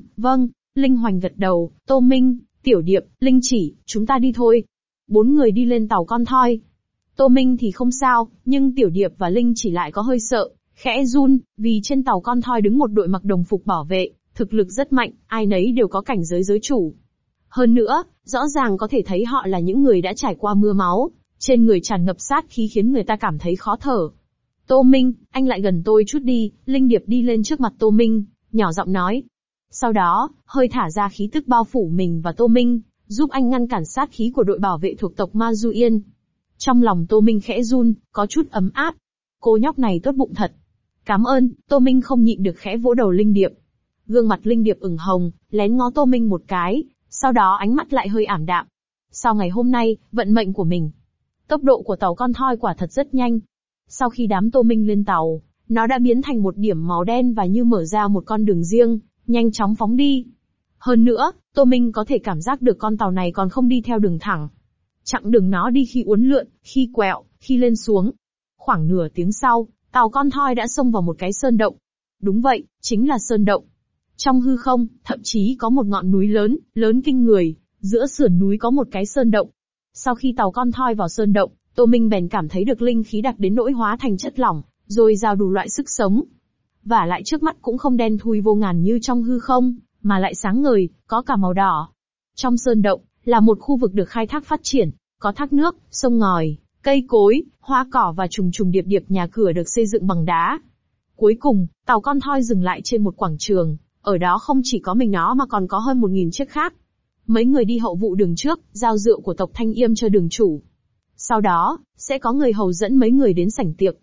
Linh Hoành gật đầu, Tô Minh, Tiểu Điệp, Linh Chỉ, chúng ta đi thôi. 4 người đi lên tàu con thoi. Tô Minh thì không sao, nhưng Tiểu Điệp và Linh Chỉ lại có hơi sợ, khẽ run, vì trên tàu con thoi đứng một đội mặc đồng phục bảo vệ, thực lực rất mạnh, ai nấy đều có cảnh giới giới chủ. Hơn nữa, rõ ràng có thể thấy họ là những người đã trải qua mưa máu, trên người tràn ngập sát khí khiến người ta cảm thấy khó thở. Tô Minh, anh lại gần tôi chút đi, Linh Điệp đi lên trước mặt Tô Minh, nhỏ giọng nói. Sau đó, hơi thả ra khí tức bao phủ mình và Tô Minh, giúp anh ngăn cản sát khí của đội bảo vệ thuộc tộc Ma Du Yên. Trong lòng Tô Minh khẽ run, có chút ấm áp. Cô nhóc này tốt bụng thật. Cảm ơn, Tô Minh không nhịn được khẽ vỗ đầu Linh Điệp. Gương mặt Linh Điệp ửng hồng, lén ngó Tô Minh một cái, sau đó ánh mắt lại hơi ảm đạm. Sau ngày hôm nay, vận mệnh của mình. Tốc độ của tàu con thoi quả thật rất nhanh. Sau khi đám Tô Minh lên tàu, nó đã biến thành một điểm màu đen và như mở ra một con đường riêng, nhanh chóng phóng đi. Hơn nữa, Tô Minh có thể cảm giác được con tàu này còn không đi theo đường thẳng. Chặng đường nó đi khi uốn lượn, khi quẹo, khi lên xuống. Khoảng nửa tiếng sau, tàu con thoi đã xông vào một cái sơn động. Đúng vậy, chính là sơn động. Trong hư không, thậm chí có một ngọn núi lớn, lớn kinh người, giữa sườn núi có một cái sơn động. Sau khi tàu con thoi vào sơn động, Tô Minh bèn cảm thấy được linh khí đặc đến nỗi hóa thành chất lỏng, rồi giao đủ loại sức sống. Và lại trước mắt cũng không đen thui vô ngàn như trong hư không, mà lại sáng ngời, có cả màu đỏ. Trong sơn động, là một khu vực được khai thác phát triển, có thác nước, sông ngòi, cây cối, hoa cỏ và trùng trùng điệp điệp nhà cửa được xây dựng bằng đá. Cuối cùng, tàu con thoi dừng lại trên một quảng trường, ở đó không chỉ có mình nó mà còn có hơn 1.000 chiếc khác. Mấy người đi hậu vụ đường trước, giao rượu của tộc Thanh Yêm cho đường chủ. Sau đó, sẽ có người hầu dẫn mấy người đến sảnh tiệc,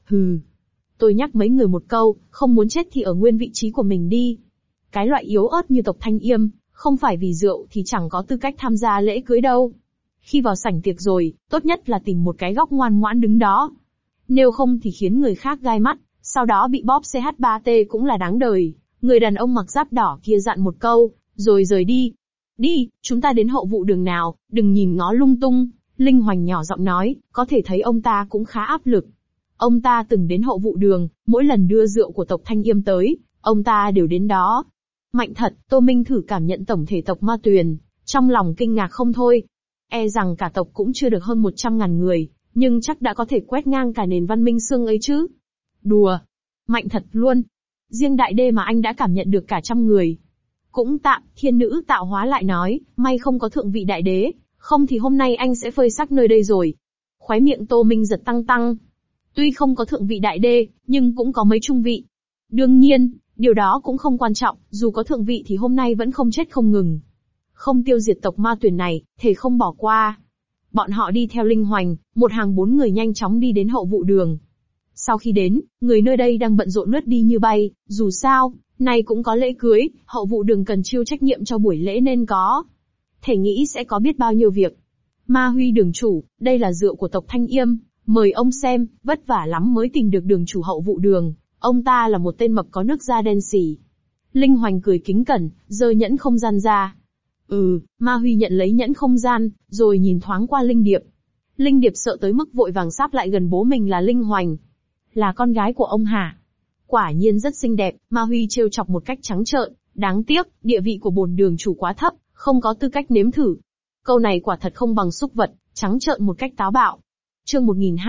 Tôi nhắc mấy người một câu, không muốn chết thì ở nguyên vị trí của mình đi. Cái loại yếu ớt như tộc Thanh Yêm, không phải vì rượu thì chẳng có tư cách tham gia lễ cưới đâu. Khi vào sảnh tiệc rồi, tốt nhất là tìm một cái góc ngoan ngoãn đứng đó. Nếu không thì khiến người khác gai mắt, sau đó bị bóp CH3T cũng là đáng đời. Người đàn ông mặc giáp đỏ kia dặn một câu, rồi rời đi. Đi, chúng ta đến hậu vụ đường nào, đừng nhìn ngó lung tung. Linh Hoành nhỏ giọng nói, có thể thấy ông ta cũng khá áp lực. Ông ta từng đến hậu vụ đường, mỗi lần đưa rượu của tộc Thanh Yêm tới, ông ta đều đến đó. Mạnh thật, Tô Minh thử cảm nhận tổng thể tộc Ma Tuyền, trong lòng kinh ngạc không thôi. E rằng cả tộc cũng chưa được hơn 100.000 người, nhưng chắc đã có thể quét ngang cả nền văn minh xương ấy chứ. Đùa. Mạnh thật luôn. Riêng đại đê mà anh đã cảm nhận được cả 100 người. Cũng tạm, thiên nữ tạo hóa lại nói, may không có thượng vị đại đế, không thì hôm nay anh sẽ phơi xác nơi đây rồi. Khóe miệng Tô Minh giật tăng tăng. Tuy không có thượng vị đại đê, nhưng cũng có mấy trung vị. Đương nhiên, điều đó cũng không quan trọng, dù có thượng vị thì hôm nay vẫn không chết không ngừng. Không tiêu diệt tộc ma tuyển này, thề không bỏ qua. Bọn họ đi theo Linh Hoành, một hàng 4 người nhanh chóng đi đến hậu vụ đường. Sau khi đến, người nơi đây đang bận rộn lướt đi như bay, dù sao, nay cũng có lễ cưới, hậu vụ đường cần chịu trách nhiệm cho buổi lễ nên có. Thể nghĩ sẽ có biết bao nhiêu việc. Ma Huy đường chủ, đây là rượu của tộc Thanh Yêm, mời ông xem, vất vả lắm mới tìm được đường chủ hậu vụ đường, ông ta là một tên mập có nước da đen xỉ. Linh Hoành cười kính cẩn, giơ nhẫn không gian ra. Ma Huy nhận lấy nhẫn không gian, rồi nhìn thoáng qua Linh Điệp. Linh Điệp sợ tới mức vội vàng sáp lại gần bố mình là Linh Hoành. Là con gái của ông hả? Quả nhiên rất xinh đẹp, Ma Huy trêu chọc một cách trắng trợn, đáng tiếc, địa vị của bổn đường chủ quá thấp, không có tư cách nếm thử. Câu này quả thật không bằng súc vật, trắng trợn một cách táo bạo. Chương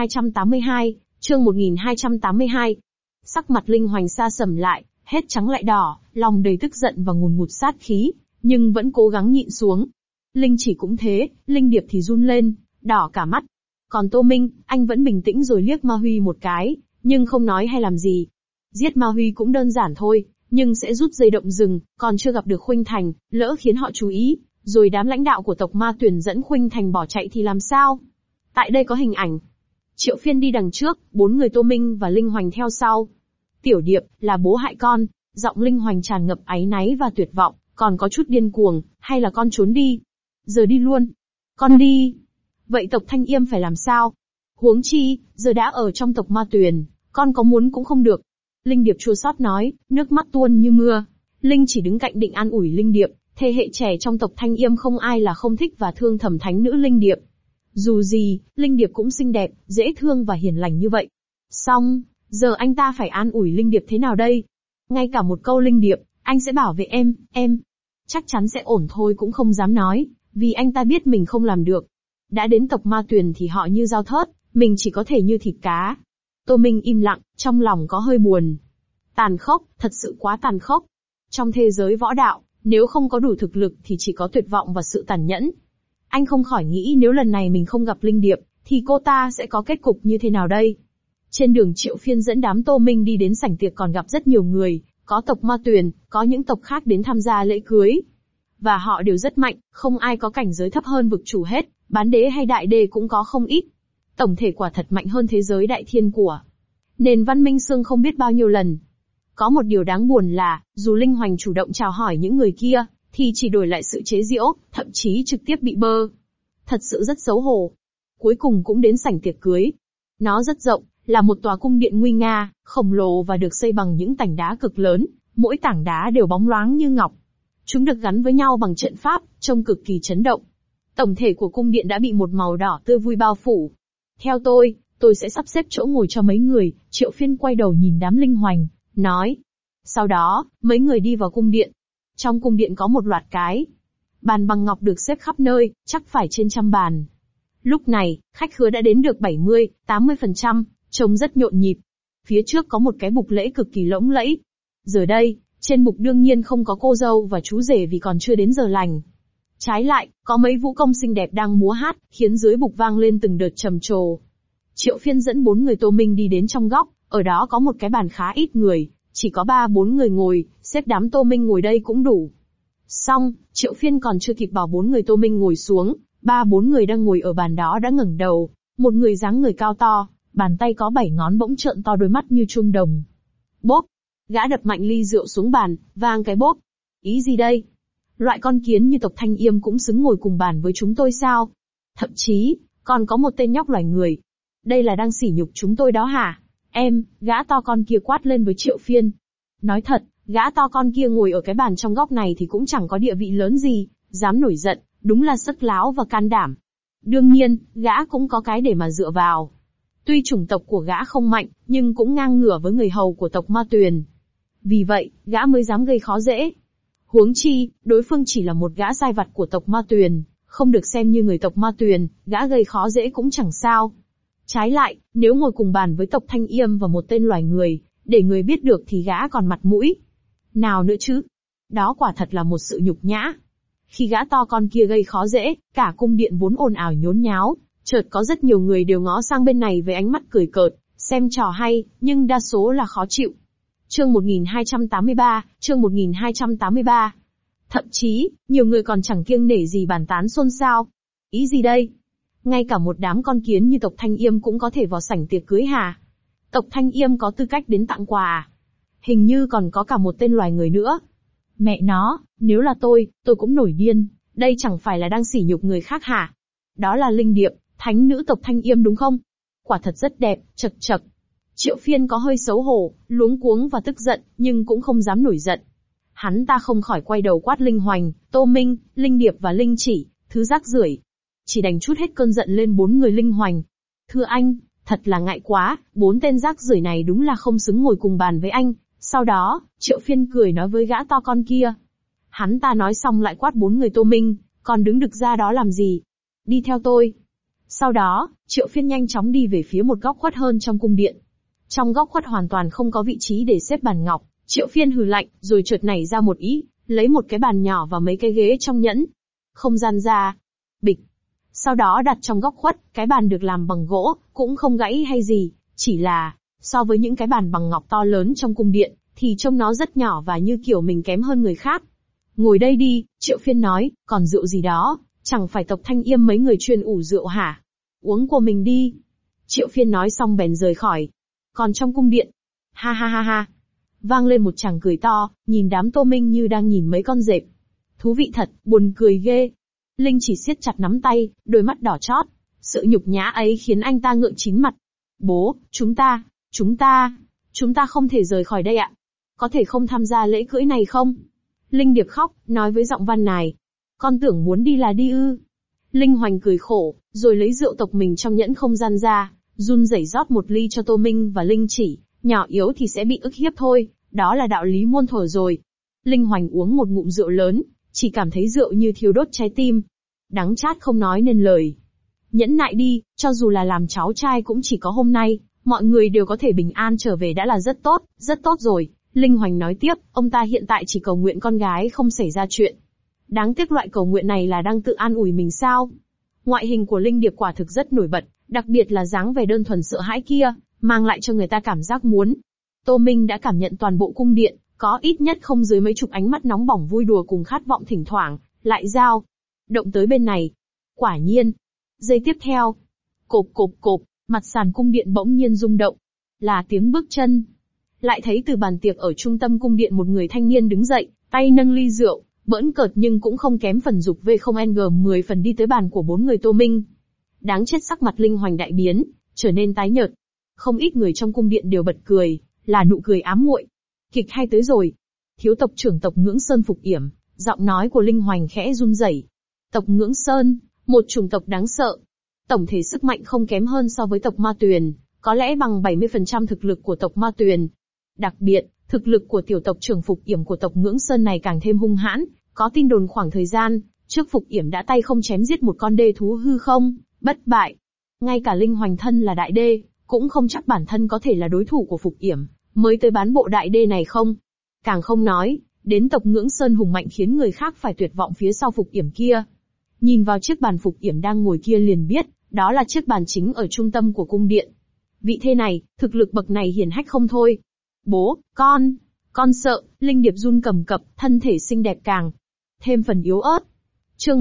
1282. Sắc mặt Linh Hoành sa sầm lại, hết trắng lại đỏ, lòng đầy tức giận và ngùn ngụt sát khí, nhưng vẫn cố gắng nhịn xuống. Linh Chỉ cũng thế, Linh Điệp thì run lên, đỏ cả mắt. Còn Tô Minh, anh vẫn bình tĩnh rồi liếc Ma Huy một cái, nhưng không nói hay làm gì. Giết Ma Huy cũng đơn giản thôi, nhưng sẽ rút dây động rừng, còn chưa gặp được Khuynh Thành, lỡ khiến họ chú ý, rồi đám lãnh đạo của tộc Ma Tuyển dẫn Khuynh Thành bỏ chạy thì làm sao? Tại đây có hình ảnh. Triệu Phiên đi đằng trước, 4 người Tô Minh và Linh Hoành theo sau. Tiểu Điệp, là bố hại con. Giọng Linh Hoành tràn ngập áy náy và tuyệt vọng, còn có chút điên cuồng, hay là con trốn đi? Giờ đi luôn. Con đi. Vậy tộc Thanh Yêm phải làm sao? Huống chi, giờ đã ở trong tộc Ma Tuyền, con có muốn cũng không được. Linh Điệp chua xót nói, nước mắt tuôn như mưa. Linh Chỉ đứng cạnh định an ủi Linh Điệp, thế hệ trẻ trong tộc Thanh Yêm không ai là không thích và thương thẩm thánh nữ Linh Điệp. Dù gì, Linh Điệp cũng xinh đẹp, dễ thương và hiền lành như vậy. Xong, giờ anh ta phải an ủi Linh Điệp thế nào đây? Ngay cả một câu Linh Điệp, anh sẽ bảo vệ em. Chắc chắn sẽ ổn thôi cũng không dám nói, vì anh ta biết mình không làm được. Đã đến tộc Ma Tuyền thì họ như dao thớt, mình chỉ có thể như thịt cá. Tô Minh im lặng, trong lòng có hơi buồn. Tàn khốc, thật sự quá tàn khốc. Trong thế giới võ đạo, nếu không có đủ thực lực thì chỉ có tuyệt vọng và sự tàn nhẫn. Anh không khỏi nghĩ nếu lần này mình không gặp Linh Điệp, thì cô ta sẽ có kết cục như thế nào đây? Trên đường Triệu Phiên dẫn đám Tô Minh đi đến sảnh tiệc còn gặp rất nhiều người, có tộc Ma Tuyền, có những tộc khác đến tham gia lễ cưới. Và họ đều rất mạnh, không ai có cảnh giới thấp hơn vực chủ hết, bán đế hay đại đế cũng có không ít. Tổng thể quả thật mạnh hơn thế giới đại thiên của nền văn minh xương không biết bao nhiêu lần. Có một điều đáng buồn là, dù Linh Hoành chủ động chào hỏi những người kia, thì chỉ đổi lại sự chế giễu, thậm chí trực tiếp bị bơ. Thật sự rất xấu hổ. Cuối cùng cũng đến sảnh tiệc cưới. Nó rất rộng, là một tòa cung điện nguy nga, khổng lồ và được xây bằng những tảng đá cực lớn, mỗi tảng đá đều bóng loáng như ngọc. Chúng được gắn với nhau bằng trận pháp, trông cực kỳ chấn động. Tổng thể của cung điện đã bị một màu đỏ tươi vui bao phủ. Theo tôi sẽ sắp xếp chỗ ngồi cho mấy người. Triệu Phiên quay đầu nhìn đám Linh Hoành, nói. Sau đó, mấy người đi vào cung điện. Trong cung điện có một loạt cái bàn bằng ngọc được xếp khắp nơi, chắc phải trên 100 bàn. Lúc này, khách khứa đã đến được 70-80%, trông rất nhộn nhịp. Phía trước có một cái bục lễ cực kỳ lỗng lẫy. Giờ đây, trên bục đương nhiên không có cô dâu và chú rể vì còn chưa đến giờ lành. Trái lại, có mấy vũ công xinh đẹp đang múa hát, khiến dưới bục vang lên từng đợt trầm trồ. Triệu Phiên dẫn 4 người Tô Minh đi đến trong góc, ở đó có một cái bàn khá ít người, chỉ có 3-4 người ngồi, xếp đám Tô Minh ngồi đây cũng đủ. Xong, Triệu Phiên còn chưa kịp bảo 4 người Tô Minh ngồi xuống, 3-4 người đang ngồi ở bàn đó đã ngẩng đầu, một người dáng người cao to, bàn tay có 7 ngón bỗng trợn to đôi mắt như chuông đồng. Bốp! Gã đập mạnh ly rượu xuống bàn, vang cái bốp. Ý gì đây? Loại con kiến như tộc Thanh Yêm cũng xứng ngồi cùng bàn với chúng tôi sao? Thậm chí, còn có một tên nhóc loài người. Đây là đang sỉ nhục chúng tôi đó hả? Em, gã to con kia quát lên với Triệu Phiên. Nói thật, gã to con kia ngồi ở cái bàn trong góc này thì cũng chẳng có địa vị lớn gì, dám nổi giận, đúng là sức láo và can đảm. Đương nhiên, gã cũng có cái để mà dựa vào. Tuy chủng tộc của gã không mạnh, nhưng cũng ngang ngửa với người hầu của tộc Ma Tuyền. Vì vậy, gã mới dám gây khó dễ. Huống chi, đối phương chỉ là một gã sai vặt của tộc Ma Tuyền, không được xem như người tộc Ma Tuyền, gã gây khó dễ cũng chẳng sao. Trái lại, nếu ngồi cùng bàn với tộc Thanh Yêm và một tên loài người, để người biết được thì gã còn mặt mũi. Nào nữa chứ? Đó quả thật là một sự nhục nhã. Khi gã to con kia gây khó dễ, cả cung điện vốn ồn ào nhốn nháo, Chợt có rất nhiều người đều ngó sang bên này với ánh mắt cười cợt, xem trò hay, nhưng đa số là khó chịu. Chương 1283, chương 1283. Thậm chí, nhiều người còn chẳng kiêng nể gì bàn tán xôn xao. Ý gì đây? Ngay cả một đám con kiến như tộc Thanh Yêm cũng có thể vào sảnh tiệc cưới hả? Tộc Thanh Yêm có tư cách đến tặng quà à? Hình như còn có cả một tên loài người nữa. Mẹ nó, nếu là tôi cũng nổi điên, đây chẳng phải là đang sỉ nhục người khác hả? Đó là Linh Điệp, thánh nữ tộc Thanh Yêm đúng không? Quả thật rất đẹp, chật chật. Triệu Phiên có hơi xấu hổ, luống cuống và tức giận, nhưng cũng không dám nổi giận. Hắn ta không khỏi quay đầu quát Linh Hoành, Tô Minh, Linh Điệp và Linh Chỉ, thứ rác rưởi. Chỉ đành trút hết cơn giận lên 4 người Linh Hoành. Thưa anh, thật là ngại quá, 4 tên rác rưởi này đúng là không xứng ngồi cùng bàn với anh. Sau đó, Triệu Phiên cười nói với gã to con kia. Hắn ta nói xong lại quát 4 người Tô Minh, còn đứng đực ra đó làm gì? Đi theo tôi. Sau đó, Triệu Phiên nhanh chóng đi về phía một góc khuất hơn trong cung điện. Trong góc khuất hoàn toàn không có vị trí để xếp bàn ngọc, Triệu Phiên hừ lạnh, rồi chợt nảy ra một ý, lấy một cái bàn nhỏ và mấy cái ghế trong nhẫn. Không gian ra. Bịch. Sau đó đặt trong góc khuất, cái bàn được làm bằng gỗ, cũng không gãy hay gì, chỉ là, so với những cái bàn bằng ngọc to lớn trong cung điện, thì trông nó rất nhỏ và như kiểu mình kém hơn người khác. Ngồi đây đi, Triệu Phiên nói, còn rượu gì đó, chẳng phải tộc Thanh Yêm mấy người chuyên ủ rượu hả? Uống của mình đi. Triệu Phiên nói xong bèn rời khỏi. Còn trong cung điện, ha ha ha ha, vang lên một tràng cười to, nhìn đám Tô Minh như đang nhìn mấy con dẹp. Thú vị thật, buồn cười ghê. Linh Chỉ siết chặt nắm tay, đôi mắt đỏ chót. Sự nhục nhã ấy khiến anh ta ngượng chín mặt. Bố, chúng ta không thể rời khỏi đây ạ. Có thể không tham gia lễ cưỡi này không? Linh Điệp khóc, nói với giọng van nài. Con tưởng muốn đi là đi ư? Linh Hoành cười khổ, rồi lấy rượu tộc mình trong nhẫn không gian ra, run rẩy rót một ly cho Tô Minh và Linh Chỉ, nhỏ yếu thì sẽ bị ức hiếp thôi, đó là đạo lý muôn thuở rồi. Linh Hoành uống một ngụm rượu lớn, chỉ cảm thấy rượu như thiêu đốt trái tim. Đắng chát không nói nên lời. Nhẫn nại đi, cho dù là làm cháu trai cũng chỉ có hôm nay, mọi người đều có thể bình an trở về đã là rất tốt rồi. Linh Hoành nói tiếp, ông ta hiện tại chỉ cầu nguyện con gái không xảy ra chuyện. Đáng tiếc loại cầu nguyện này là đang tự an ủi mình sao? Ngoại hình của Linh Điệp quả thực rất nổi bật, đặc biệt là dáng vẻ đơn thuần sợ hãi kia, mang lại cho người ta cảm giác muốn. Tô Minh đã cảm nhận toàn bộ cung điện, có ít nhất không dưới mấy chục ánh mắt nóng bỏng vui đùa cùng khát vọng thỉnh thoảng, lại giao động tới bên này. Quả nhiên. Giây tiếp theo, cộp cộp cộp, mặt sàn cung điện bỗng nhiên rung động. Là tiếng bước chân. Lại thấy từ bàn tiệc ở trung tâm cung điện một người thanh niên đứng dậy, tay nâng ly rượu, bỡn cợt nhưng cũng không kém phần dục V0Ng10 phần đi tới bàn của 4 người Tô Minh. Đáng chết, sắc mặt Linh Hoành đại biến, trở nên tái nhợt. Không ít người trong cung điện đều bật cười, là nụ cười ám muội. Kịch hay tới rồi. Thiếu tộc trưởng tộc Ngưỡng Sơn phục yểm, giọng nói của Linh Hoành khẽ run rẩy. Tộc Ngưỡng Sơn, một chủng tộc đáng sợ. Tổng thể sức mạnh không kém hơn so với tộc Ma Tuyền, có lẽ bằng 70% thực lực của tộc Ma Tuyền. Đặc biệt, thực lực của tiểu tộc trưởng phục yểm của tộc Ngưỡng Sơn này càng thêm hung hãn, có tin đồn khoảng thời gian trước phục yểm đã tay không chém giết một con đê thú hư không, bất bại. Ngay cả Linh Hoành thân là đại đê, cũng không chắc bản thân có thể là đối thủ của phục yểm, mới tới bán bộ đại đê này không. Càng không nói, đến tộc Ngưỡng Sơn hùng mạnh khiến người khác phải tuyệt vọng phía sau phục yểm kia. Nhìn vào chiếc bàn phục yểm đang ngồi kia liền biết, đó là chiếc bàn chính ở trung tâm của cung điện. Vị thế này, thực lực bậc này hiển hách không thôi. Bố, con sợ, Linh Điệp run cầm cập, thân thể xinh đẹp càng thêm phần yếu ớt. Chương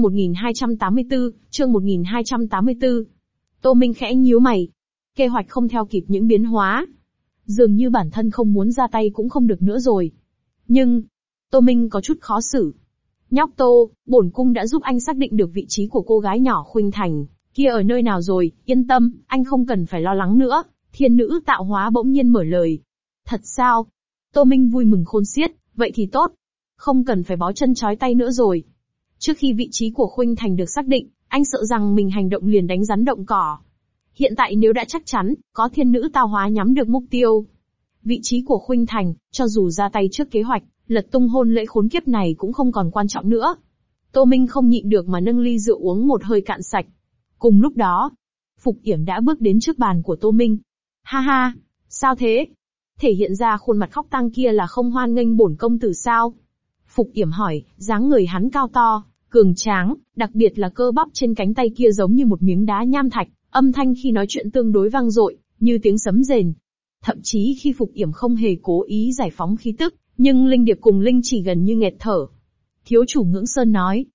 1284. Tô Minh khẽ nhíu mày. Kế hoạch không theo kịp những biến hóa. Dường như bản thân không muốn ra tay cũng không được nữa rồi. Nhưng, Tô Minh có chút khó xử. Nhóc Tô, bổn cung đã giúp anh xác định được vị trí của cô gái nhỏ Khuynh Thành kia ở nơi nào rồi, yên tâm, anh không cần phải lo lắng nữa. Thiên nữ tạo hóa bỗng nhiên mở lời. Thật sao? Tô Minh vui mừng khôn xiết, vậy thì tốt. Không cần phải bó chân trói tay nữa rồi. Trước khi vị trí của Khuynh Thành được xác định, anh sợ rằng mình hành động liền đánh rắn động cỏ. Hiện tại nếu đã chắc chắn, có thiên nữ tạo hóa nhắm được mục tiêu. Vị trí của Khuynh Thành, cho dù ra tay trước kế hoạch, lật tung hôn lễ khốn kiếp này cũng không còn quan trọng nữa. Tô Minh không nhịn được mà nâng ly rượu uống một hơi cạn sạch. Cùng lúc đó, Phục Yểm đã bước đến trước bàn của Tô Minh. Ha ha, sao thế? Thể hiện ra khuôn mặt khóc tang kia là không hoan nghênh bổn công tử sao? Phục Yểm hỏi, dáng người hắn cao to, cường tráng, đặc biệt là cơ bắp trên cánh tay kia giống như một miếng đá nham thạch, âm thanh khi nói chuyện tương đối vang dội, như tiếng sấm rền. Thậm chí khi Phục Yểm không hề cố ý giải phóng khí tức, nhưng Linh Điệp cùng Linh Chỉ gần như nghẹt thở. Thiếu chủ Ngưỡng Sơn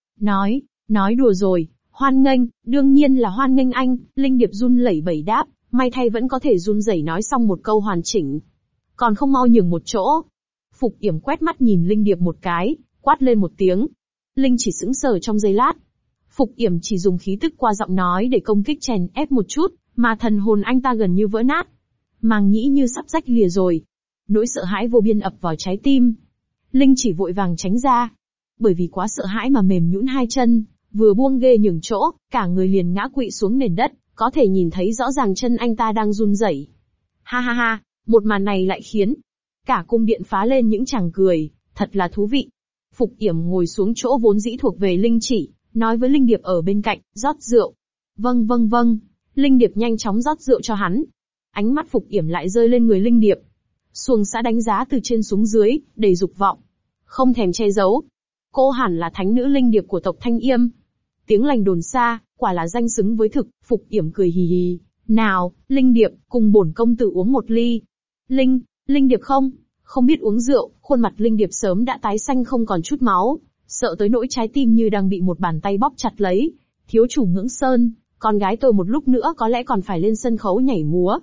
nói đùa rồi, hoan nghênh, đương nhiên là hoan nghênh anh, Linh Điệp run lẩy bẩy đáp, may thay vẫn có thể run rẩy nói xong một câu hoàn chỉnh. Còn không mau nhường một chỗ. Phục Yểm quét mắt nhìn Linh Điệp một cái, quát lên một tiếng. Linh Chỉ sững sờ trong giây lát. Phục Yểm chỉ dùng khí tức qua giọng nói để công kích chèn ép một chút, mà thần hồn anh ta gần như vỡ nát. Màng nhĩ như sắp rách lìa rồi. Nỗi sợ hãi vô biên ập vào trái tim. Linh Chỉ vội vàng tránh ra. Bởi vì quá sợ hãi mà mềm nhũn hai chân, vừa buông ghê nhường chỗ, cả người liền ngã quỵ xuống nền đất, có thể nhìn thấy rõ ràng chân anh ta đang run rẩy. Ha ha ha, một màn này lại khiến cả cung điện phá lên những tràng cười, thật là thú vị. Phục Yểm ngồi xuống chỗ vốn dĩ thuộc về Linh Chỉ, nói với Linh Điệp ở bên cạnh, rót rượu. Vâng vâng vâng, Linh Điệp nhanh chóng rót rượu cho hắn. Ánh mắt Phục Yểm lại rơi lên người Linh Điệp. Xuồng xã đánh giá từ trên xuống dưới, đầy dục vọng. Không thèm che giấu. Cô hẳn là thánh nữ Linh Điệp của tộc Thanh Yêm. Tiếng lành đồn xa, quả là danh xứng với thực, Phục Yểm cười hì hì. Nào, Linh Điệp, cùng bổn công tử uống một ly. Linh Điệp không biết uống rượu, khuôn mặt Linh Điệp sớm đã tái xanh không còn chút máu, sợ tới nỗi trái tim như đang bị một bàn tay bóp chặt lấy. Thiếu chủ Ngưỡng Sơn, con gái tôi một lúc nữa có lẽ còn phải lên sân khấu nhảy múa.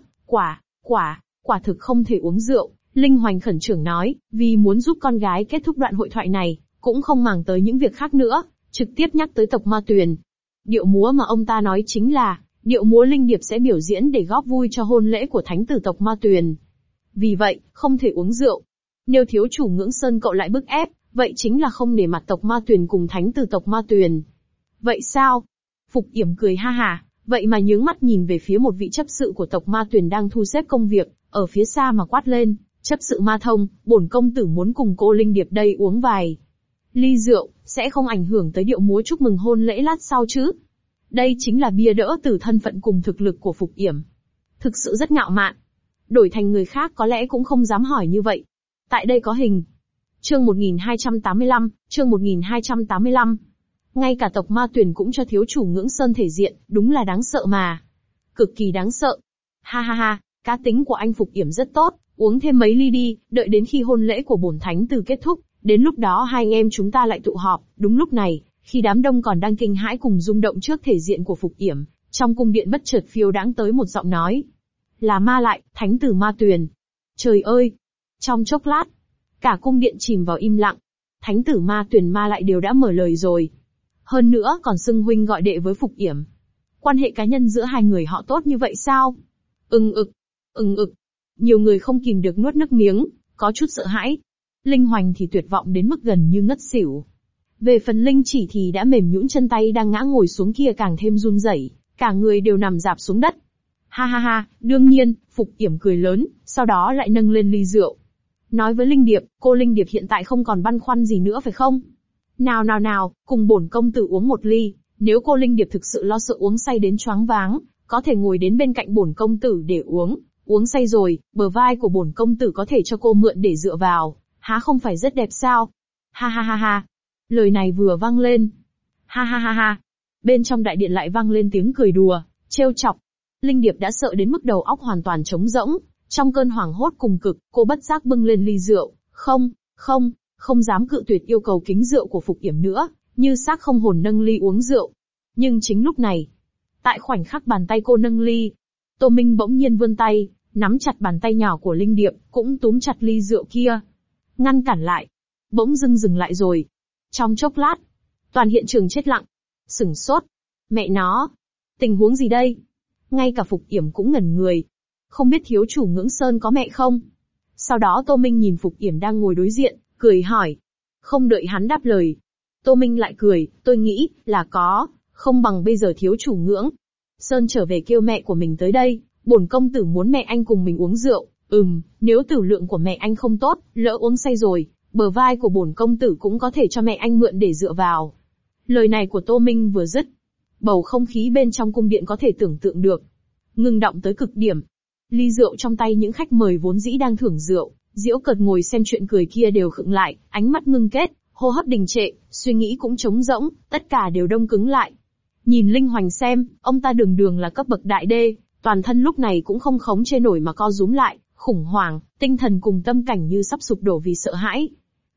Quả thực không thể uống rượu. Linh Hoành khẩn trưởng nói, vì muốn giúp con gái kết thúc đoạn hội thoại này, cũng không màng tới những việc khác nữa, trực tiếp nhắc tới tộc Ma Tuyền. Điệu múa mà ông ta nói chính là, điệu múa Linh Điệp sẽ biểu diễn để góp vui cho hôn lễ của thánh tử tộc Ma Tuyền. Vì vậy, không thể uống rượu. Nếu thiếu chủ Ngưỡng Sơn cậu lại bức ép, vậy chính là không nể mặt tộc Ma Tuyền cùng thánh tử tộc Ma Tuyền. Vậy sao? Phục Yểm cười ha hả, vậy mà nhướng mắt nhìn về phía một vị chấp sự của tộc Ma Tuyền đang thu xếp công việc, ở phía xa mà quát lên, chấp sự Ma Thông, bổn công tử muốn cùng cô Linh Điệp đây uống vài ly rượu, sẽ không ảnh hưởng tới điệu múa chúc mừng hôn lễ lát sau chứ. Đây chính là bia đỡ từ thân phận cùng thực lực của Phục Yểm. Thực sự rất ngạo mạn. Đổi thành người khác có lẽ cũng không dám hỏi như vậy. Tại đây có hình. Chương 1285. Ngay cả tộc Ma Tuyền cũng cho thiếu chủ Ngưỡng Sơn thể diện, đúng là đáng sợ mà. Cực kỳ đáng sợ. Ha ha ha, cá tính của anh Phục Yểm rất tốt, uống thêm mấy ly đi, đợi đến khi hôn lễ của bổn thánh tử kết thúc, đến lúc đó hai anh em chúng ta lại tụ họp. Đúng lúc này, khi đám đông còn đang kinh hãi cùng rung động trước thể diện của Phục Yểm, trong cung điện bất chợt phiêu đãng tới một giọng nói. Là ma lại, thánh tử Ma Tuyền. Trời ơi! Trong chốc lát, cả cung điện chìm vào im lặng. Thánh tử Ma Tuyền ma lại đều đã mở lời rồi. Hơn nữa còn xưng huynh gọi đệ với Phục Yểm. Quan hệ cá nhân giữa hai người họ tốt như vậy sao? Ưng ực. Nhiều người không kìm được nuốt nước miếng, có chút sợ hãi. Linh Hoành thì tuyệt vọng đến mức gần như ngất xỉu. Về phần Linh Chỉ thì đã mềm nhũn, chân tay đang ngã ngồi xuống kia càng thêm run rẩy, cả người đều nằm rạp xuống đất. Ha ha ha, đương nhiên, Phục Yểm cười lớn, sau đó lại nâng lên ly rượu. Nói với Linh Điệp, cô Linh Điệp hiện tại không còn băn khoăn gì nữa phải không? Nào, cùng bổn công tử uống một ly, nếu cô Linh Điệp thực sự lo sợ uống say đến choáng váng, có thể ngồi đến bên cạnh bổn công tử để uống say rồi, bờ vai của bổn công tử có thể cho cô mượn để dựa vào, há không phải rất đẹp sao? Ha ha ha ha. Lời này vừa vang lên. Ha ha ha ha. Bên trong đại điện lại vang lên tiếng cười đùa, trêu chọc. Linh Điệp đã sợ đến mức đầu óc hoàn toàn trống rỗng, trong cơn hoảng hốt cùng cực, cô bất giác bưng lên ly rượu, không dám cự tuyệt yêu cầu kính rượu của Phục Yểm nữa, như xác không hồn nâng ly uống rượu. Nhưng chính lúc này, tại khoảnh khắc bàn tay cô nâng ly, Tô Minh bỗng nhiên vươn tay, nắm chặt bàn tay nhỏ của Linh Điệp, cũng túm chặt ly rượu kia, ngăn cản lại. Bỗng dưng dừng lại rồi. Trong chốc lát, toàn hiện trường chết lặng, sửng sốt. Mẹ nó, tình huống gì đây? Ngay cả Phục Yểm cũng ngẩn người. Không biết thiếu chủ Ngưỡng Sơn có mẹ không? Sau đó Tô Minh nhìn Phục Yểm đang ngồi đối diện, cười hỏi. Không đợi hắn đáp lời, Tô Minh lại cười, tôi nghĩ là có, không bằng bây giờ thiếu chủ Ngưỡng Sơn trở về kêu mẹ của mình tới đây, bổn công tử muốn mẹ anh cùng mình uống rượu. Nếu tử lượng của mẹ anh không tốt, lỡ uống say rồi, bờ vai của bổn công tử cũng có thể cho mẹ anh mượn để dựa vào. Lời này của Tô Minh vừa dứt, bầu không khí bên trong cung điện có thể tưởng tượng được, ngưng động tới cực điểm. Ly rượu trong tay những khách mời vốn dĩ đang thưởng rượu, giễu cợt ngồi xem chuyện cười kia đều khựng lại, ánh mắt ngưng kết, hô hấp đình trệ, suy nghĩ cũng trống rỗng, tất cả đều đông cứng lại. Nhìn Linh Hoành xem, ông ta đường đường là cấp bậc đại đê, toàn thân lúc này cũng không khống chế nổi mà co rúm lại, khủng hoảng, tinh thần cùng tâm cảnh như sắp sụp đổ vì sợ hãi.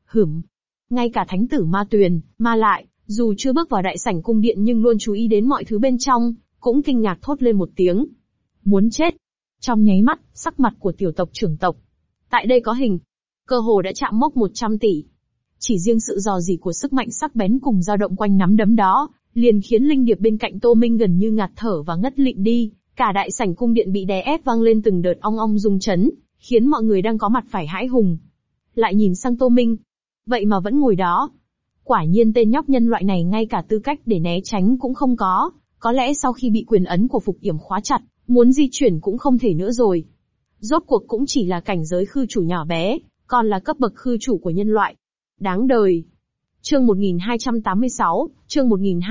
Ngay cả thánh tử Ma Tuyền, Ma Lại, dù chưa bước vào đại sảnh cung điện nhưng luôn chú ý đến mọi thứ bên trong, cũng kinh ngạc thốt lên một tiếng. Muốn chết. Trong nháy mắt, sắc mặt của tiểu tộc trưởng tộc. Tại đây có hình. Cơ hồ đã chạm mốc 100 tỷ. Chỉ riêng sự dò dỉ của sức mạnh sắc bén cùng dao động quanh nắm đấm đó, liền khiến linh điệp bên cạnh Tô Minh gần như ngạt thở và ngất lịm đi. Cả đại sảnh cung điện bị đè ép vang lên từng đợt ong ong rung chấn, khiến mọi người đang có mặt phải hãi hùng. Lại nhìn sang Tô Minh. Vậy mà vẫn ngồi đó. Quả nhiên tên nhóc nhân loại này ngay cả tư cách để né tránh cũng không có lẽ sau khi bị quyền ấn của Phục Yểm khóa chặt, muốn di chuyển cũng không thể nữa rồi. Rốt cuộc cũng chỉ là cảnh giới khư chủ nhỏ bé, còn là cấp bậc khư chủ của nhân loại. Đáng đời. Chương 1286, chương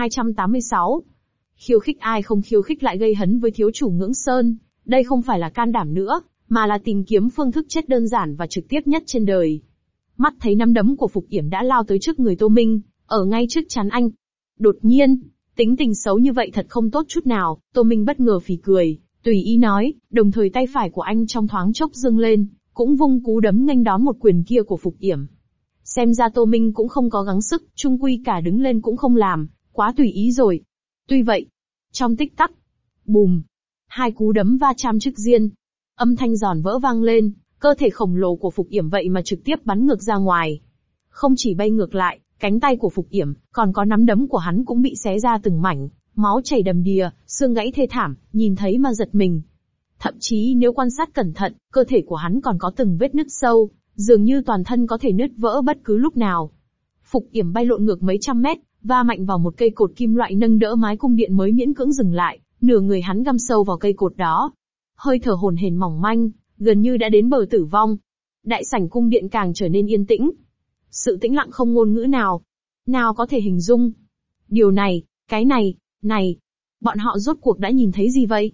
1286. Khiêu khích ai không khiêu khích lại gây hấn với thiếu chủ Ngưỡng Sơn, đây không phải là can đảm nữa, mà là tìm kiếm phương thức chết đơn giản và trực tiếp nhất trên đời. Mắt thấy nắm đấm của Phục Yểm đã lao tới trước người Tô Minh, ở ngay trước trán anh. Đột nhiên, tính tình xấu như vậy thật không tốt chút nào, Tô Minh bất ngờ phì cười, tùy ý nói, đồng thời tay phải của anh trong thoáng chốc dâng lên, cũng vung cú đấm nghênh đón một quyền kia của Phục Yểm. Xem ra Tô Minh cũng không có gắng sức, chung quy cả đứng lên cũng không làm, quá tùy ý rồi. Tuy vậy, trong tích tắc, bùm, hai cú đấm va chạm trước diên, âm thanh giòn vỡ vang lên, cơ thể khổng lồ của Phục Yểm vậy mà trực tiếp bắn ngược ra ngoài. Không chỉ bay ngược lại, cánh tay của Phục Yểm, còn có nắm đấm của hắn cũng bị xé ra từng mảnh, máu chảy đầm đìa, xương gãy thê thảm, nhìn thấy mà giật mình. Thậm chí nếu quan sát cẩn thận, cơ thể của hắn còn có từng vết nứt sâu, dường như toàn thân có thể nứt vỡ bất cứ lúc nào. Phục Yểm bay lộn ngược mấy trăm mét, va mạnh vào một cây cột kim loại nâng đỡ mái cung điện mới miễn cưỡng dừng lại, nửa người hắn găm sâu vào cây cột đó. Hơi thở hổn hển mỏng manh, gần như đã đến bờ tử vong. Đại sảnh cung điện càng trở nên yên tĩnh. Sự tĩnh lặng không ngôn ngữ nào có thể hình dung. Điều này, cái này, bọn họ rốt cuộc đã nhìn thấy gì vậy?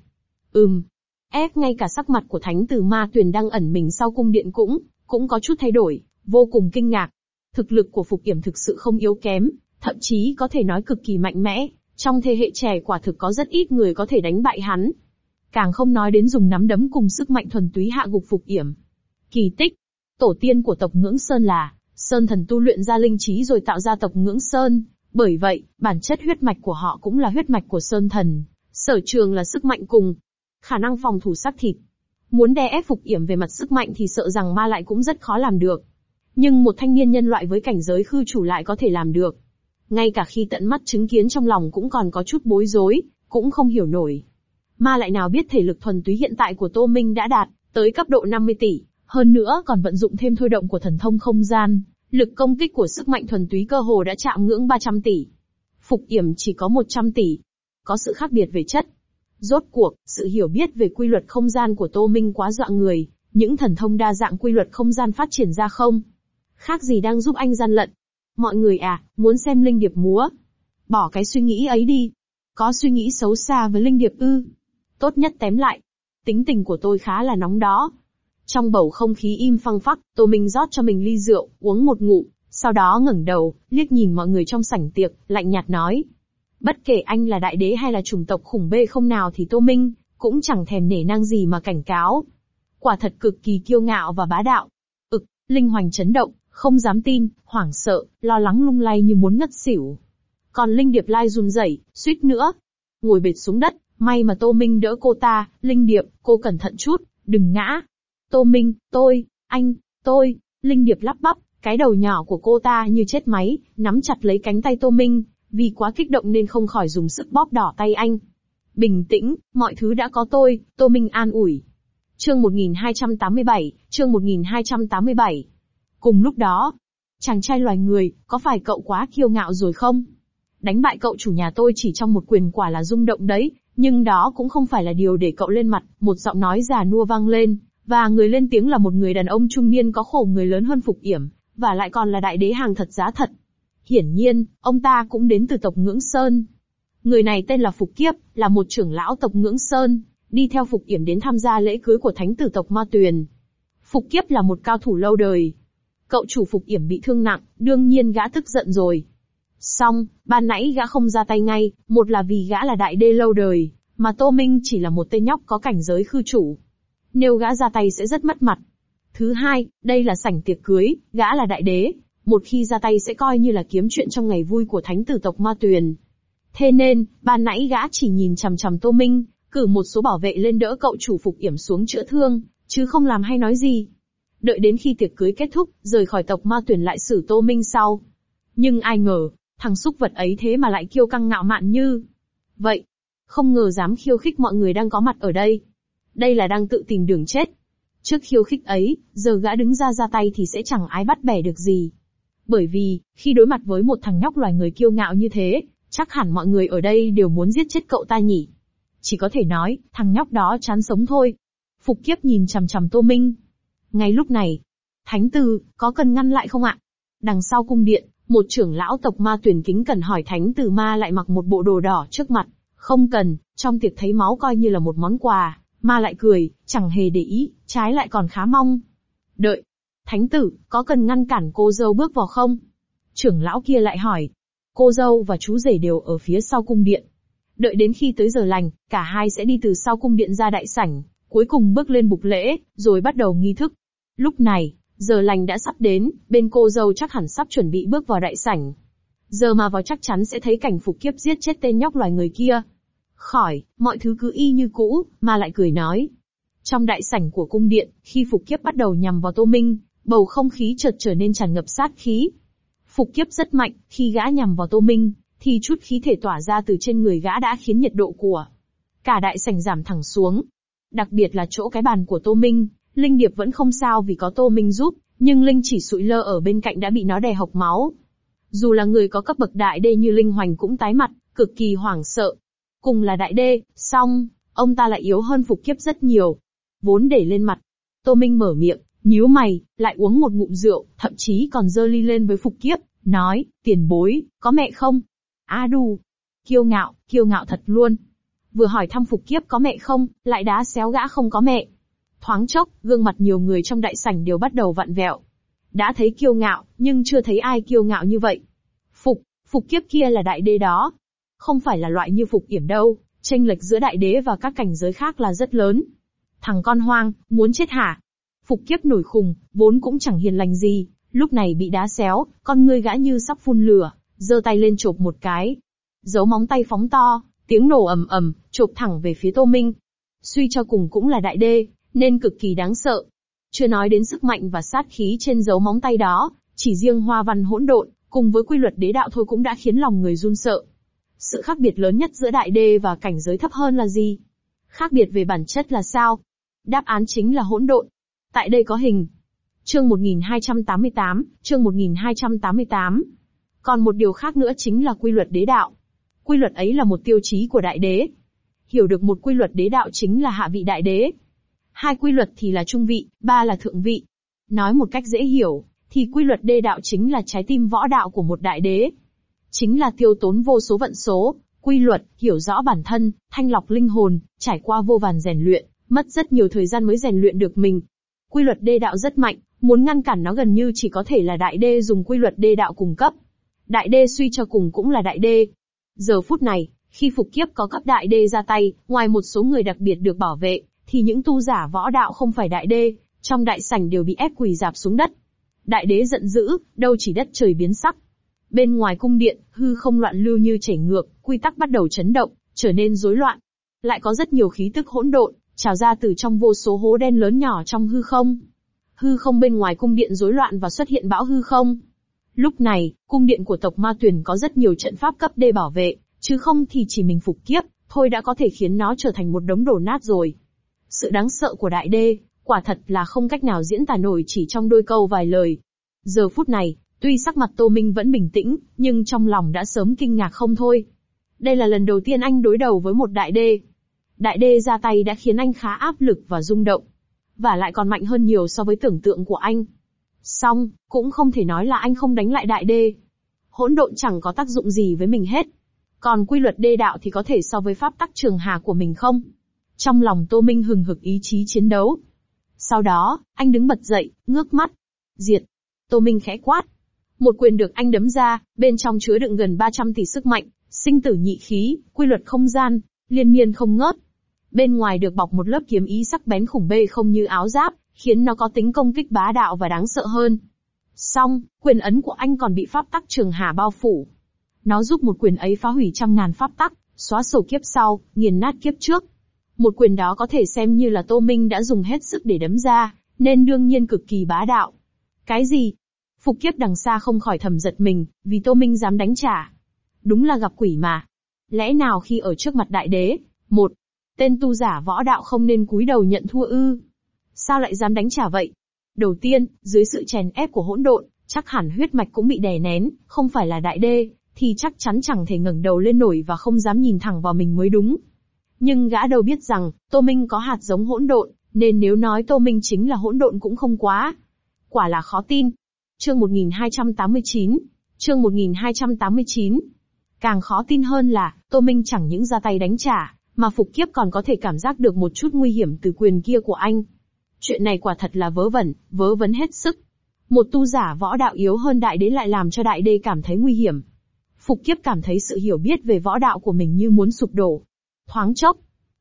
Ngay cả sắc mặt của thánh tử Ma Tuyền đang ẩn mình sau cung điện cũng có chút thay đổi, vô cùng kinh ngạc. Thực lực của Phục Yểm thực sự không yếu kém, thậm chí có thể nói cực kỳ mạnh mẽ, trong thế hệ trẻ quả thực có rất ít người có thể đánh bại hắn. Càng không nói đến dùng nắm đấm cùng sức mạnh thuần túy hạ gục Phục Yểm. Kỳ tích, tổ tiên của tộc Ngưỡng Sơn là Sơn thần tu luyện ra linh trí rồi tạo ra tộc Ngưỡng Sơn, bởi vậy, bản chất huyết mạch của họ cũng là huyết mạch của Sơn thần, sở trường là sức mạnh cùng khả năng phòng thủ xác thịt. Muốn đè ép Phục Yểm về mặt sức mạnh thì sợ rằng Ma Lại cũng rất khó làm được. Nhưng một thanh niên nhân loại với cảnh giới khư chủ lại có thể làm được. Ngay cả khi tận mắt chứng kiến trong lòng cũng còn có chút bối rối, cũng không hiểu nổi. Ma Lại nào biết thể lực thuần túy hiện tại của Tô Minh đã đạt tới cấp độ 50 tỷ, hơn nữa còn vận dụng thêm thôi động của thần thông không gian, lực công kích của sức mạnh thuần túy cơ hồ đã chạm ngưỡng 300 tỷ. Phục Yểm chỉ có 100 tỷ. Có sự khác biệt về chất. Rốt cuộc, sự hiểu biết về quy luật không gian của Tô Minh quá dọa người, những thần thông đa dạng quy luật không gian phát triển ra không khác gì đang giúp anh gian lận. Mọi người à, muốn xem linh điệp múa? Bỏ cái suy nghĩ ấy đi. Có suy nghĩ xấu xa với linh điệp ư? Tốt nhất tém lại. Tính tình của tôi khá là nóng đó. Trong bầu không khí im phăng phắc, Tô Minh rót cho mình ly rượu, uống một ngụm, sau đó ngẩng đầu, liếc nhìn mọi người trong sảnh tiệc, lạnh nhạt nói. Bất kể anh là đại đế hay là chủng tộc khủng bê không nào thì Tô Minh cũng chẳng thèm nể nang gì mà cảnh cáo. Quả thật cực kỳ kiêu ngạo và bá đạo. Linh Hoành chấn động, không dám tin, hoảng sợ, lo lắng lung lay như muốn ngất xỉu. Còn Linh Điệp Lai run rẩy, suýt nữa ngồi bệt xuống đất, may mà Tô Minh đỡ cô ta. Linh Điệp, cô cẩn thận chút, đừng ngã. Tô Minh, tôi. Linh Điệp lắp bắp, cái đầu nhỏ của cô ta như chết máy, nắm chặt lấy cánh tay Tô Minh, vì quá kích động nên không khỏi dùng sức bóp đỏ tay anh. Bình tĩnh, mọi thứ đã có tôi, Tô Minh an ủi. Chương 1287, chương 1287. Cùng lúc đó, chàng trai loài người, có phải cậu quá kiêu ngạo rồi không? Đánh bại cậu chủ nhà tôi chỉ trong một quyền quả là rung động đấy, nhưng đó cũng không phải là điều để cậu lên mặt. Một giọng nói già nua vang lên, và người lên tiếng là một người đàn ông trung niên có khổ người lớn hơn Phục Yểm, và lại còn là đại đế hàng thật giá thật. Hiển nhiên, ông ta cũng đến từ tộc Ngưỡng Sơn. Người này tên là Phục Kiếp, là một trưởng lão tộc Ngưỡng Sơn, đi theo Phục Yểm đến tham gia lễ cưới của thánh tử tộc Ma Tuyền. Phục Kiếp là một cao thủ lâu đời. Cậu chủ Phục Yểm bị thương nặng, đương nhiên gã tức giận rồi. Xong, ban nãy gã không ra tay ngay, một là vì gã là đại đê lâu đời, mà Tô Minh chỉ là một tên nhóc có cảnh giới khư chủ. Nếu gã ra tay sẽ rất mất mặt. Thứ hai, đây là sảnh tiệc cưới, gã là đại đế, một khi ra tay sẽ coi như là kiếm chuyện trong ngày vui của thánh tử tộc Ma Tuyền. Thế nên, ban nãy gã chỉ nhìn chằm chằm Tô Minh, cử một số bảo vệ lên đỡ cậu chủ Phục Yểm xuống chữa thương, chứ không làm hay nói gì. Đợi đến khi tiệc cưới kết thúc, rời khỏi tộc Ma Tuyền lại xử Tô Minh sau. Nhưng ai ngờ, thằng xúc vật ấy thế mà lại kiêu căng ngạo mạn như vậy. Không ngờ dám khiêu khích mọi người đang có mặt ở đây. Đây là đang tự tìm đường chết. Trước khiêu khích ấy, giờ gã đứng ra tay thì sẽ chẳng ai bắt bẻ được gì. Bởi vì, khi đối mặt với một thằng nhóc loài người kiêu ngạo như thế, chắc hẳn mọi người ở đây đều muốn giết chết cậu ta nhỉ. Chỉ có thể nói, thằng nhóc đó chán sống thôi. Phục Kiếp nhìn chằm chằm Tô Minh. Ngay lúc này, Thánh Tử, có cần ngăn lại không ạ? Đằng sau cung điện, một trưởng lão tộc Ma Tuyền kính cẩn hỏi Thánh Tử Ma lại mặc một bộ đồ đỏ trước mặt. Không cần, trong tiệc thấy máu coi như là một món quà, Ma lại cười, chẳng hề để ý, trái lại còn khá mong đợi. Thánh Tử, có cần ngăn cản cô dâu bước vào không? Trưởng lão kia lại hỏi. Cô dâu và chú rể đều ở phía sau cung điện. Đợi đến khi tới giờ lành, cả hai sẽ đi từ sau cung điện ra đại sảnh, cuối cùng bước lên bục lễ, rồi bắt đầu nghi thức. Lúc này, giờ lành đã sắp đến, bên cô dâu chắc hẳn sắp chuẩn bị bước vào đại sảnh. Giờ mà vào chắc chắn sẽ thấy cảnh Phục Kiếp giết chết tên nhóc loài người kia. Khỏi, mọi thứ cứ y như cũ, mà lại cười nói. Trong đại sảnh của cung điện, khi Phục Kiếp bắt đầu nhằm vào Tô Minh, bầu không khí chợt trở nên tràn ngập sát khí. Phục Kiếp rất mạnh, khi gã nhằm vào Tô Minh, thì chút khí thể tỏa ra từ trên người gã đã khiến nhiệt độ của cả đại sảnh giảm thẳng xuống. Đặc biệt là chỗ cái bàn của Tô Minh, Linh Điệp vẫn không sao vì có Tô Minh giúp, nhưng Linh chỉ sụi lơ ở bên cạnh đã bị nó đè hộc máu. Dù là người có cấp bậc đại đê như Linh Hoành cũng tái mặt, cực kỳ hoảng sợ. Cùng là đại đê, song, ông ta lại yếu hơn Phục Kiếp rất nhiều. Vốn để lên mặt, Tô Minh mở miệng, nhíu mày, lại uống một ngụm rượu, thậm chí còn giơ ly lên với Phục Kiếp, nói, tiền bối, có mẹ không? Đù. Kiêu ngạo thật luôn. Vừa hỏi thăm Phục Kiếp có mẹ không, lại đá xéo gã không có mẹ. Thoáng chốc, gương mặt nhiều người trong đại sảnh đều bắt đầu vặn vẹo. Đã thấy kiêu ngạo, nhưng chưa thấy ai kiêu ngạo như vậy. Phục Kiếp kia là đại đế đó. Không phải là loại như Phục Yểm đâu, chênh lệch giữa đại đế và các cảnh giới khác là rất lớn. Thằng con hoang, muốn chết hả? Phục Kiếp nổi khùng, vốn cũng chẳng hiền lành gì, lúc này bị đá xéo, con ngươi gã như sắp phun lửa, giơ tay lên chộp một cái. Dấu móng tay phóng to, tiếng nổ ầm ầm, chộp thẳng về phía Tô Minh. Suy cho cùng cũng là đại đê, nên cực kỳ đáng sợ. Chưa nói đến sức mạnh và sát khí trên dấu móng tay đó, chỉ riêng hoa văn hỗn độn, cùng với quy luật đế đạo thôi cũng đã khiến lòng người run sợ. Sự khác biệt lớn nhất giữa đại đê và cảnh giới thấp hơn là gì? Khác biệt về bản chất là sao? Đáp án chính là hỗn độn. Tại đây có hình. Chương 1288. Còn một điều khác nữa chính là quy luật đế đạo. Quy luật ấy là một tiêu chí của đại đế. Hiểu được một quy luật đế đạo chính là hạ vị đại đế. Hai quy luật thì là trung vị, ba là thượng vị. Nói một cách dễ hiểu, thì quy luật đế đạo chính là trái tim võ đạo của một đại đế. Chính là tiêu tốn vô số vận số, quy luật, hiểu rõ bản thân, thanh lọc linh hồn, trải qua vô vàn rèn luyện, mất rất nhiều thời gian mới rèn luyện được mình. Quy luật đế đạo rất mạnh, muốn ngăn cản nó gần như chỉ có thể là đại đế dùng quy luật đế đạo cùng cấp. Đại đế suy cho cùng cũng là đại đế. Giờ phút này, khi Phục Kiếp có cấp đại đế ra tay, ngoài một số người đặc biệt được bảo vệ, thì những tu giả võ đạo không phải đại đế, trong đại sảnh đều bị ép quỳ rạp xuống đất. Đại đế giận dữ, đâu chỉ đất trời biến sắc. Bên ngoài cung điện, hư không loạn lưu như chảy ngược, quy tắc bắt đầu chấn động, trở nên rối loạn. Lại có rất nhiều khí tức hỗn độn, trào ra từ trong vô số hố đen lớn nhỏ trong hư không. Hư không bên ngoài cung điện rối loạn và xuất hiện bão hư không. Lúc này, cung điện của tộc Ma Tuyền có rất nhiều trận pháp cấp D bảo vệ, chứ không thì chỉ mình Phục Kiếp, thôi đã có thể khiến nó trở thành một đống đổ nát rồi. Sự đáng sợ của đại đê, quả thật là không cách nào diễn tả nổi chỉ trong đôi câu vài lời. Giờ phút này, tuy sắc mặt Tô Minh vẫn bình tĩnh, nhưng trong lòng đã sớm kinh ngạc không thôi. Đây là lần đầu tiên anh đối đầu với một đại đê. Đại đê ra tay đã khiến anh khá áp lực và rung động. Và lại còn mạnh hơn nhiều so với tưởng tượng của anh. Song, cũng không thể nói là anh không đánh lại đại đê. Hỗn độn chẳng có tác dụng gì với mình hết. Còn quy luật đê đạo thì có thể so với pháp tắc trường hà của mình không? Trong lòng Tô Minh hừng hực ý chí chiến đấu. Sau đó, anh đứng bật dậy, ngước mắt. Diệt. Tô Minh khẽ quát. Một quyền được anh đấm ra, bên trong chứa đựng gần 300 tỷ sức mạnh, sinh tử nhị khí, quy luật không gian, liên miên không ngớt. Bên ngoài được bọc một lớp kiếm ý sắc bén khủng bê không như áo giáp, khiến nó có tính công kích bá đạo và đáng sợ hơn. Song, quyền ấn của anh còn bị pháp tắc trường hà bao phủ. Nó giúp một quyền ấy phá hủy trăm ngàn pháp tắc, xóa sổ kiếp sau, nghiền nát kiếp trước. Một quyền đó có thể xem như là Tô Minh đã dùng hết sức để đấm ra, nên đương nhiên cực kỳ bá đạo. Cái gì? Phục Kiếp đằng xa không khỏi thầm giật mình, vì Tô Minh dám đánh trả. Đúng là gặp quỷ mà. Lẽ nào khi ở trước mặt đại đế, một tên tu giả võ đạo không nên cúi đầu nhận thua ư? Sao lại dám đánh trả vậy? Đầu tiên, dưới sự chèn ép của hỗn độn, chắc hẳn huyết mạch cũng bị đè nén, không phải là đại đế, thì chắc chắn chẳng thể ngẩng đầu lên nổi và không dám nhìn thẳng vào mình mới đúng. Nhưng gã đâu biết rằng, Tô Minh có hạt giống hỗn độn, nên nếu nói Tô Minh chính là hỗn độn cũng không quá. Quả là khó tin. Chương 1289. Chương 1289. Càng khó tin hơn là, Tô Minh chẳng những ra tay đánh trả, mà Phục Kiếp còn có thể cảm giác được một chút nguy hiểm từ quyền kia của anh. Chuyện này quả thật là vớ vẩn, vớ vẩn hết sức. Một tu giả võ đạo yếu hơn đại đế lại làm cho đại đế cảm thấy nguy hiểm. Phục Kiếp cảm thấy sự hiểu biết về võ đạo của mình như muốn sụp đổ. Thoáng chốc,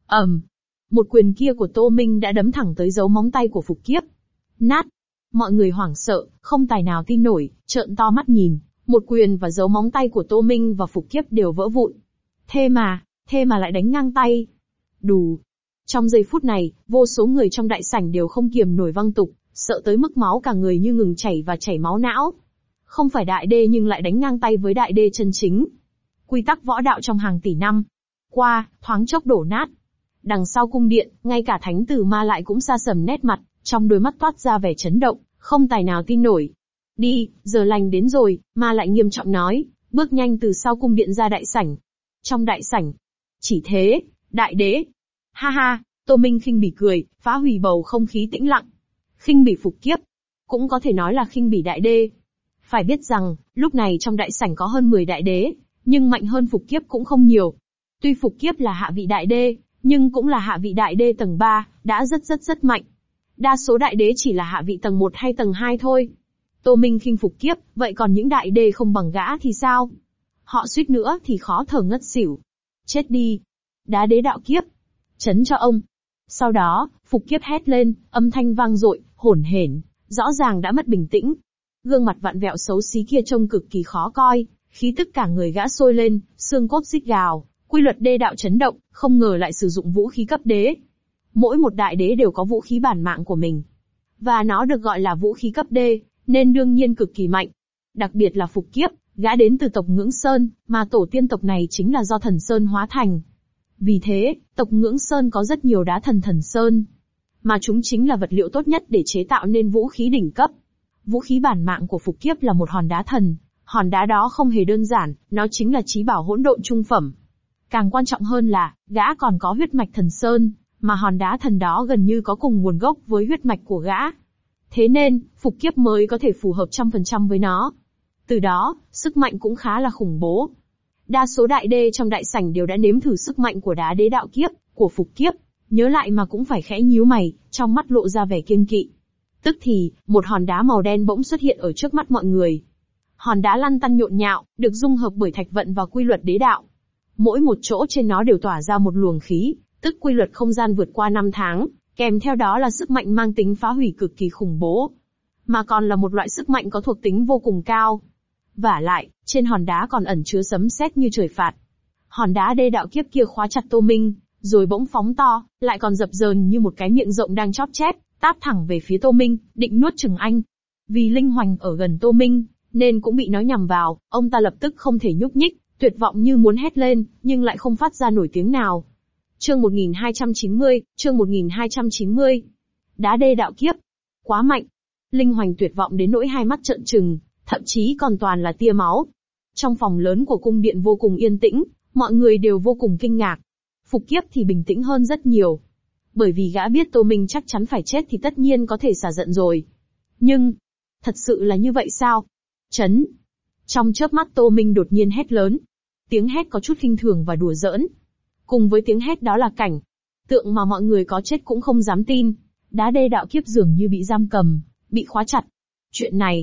một quyền kia của Tô Minh đã đấm thẳng tới dấu móng tay của Phục Kiếp. Nát. Mọi người hoảng sợ, không tài nào tin nổi, trợn to mắt nhìn. Một quyền và dấu móng tay của Tô Minh và Phục Kiếp đều vỡ vụn. Thế mà lại đánh ngang tay. Đù. Trong giây phút này, vô số người trong đại sảnh đều không kiềm nổi văng tục, sợ tới mức máu cả người như ngừng chảy và chảy máu não. Không phải đại đê nhưng lại đánh ngang tay với đại đê chân chính. Quy tắc võ đạo trong hàng tỷ năm qua, thoáng chốc đổ nát. Đằng sau cung điện, ngay cả thánh tử ma lại cũng sa sầm nét mặt, trong đôi mắt toát ra vẻ chấn động, không tài nào tin nổi. Đi, giờ lành đến rồi, ma lại nghiêm trọng nói, bước nhanh từ sau cung điện ra đại sảnh. Trong đại sảnh, chỉ thế, đại đế. Ha ha, Tô Minh khinh bỉ cười, phá hủy bầu không khí tĩnh lặng. Khinh bỉ Phục Kiếp, cũng có thể nói là khinh bỉ đại đế. Phải biết rằng, lúc này trong đại sảnh có hơn 10 đại đế, nhưng mạnh hơn Phục Kiếp cũng không nhiều. Tuy Phục Kiếp là hạ vị đại đế, nhưng cũng là hạ vị đại đế tầng 3, đã rất mạnh. Đa số đại đế chỉ là hạ vị tầng 1 hay tầng 2 thôi. Tô Minh khinh Phục Kiếp, vậy còn những đại đế không bằng gã thì sao? Họ suýt nữa thì khó thở ngất xỉu. Chết đi! Đá đế đạo kiếp! Chấn cho ông! Sau đó, Phục Kiếp hét lên, âm thanh vang dội, hổn hển, rõ ràng đã mất bình tĩnh. Gương mặt vặn vẹo xấu xí kia trông cực kỳ khó coi, khí tức cả người gã sôi lên, xương cốt rít gào, quy luật đế đạo chấn động, không ngờ lại sử dụng vũ khí cấp đế. Mỗi một đại đế đều có vũ khí bản mạng của mình. Và nó được gọi là vũ khí cấp đế, nên đương nhiên cực kỳ mạnh. Đặc biệt là Phục Kiếp, gã đến từ tộc Ngưỡng Sơn, mà tổ tiên tộc này chính là do thần Sơn hóa thành. Vì thế, tộc Ngưỡng Sơn có rất nhiều đá thần Sơn. Mà chúng chính là vật liệu tốt nhất để chế tạo nên vũ khí đỉnh cấp. Vũ khí bản mạng của Phục Kiếp là một hòn đá thần. Hòn đá đó không hề đơn giản, nó chính là chí bảo hỗn độn trung phẩm. Càng quan trọng hơn là, gã còn có huyết mạch thần Sơn, mà hòn đá thần đó gần như có cùng nguồn gốc với huyết mạch của gã. Thế nên, Phục Kiếp mới có thể phù hợp 100% với nó. Từ đó, sức mạnh cũng khá là khủng bố. Đa số đại đế trong đại sảnh đều đã nếm thử sức mạnh của đá đế đạo kiếp, của Phục Kiếp. Nhớ lại mà cũng phải khẽ nhíu mày, trong mắt lộ ra vẻ kiêng kỵ. Tức thì, một hòn đá màu đen bỗng xuất hiện ở trước mắt mọi người. Hòn đá lăn tăn nhộn nhạo, được dung hợp bởi thạch vận và quy luật đế đạo. Mỗi một chỗ trên nó đều tỏa ra một luồng khí, tức quy luật không gian vượt qua 5 tháng, kèm theo đó là sức mạnh mang tính phá hủy cực kỳ khủng bố. Mà còn là một loại sức mạnh có thuộc tính vô cùng cao. Vả lại, trên hòn đá còn ẩn chứa sấm sét như trời phạt. Hòn đá đế đạo kiếp kia khóa chặt Tô Minh, rồi bỗng phóng to, lại còn dập dờn như một cái miệng rộng đang chóp chép, táp thẳng về phía Tô Minh, định nuốt chửng anh. Vì linh hoành ở gần Tô Minh, nên cũng bị nó nhằm vào, ông ta lập tức không thể nhúc nhích, tuyệt vọng như muốn hét lên, nhưng lại không phát ra nổi tiếng nào. Chương 1290, chương 1290. Đá đế đạo kiếp. Quá mạnh. Linh hoành tuyệt vọng đến nỗi hai mắt trợn trừng, thậm chí còn toàn là tia máu. Trong phòng lớn của cung điện vô cùng yên tĩnh, mọi người đều vô cùng kinh ngạc. Phục Kiếp thì bình tĩnh hơn rất nhiều. Bởi vì gã biết Tô Minh chắc chắn phải chết thì tất nhiên có thể xả giận rồi. Nhưng, thật sự là như vậy sao? Chấn. Trong chớp mắt Tô Minh đột nhiên hét lớn. Tiếng hét có chút khinh thường và đùa giỡn. Cùng với tiếng hét đó là cảnh tượng mà mọi người có chết cũng không dám tin. Đá đế đạo kiếp dường như bị giam cầm, bị khóa chặt. Chuyện này,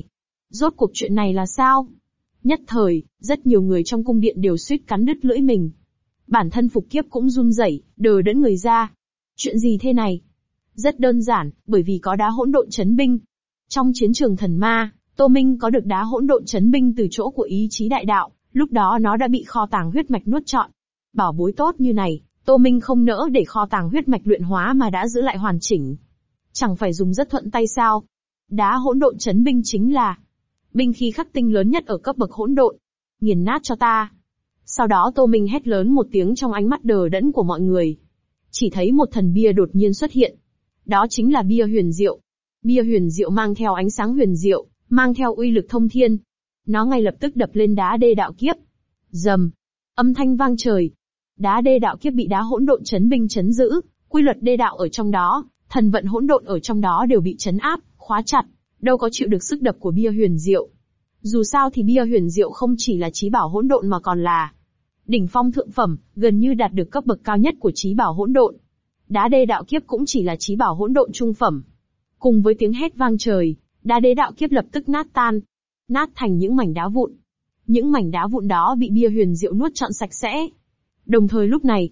Rốt cuộc chuyện này là sao? Nhất thời, rất nhiều người trong cung điện đều suýt cắn đứt lưỡi mình. Bản thân Phục Kiếp cũng run rẩy, đờ đẫn người ra. Chuyện gì thế này? Rất đơn giản, bởi vì có đá hỗn độn chấn binh. Trong chiến trường thần ma, Tô Minh có được đá hỗn độn chấn binh từ chỗ của ý chí đại đạo, lúc đó nó đã bị kho tàng huyết mạch nuốt trọn. Bảo bối tốt như này, Tô Minh không nỡ để kho tàng huyết mạch luyện hóa mà đã giữ lại hoàn chỉnh. Chẳng phải dùng rất thuận tay sao? Đá hỗn độn chấn binh chính là binh khí khắc tinh lớn nhất ở cấp bậc hỗn độn. Nghiền nát cho ta. Sau đó Tô Minh hét lớn một tiếng trong ánh mắt đờ đẫn của mọi người. Chỉ thấy một thần bia đột nhiên xuất hiện. Đó chính là bia huyền diệu. Bia huyền diệu mang theo ánh sáng huyền diệu, mang theo uy lực thông thiên. Nó ngay lập tức đập lên đá đê đạo kiếp. Rầm. Âm thanh vang trời. Đá đê đạo kiếp bị đá hỗn độn chấn binh chấn giữ, quy luật đê đạo ở trong đó, thần vận hỗn độn ở trong đó đều bị chấn áp, khóa chặt, đâu có chịu được sức đập của bia huyền diệu. Dù sao thì bia huyền diệu không chỉ là chí bảo hỗn độn mà còn là đỉnh phong thượng phẩm, gần như đạt được cấp bậc cao nhất của chí bảo hỗn độn. Đá đê đạo kiếp cũng chỉ là chí bảo hỗn độn trung phẩm. Cùng với tiếng hét vang trời, đá đê đạo kiếp lập tức nát tan, nát thành những mảnh đá vụn. Những mảnh đá vụn đó bị bia huyền diệu nuốt trọn sạch sẽ. Đồng thời lúc này,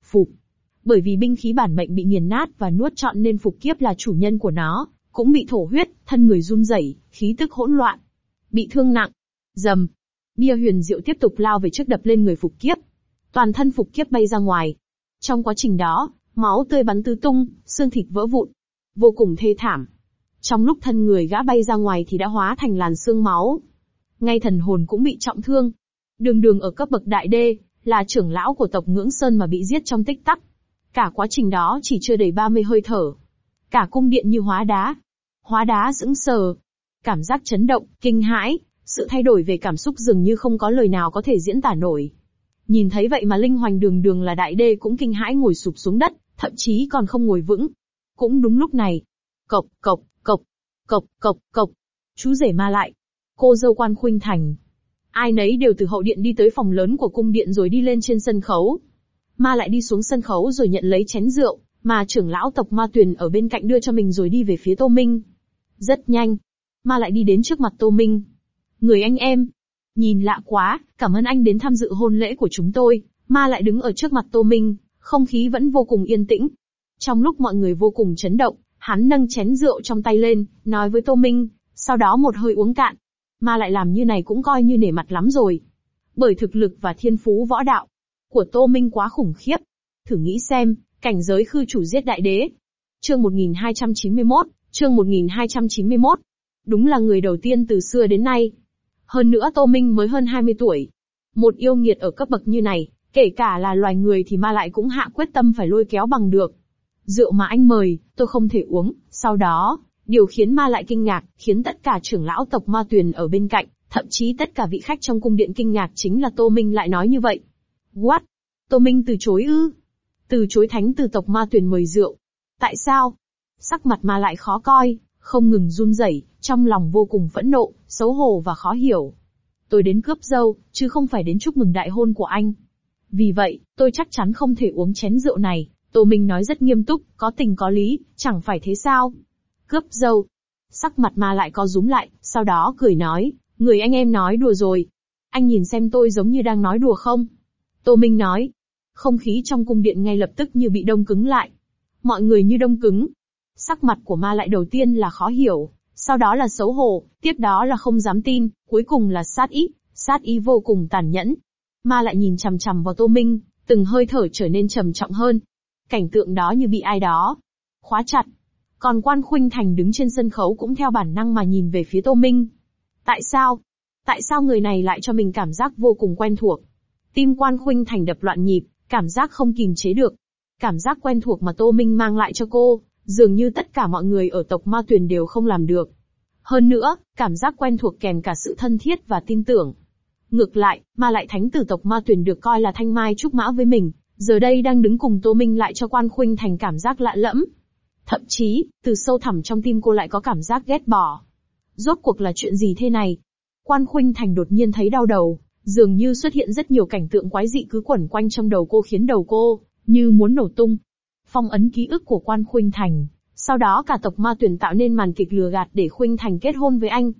bởi vì binh khí bản mệnh bị nghiền nát và nuốt trọn nên Phục Kiếp là chủ nhân của nó, cũng bị thổ huyết, thân người run rẩy, khí tức hỗn loạn, bị thương nặng. Rầm, bia huyền diệu tiếp tục lao về trước đập lên người Phục Kiếp. Toàn thân Phục Kiếp bay ra ngoài. Trong quá trình đó, máu tươi bắn tứ tung, xương thịt vỡ vụn, vô cùng thê thảm. Trong lúc thân người gã bay ra ngoài thì đã hóa thành làn xương máu. Ngay thần hồn cũng bị trọng thương. Đường Đường ở cấp bậc đại đê, là trưởng lão của tộc Ngưỡng Sơn mà bị giết trong tích tắc. Cả quá trình đó chỉ chưa đầy 30 hơi thở. Cả cung điện như hóa đá. Hóa đá sững sờ. Cảm giác chấn động, kinh hãi, sự thay đổi về cảm xúc dường như không có lời nào có thể diễn tả nổi. Nhìn thấy vậy mà Linh Hoành Đường Đường là đại đê cũng kinh hãi ngồi sụp xuống đất, thậm chí còn không ngồi vững. Cũng đúng lúc này. Cộc, cộc, cộc, cộc, cộc, cộc. Chú rể Ma lại. Cô dâu Quan Khuynh Thành. Ai nấy đều từ hậu điện đi tới phòng lớn của cung điện rồi đi lên trên sân khấu. Ma lại đi xuống sân khấu rồi nhận lấy chén rượu, mà trưởng lão tộc Ma Tuyền ở bên cạnh đưa cho mình rồi đi về phía Tô Minh. Rất nhanh, Ma lại đi đến trước mặt Tô Minh. Người anh em, nhìn lạ quá, cảm ơn anh đến tham dự hôn lễ của chúng tôi. Ma lại đứng ở trước mặt Tô Minh, không khí vẫn vô cùng yên tĩnh. Trong lúc mọi người vô cùng chấn động, hắn nâng chén rượu trong tay lên, nói với Tô Minh, sau đó một hơi uống cạn. Ma lại làm như này cũng coi như nể mặt lắm rồi. Bởi thực lực và thiên phú võ đạo của Tô Minh quá khủng khiếp. Thử nghĩ xem, cảnh giới khư chủ giết đại đế. Chương 1291, chương 1291. Đúng là người đầu tiên từ xưa đến nay. Hơn nữa Tô Minh mới hơn 20 tuổi. Một yêu nghiệt ở cấp bậc như này, kể cả là loài người thì Ma lại cũng hạ quyết tâm phải lôi kéo bằng được. Rượu mà anh mời, tôi không thể uống. Sau đó, điều khiến Ma lại kinh ngạc, khiến tất cả trưởng lão tộc Ma Tuyền ở bên cạnh, thậm chí tất cả vị khách trong cung điện kinh ngạc chính là Tô Minh lại nói như vậy. What? Tô Minh từ chối ư? Từ chối thánh từ tộc Ma Tuyền mời rượu. Tại sao? Sắc mặt Ma lại khó coi, không ngừng run rẩy, trong lòng vô cùng phẫn nộ, xấu hổ và khó hiểu. Tôi đến cướp dâu, chứ không phải đến chúc mừng đại hôn của anh. Vì vậy, tôi chắc chắn không thể uống chén rượu này. Tô Minh nói rất nghiêm túc, có tình có lý, chẳng phải thế sao? Cướp dâu. Sắc mặt Ma lại co rúm lại, sau đó cười nói, người anh em nói đùa rồi. Anh nhìn xem tôi giống như đang nói đùa không? Tô Minh nói. Không khí trong cung điện ngay lập tức như bị đông cứng lại. Mọi người như đông cứng. Sắc mặt của Ma lại đầu tiên là khó hiểu, sau đó là xấu hổ, tiếp đó là không dám tin, cuối cùng là sát ý vô cùng tàn nhẫn. Ma lại nhìn chằm chằm vào Tô Minh, từng hơi thở trở nên trầm trọng hơn. Cảnh tượng đó như bị ai đó khóa chặt. Còn Quan Khuynh Thành đứng trên sân khấu cũng theo bản năng mà nhìn về phía Tô Minh. Tại sao? Tại sao người này lại cho mình cảm giác vô cùng quen thuộc? Tim Quan Khuynh Thành đập loạn nhịp, cảm giác không kìm chế được. Cảm giác quen thuộc mà Tô Minh mang lại cho cô, dường như tất cả mọi người ở tộc Ma Tuyền đều không làm được. Hơn nữa, cảm giác quen thuộc kèm cả sự thân thiết và tin tưởng. Ngược lại, Ma lại thánh tử tộc Ma Tuyền được coi là thanh mai trúc mã với mình, giờ đây đang đứng cùng Tô Minh lại cho Quan Khuynh Thành cảm giác lạ lẫm. Thậm chí, từ sâu thẳm trong tim cô lại có cảm giác ghét bỏ. Rốt cuộc là chuyện gì thế này? Quan Khuynh Thành đột nhiên thấy đau đầu, dường như xuất hiện rất nhiều cảnh tượng quái dị cứ quẩn quanh trong đầu cô khiến đầu cô như muốn nổ tung. Phong ấn ký ức của Quan Khuynh Thành, sau đó cả tộc Ma Tuyền tạo nên màn kịch lừa gạt để Khuynh Thành kết hôn với anh.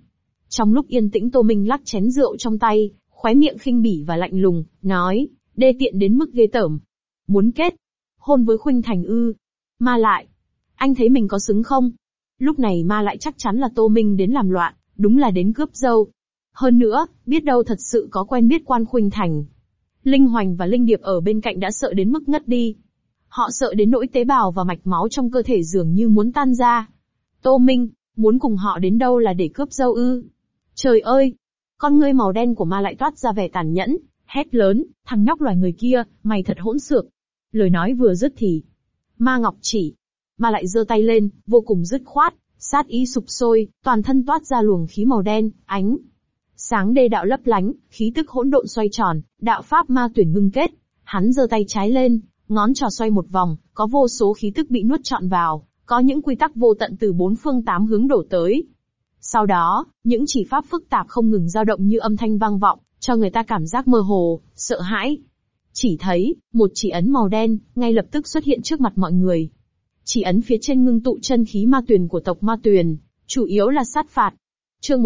Trong lúc yên tĩnh Tô Minh lắc chén rượu trong tay, khóe miệng khinh bỉ và lạnh lùng, nói, đê tiện đến mức ghê tởm. Muốn kết hôn với Khuynh Thành ư? Ma Lại, anh thấy mình có xứng không? Lúc này Ma Lại chắc chắn là Tô Minh đến làm loạn, đúng là đến cướp dâu. Hơn nữa, biết đâu thật sự có quen biết Quan Khuynh Thành. Linh Hoành và Linh Điệp ở bên cạnh đã sợ đến mức ngất đi. Họ sợ đến nỗi tế bào và mạch máu trong cơ thể dường như muốn tan ra. Tô Minh, muốn cùng họ đến đâu là để cướp dâu ư? Trời ơi! Con ngươi màu đen của Ma Lại toát ra vẻ tàn nhẫn, hét lớn, thằng nhóc loài người kia, mày thật hỗn xược. Lời nói vừa dứt thì, Ma Ngọc Chỉ. Ma Lại giơ tay lên, vô cùng dứt khoát, sát ý sục sôi, toàn thân toát ra luồng khí màu đen, ánh sáng đê đạo lấp lánh, khí tức hỗn độn xoay tròn, đạo pháp ma tuyển ngưng kết. Hắn giơ tay trái lên, ngón trỏ xoay một vòng, có vô số khí tức bị nuốt trọn vào, có những quy tắc vô tận từ bốn phương tám hướng đổ tới. Sau đó, những chỉ pháp phức tạp không ngừng dao động như âm thanh vang vọng, cho người ta cảm giác mơ hồ, sợ hãi. Chỉ thấy, một chỉ ấn màu đen, ngay lập tức xuất hiện trước mặt mọi người. Chỉ ấn phía trên ngưng tụ chân khí ma tuyền của tộc ma tuyền, chủ yếu là sát phạt. Chương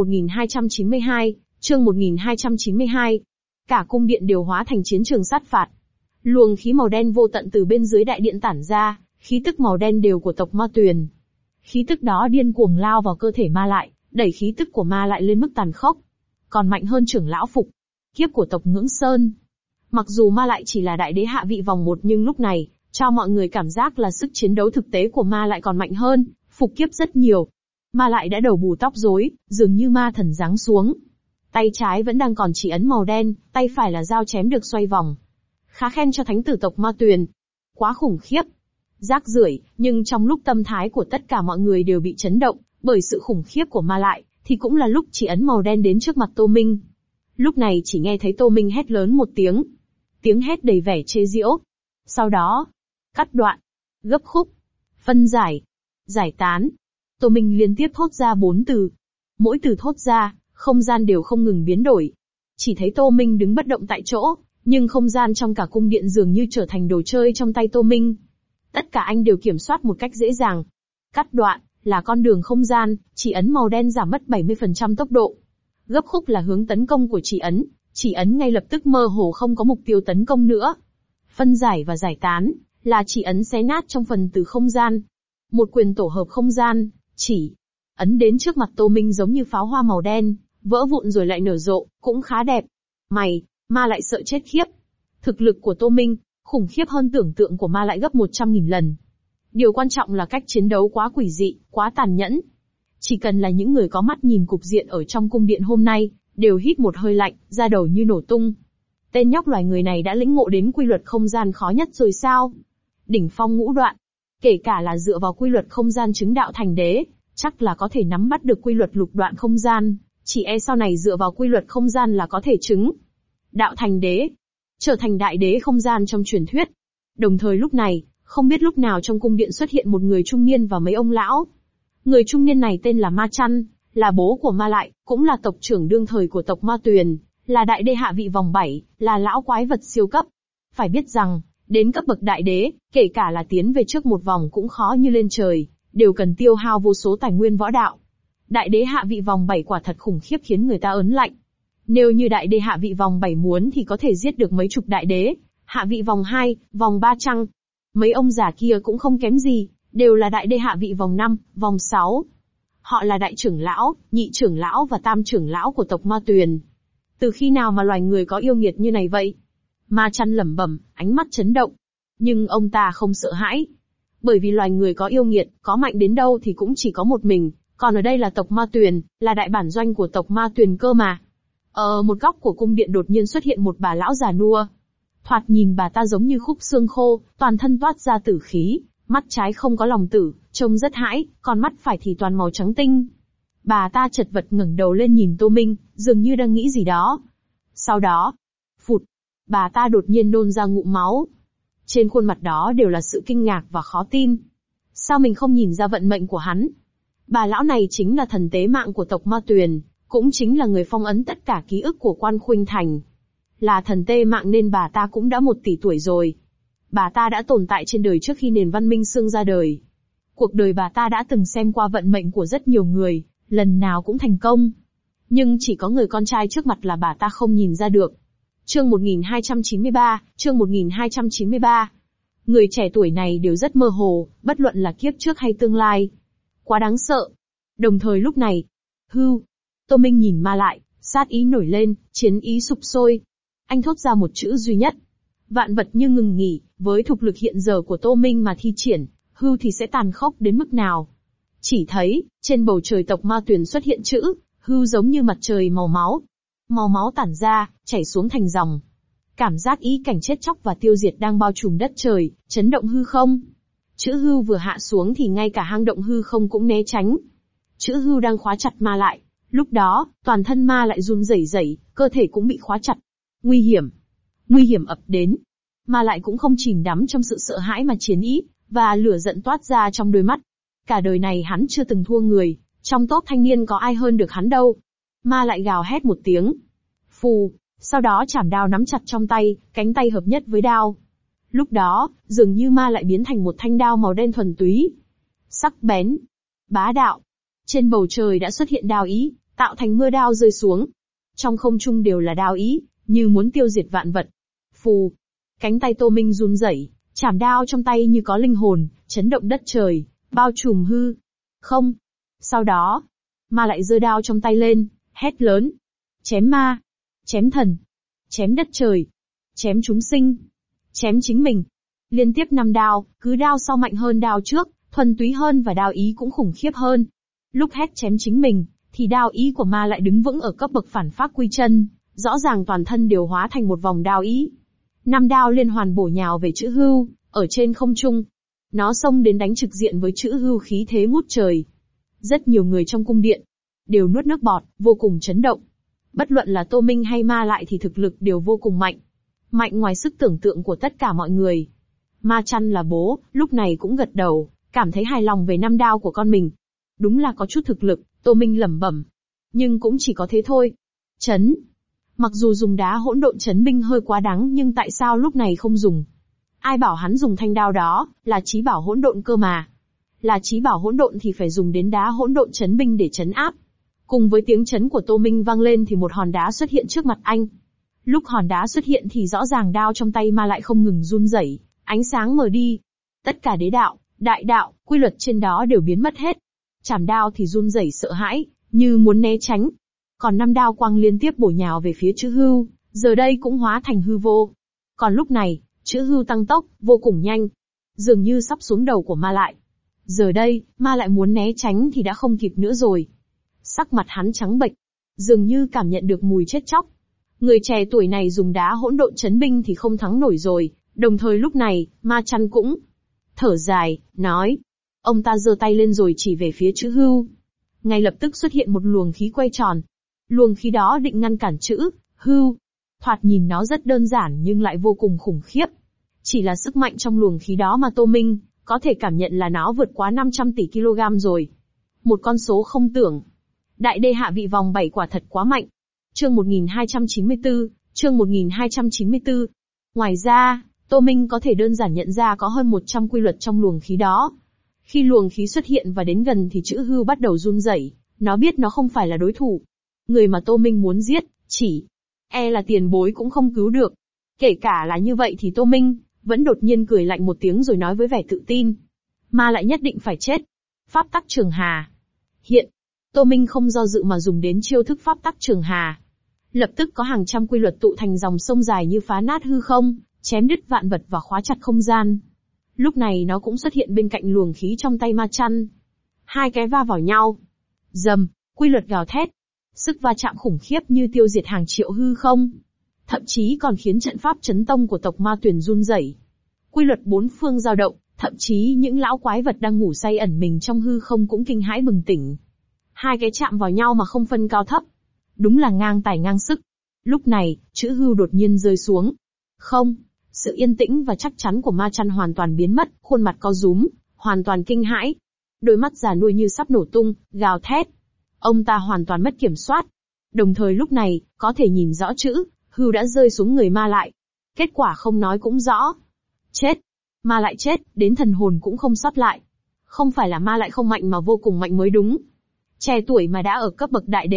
1292, chương 1292. Cả cung điện đều hóa thành chiến trường sát phạt. Luồng khí màu đen vô tận từ bên dưới đại điện tản ra, khí tức màu đen đều của tộc ma tuyền. Khí tức đó điên cuồng lao vào cơ thể Ma Lại, đẩy khí tức của Ma Lại lên mức tàn khốc. Còn mạnh hơn trưởng lão Phục, kiếp của tộc Ngưỡng Sơn. Mặc dù Ma Lại chỉ là đại đế hạ vị vòng 1 nhưng lúc này, cho mọi người cảm giác là sức chiến đấu thực tế của Ma Lại còn mạnh hơn, Phục kiếp rất nhiều. Ma Lại đã đầu bù tóc rối, dường như ma thần giáng xuống. Tay trái vẫn đang còn chỉ ấn màu đen, tay phải là dao chém được xoay vòng. Khá khen cho thánh tử tộc ma tuyền. Quá khủng khiếp. Rác rưởi, nhưng trong lúc tâm thái của tất cả mọi người đều bị chấn động, bởi sự khủng khiếp của Ma Lại, thì cũng là lúc chỉ ấn màu đen đến trước mặt Tô Minh. Lúc này chỉ nghe thấy Tô Minh hét lớn một tiếng. Tiếng hét đầy vẻ chế giễu. Sau đó, cắt đoạn, gấp khúc, phân giải, giải tán. Tô Minh liên tiếp thốt ra 4 từ. Mỗi từ thốt ra, không gian đều không ngừng biến đổi. Chỉ thấy Tô Minh đứng bất động tại chỗ, nhưng không gian trong cả cung điện dường như trở thành đồ chơi trong tay Tô Minh. Tất cả anh đều kiểm soát một cách dễ dàng. Cắt đoạn, là con đường không gian, chỉ ấn màu đen giảm mất 70% tốc độ. Gấp khúc là hướng tấn công của chỉ ấn ngay lập tức mơ hồ không có mục tiêu tấn công nữa. Phân giải và giải tán, là chỉ ấn xé nát trong phần từ không gian. Một quyền tổ hợp không gian, chỉ ấn đến trước mặt Tô Minh giống như pháo hoa màu đen, vỡ vụn rồi lại nở rộ, cũng khá đẹp. Ma Lại sợ chết khiếp. Thực lực của Tô Minh, khủng khiếp hơn tưởng tượng của Ma Lại gấp 100.000 lần. Điều quan trọng là cách chiến đấu quá quỷ dị, quá tàn nhẫn. Chỉ cần là những người có mắt nhìn cục diện ở trong cung điện hôm nay, đều hít một hơi lạnh, da đầu như nổ tung. Tên nhóc loài người này đã lĩnh ngộ đến quy luật không gian khó nhất rồi sao? Đỉnh phong ngũ đoạn. Kể cả là dựa vào quy luật không gian chứng đạo thành đế, chắc là có thể nắm bắt được quy luật lục đoạn không gian, chỉ e sau này dựa vào quy luật không gian là có thể chứng đạo thành đế, trở thành đại đế không gian trong truyền thuyết. Đồng thời lúc này, không biết lúc nào trong cung điện xuất hiện một người trung niên và mấy ông lão. Người trung niên này tên là Ma Chăn, là bố của Ma Lại, cũng là tộc trưởng đương thời của tộc Ma Tuyền, là đại đế hạ vị vòng 7, là lão quái vật siêu cấp. Phải biết rằng, đến cấp bậc đại đế, kể cả là tiến về trước một vòng cũng khó như lên trời, đều cần tiêu hao vô số tài nguyên võ đạo. Đại đế hạ vị vòng 7 quả thật khủng khiếp khiến người ta ớn lạnh. Nếu như đại đế hạ vị vòng 7 muốn thì có thể giết được mấy chục đại đế, hạ vị vòng 2, vòng 3 chăng? Mấy ông già kia cũng không kém gì, đều là đại đế hạ vị vòng 5, vòng 6. Họ là đại trưởng lão, nhị trưởng lão và tam trưởng lão của tộc Ma Tuyền. Từ khi nào mà loài người có yêu nghiệt như này vậy? Ma Chăn lẩm bẩm, ánh mắt chấn động. Nhưng ông ta không sợ hãi. Bởi vì loài người có yêu nghiệt, có mạnh đến đâu thì cũng chỉ có một mình, còn ở đây là tộc Ma Tuyền, là đại bản doanh của tộc Ma Tuyền cơ mà. Ở một góc của cung điện đột nhiên xuất hiện một bà lão già nua. Thoạt nhìn bà ta giống như khúc xương khô, toàn thân toát ra tử khí, mắt trái không có lòng tử, trông rất hãi, còn mắt phải thì toàn màu trắng tinh. Bà ta chật vật ngẩng đầu lên nhìn Tô Minh, dường như đang nghĩ gì đó. Sau đó, phụt, bà ta đột nhiên nôn ra ngụm máu. Trên khuôn mặt đó đều là sự kinh ngạc và khó tin. Sao mình không nhìn ra vận mệnh của hắn? Bà lão này chính là thần tế mạng của tộc Ma Tuyền, cũng chính là người phong ấn tất cả ký ức của Quan Khuynh Thành. Là thần tê mạng nên bà ta cũng đã 1 tỷ tuổi rồi. Bà ta đã tồn tại trên đời trước khi nền văn minh Xương ra đời. Cuộc đời bà ta đã từng xem qua vận mệnh của rất nhiều người, lần nào cũng thành công. Nhưng chỉ có người con trai trước mặt là bà ta không nhìn ra được. Chương 1293. Người trẻ tuổi này đều rất mơ hồ, bất luận là kiếp trước hay tương lai. Quá đáng sợ. Đồng thời lúc này, Tô Minh nhìn Ma lại, sát ý nổi lên, chiến ý sục sôi. Anh thốt ra một chữ duy nhất. Vạn vật như ngừng nghỉ, với thực lực hiện giờ của Tô Minh mà thi triển, thì sẽ tàn khốc đến mức nào. Chỉ thấy, trên bầu trời tộc Ma Tuyền xuất hiện chữ, giống như mặt trời màu máu. Màu máu tản ra, chảy xuống thành dòng. Cảm giác ý cảnh chết chóc và tiêu diệt đang bao trùm đất trời, chấn động hư không. Chữ vừa hạ xuống thì ngay cả hang động hư không cũng né tránh. Chữ đang khóa chặt Ma lại. Lúc đó, toàn thân Ma lại run rẩy rẩy, cơ thể cũng bị khóa chặt. Nguy hiểm ập đến. Ma lại cũng không chìm đắm trong sự sợ hãi mà chiến ý, và lửa giận toát ra trong đôi mắt. Cả đời này hắn chưa từng thua người, trong top thanh niên có ai hơn được hắn đâu. Ma lại gào hét một tiếng. Phù, sau đó chảm đao nắm chặt trong tay, cánh tay hợp nhất với đao. Lúc đó, dường như Ma lại biến thành một thanh đao màu đen thuần túy. Sắc bén, bá đạo. Trên bầu trời đã xuất hiện đao ý, tạo thành mưa đao rơi xuống. Trong không trung đều là đao ý, như muốn tiêu diệt vạn vật. Phù, cánh tay Tô Minh run rẩy, chảm đao trong tay như có linh hồn, chấn động đất trời, bao trùm hư không. Sau đó, Ma lại giơ đao trong tay lên, hét lớn. Chém ma, chém thần, chém đất trời, chém chúng sinh, chém chính mình. Liên tiếp 5 đao, cứ đao sau mạnh hơn đao trước, thuần túy hơn và đao ý cũng khủng khiếp hơn. Lúc hét chém chính mình, thì đao ý của Ma lại đứng vững ở cấp bậc phản phác quy chân, rõ ràng toàn thân đều hóa thành một vòng đao ý. 5 đao liên hoàn bổ nhào về chữ ở trên không trung. Nó xông đến đánh trực diện với chữ khí thế ngút trời. Rất nhiều người trong cung điện đều nuốt nước bọt, vô cùng chấn động. Bất luận là Tô Minh hay Ma lại thì thực lực đều vô cùng mạnh. Mạnh ngoài sức tưởng tượng của tất cả mọi người. Ma Chăn là bố, lúc này cũng gật đầu, cảm thấy hài lòng về 5 đao của con mình. Đúng là có chút thực lực, Tô Minh lẩm bẩm. Nhưng cũng chỉ có thế thôi. Mặc dù dùng đá hỗn độn chấn binh hơi quá đáng nhưng tại sao lúc này không dùng? Ai bảo hắn dùng thanh đao đó, là chí bảo hỗn độn cơ mà. Là chí bảo hỗn độn thì phải dùng đến đá hỗn độn chấn binh để chấn áp. Cùng với tiếng chấn của Tô Minh vang lên thì một hòn đá xuất hiện trước mặt anh. Lúc hòn đá xuất hiện thì rõ ràng đao trong tay Ma lại không ngừng run rẩy, ánh sáng mờ đi. Tất cả đế đạo, đại đạo, quy luật trên đó đều biến mất hết. Chảm đao thì run rẩy sợ hãi, như muốn né tránh. Còn 5 đao quang liên tiếp bổ nhào về phía chữ giờ đây cũng hóa thành hư vô. Còn lúc này, chữ tăng tốc, vô cùng nhanh. Dường như sắp xuống đầu của Ma lại. Giờ đây, Ma lại muốn né tránh thì đã không kịp nữa rồi. Sắc mặt hắn trắng bệch, dường như cảm nhận được mùi chết chóc. Người trẻ tuổi này dùng đá hỗn độn chấn binh thì không thắng nổi rồi. Đồng thời lúc này, Ma Chăn cũng thở dài, nói. Ông ta giơ tay lên rồi chỉ về phía chữ Ngay lập tức xuất hiện một luồng khí quay tròn. Luồng khí đó định ngăn cản chữ thoạt nhìn nó rất đơn giản nhưng lại vô cùng khủng khiếp. Chỉ là sức mạnh trong luồng khí đó mà Tô Minh có thể cảm nhận là nó vượt quá 500 tỷ kg rồi. Một con số không tưởng. Đại đê hạ vị vòng 7 quả thật quá mạnh. Chương 1294. Ngoài ra, Tô Minh có thể đơn giản nhận ra có hơn 100 quy luật trong luồng khí đó. Khi luồng khí xuất hiện và đến gần thì chữ bắt đầu run rẩy, nó biết nó không phải là đối thủ. Người mà Tô Minh muốn giết, chỉ là tiền bối cũng không cứu được. Kể cả là như vậy thì Tô Minh vẫn đột nhiên cười lạnh một tiếng rồi nói với vẻ tự tin. Ma lại nhất định phải chết. Pháp tắc trường hà. Hiện, Tô Minh không do dự mà dùng đến chiêu thức pháp tắc trường hà. Lập tức có hàng trăm quy luật tụ thành dòng sông dài như phá nát hư không, chém đứt vạn vật và khóa chặt không gian. Lúc này nó cũng xuất hiện bên cạnh luồng khí trong tay Ma Chăn. Hai cái va vào nhau. Dầm, quy luật gào thét. Sức va chạm khủng khiếp như tiêu diệt hàng triệu hư không. Thậm chí còn khiến trận pháp chấn tông của tộc Ma Tuyền run rẩy. Quy luật bốn phương dao động, thậm chí những lão quái vật đang ngủ say ẩn mình trong hư không cũng kinh hãi bừng tỉnh. Hai cái chạm vào nhau mà không phân cao thấp. Đúng là ngang tài ngang sức. Lúc này, chữ đột nhiên rơi xuống. Không, sự yên tĩnh và chắc chắn của Ma Chăn hoàn toàn biến mất, khuôn mặt co rúm, hoàn toàn kinh hãi. Đôi mắt già nua như sắp nổ tung, gào thét. Ông ta hoàn toàn mất kiểm soát. Đồng thời lúc này, có thể nhìn rõ chữ đã rơi xuống người Ma lại. Kết quả không nói cũng rõ. Chết. Ma lại chết, đến thần hồn cũng không sót lại. Không phải là Ma lại không mạnh mà vô cùng mạnh mới đúng. Trẻ tuổi mà đã ở cấp bậc đại đế,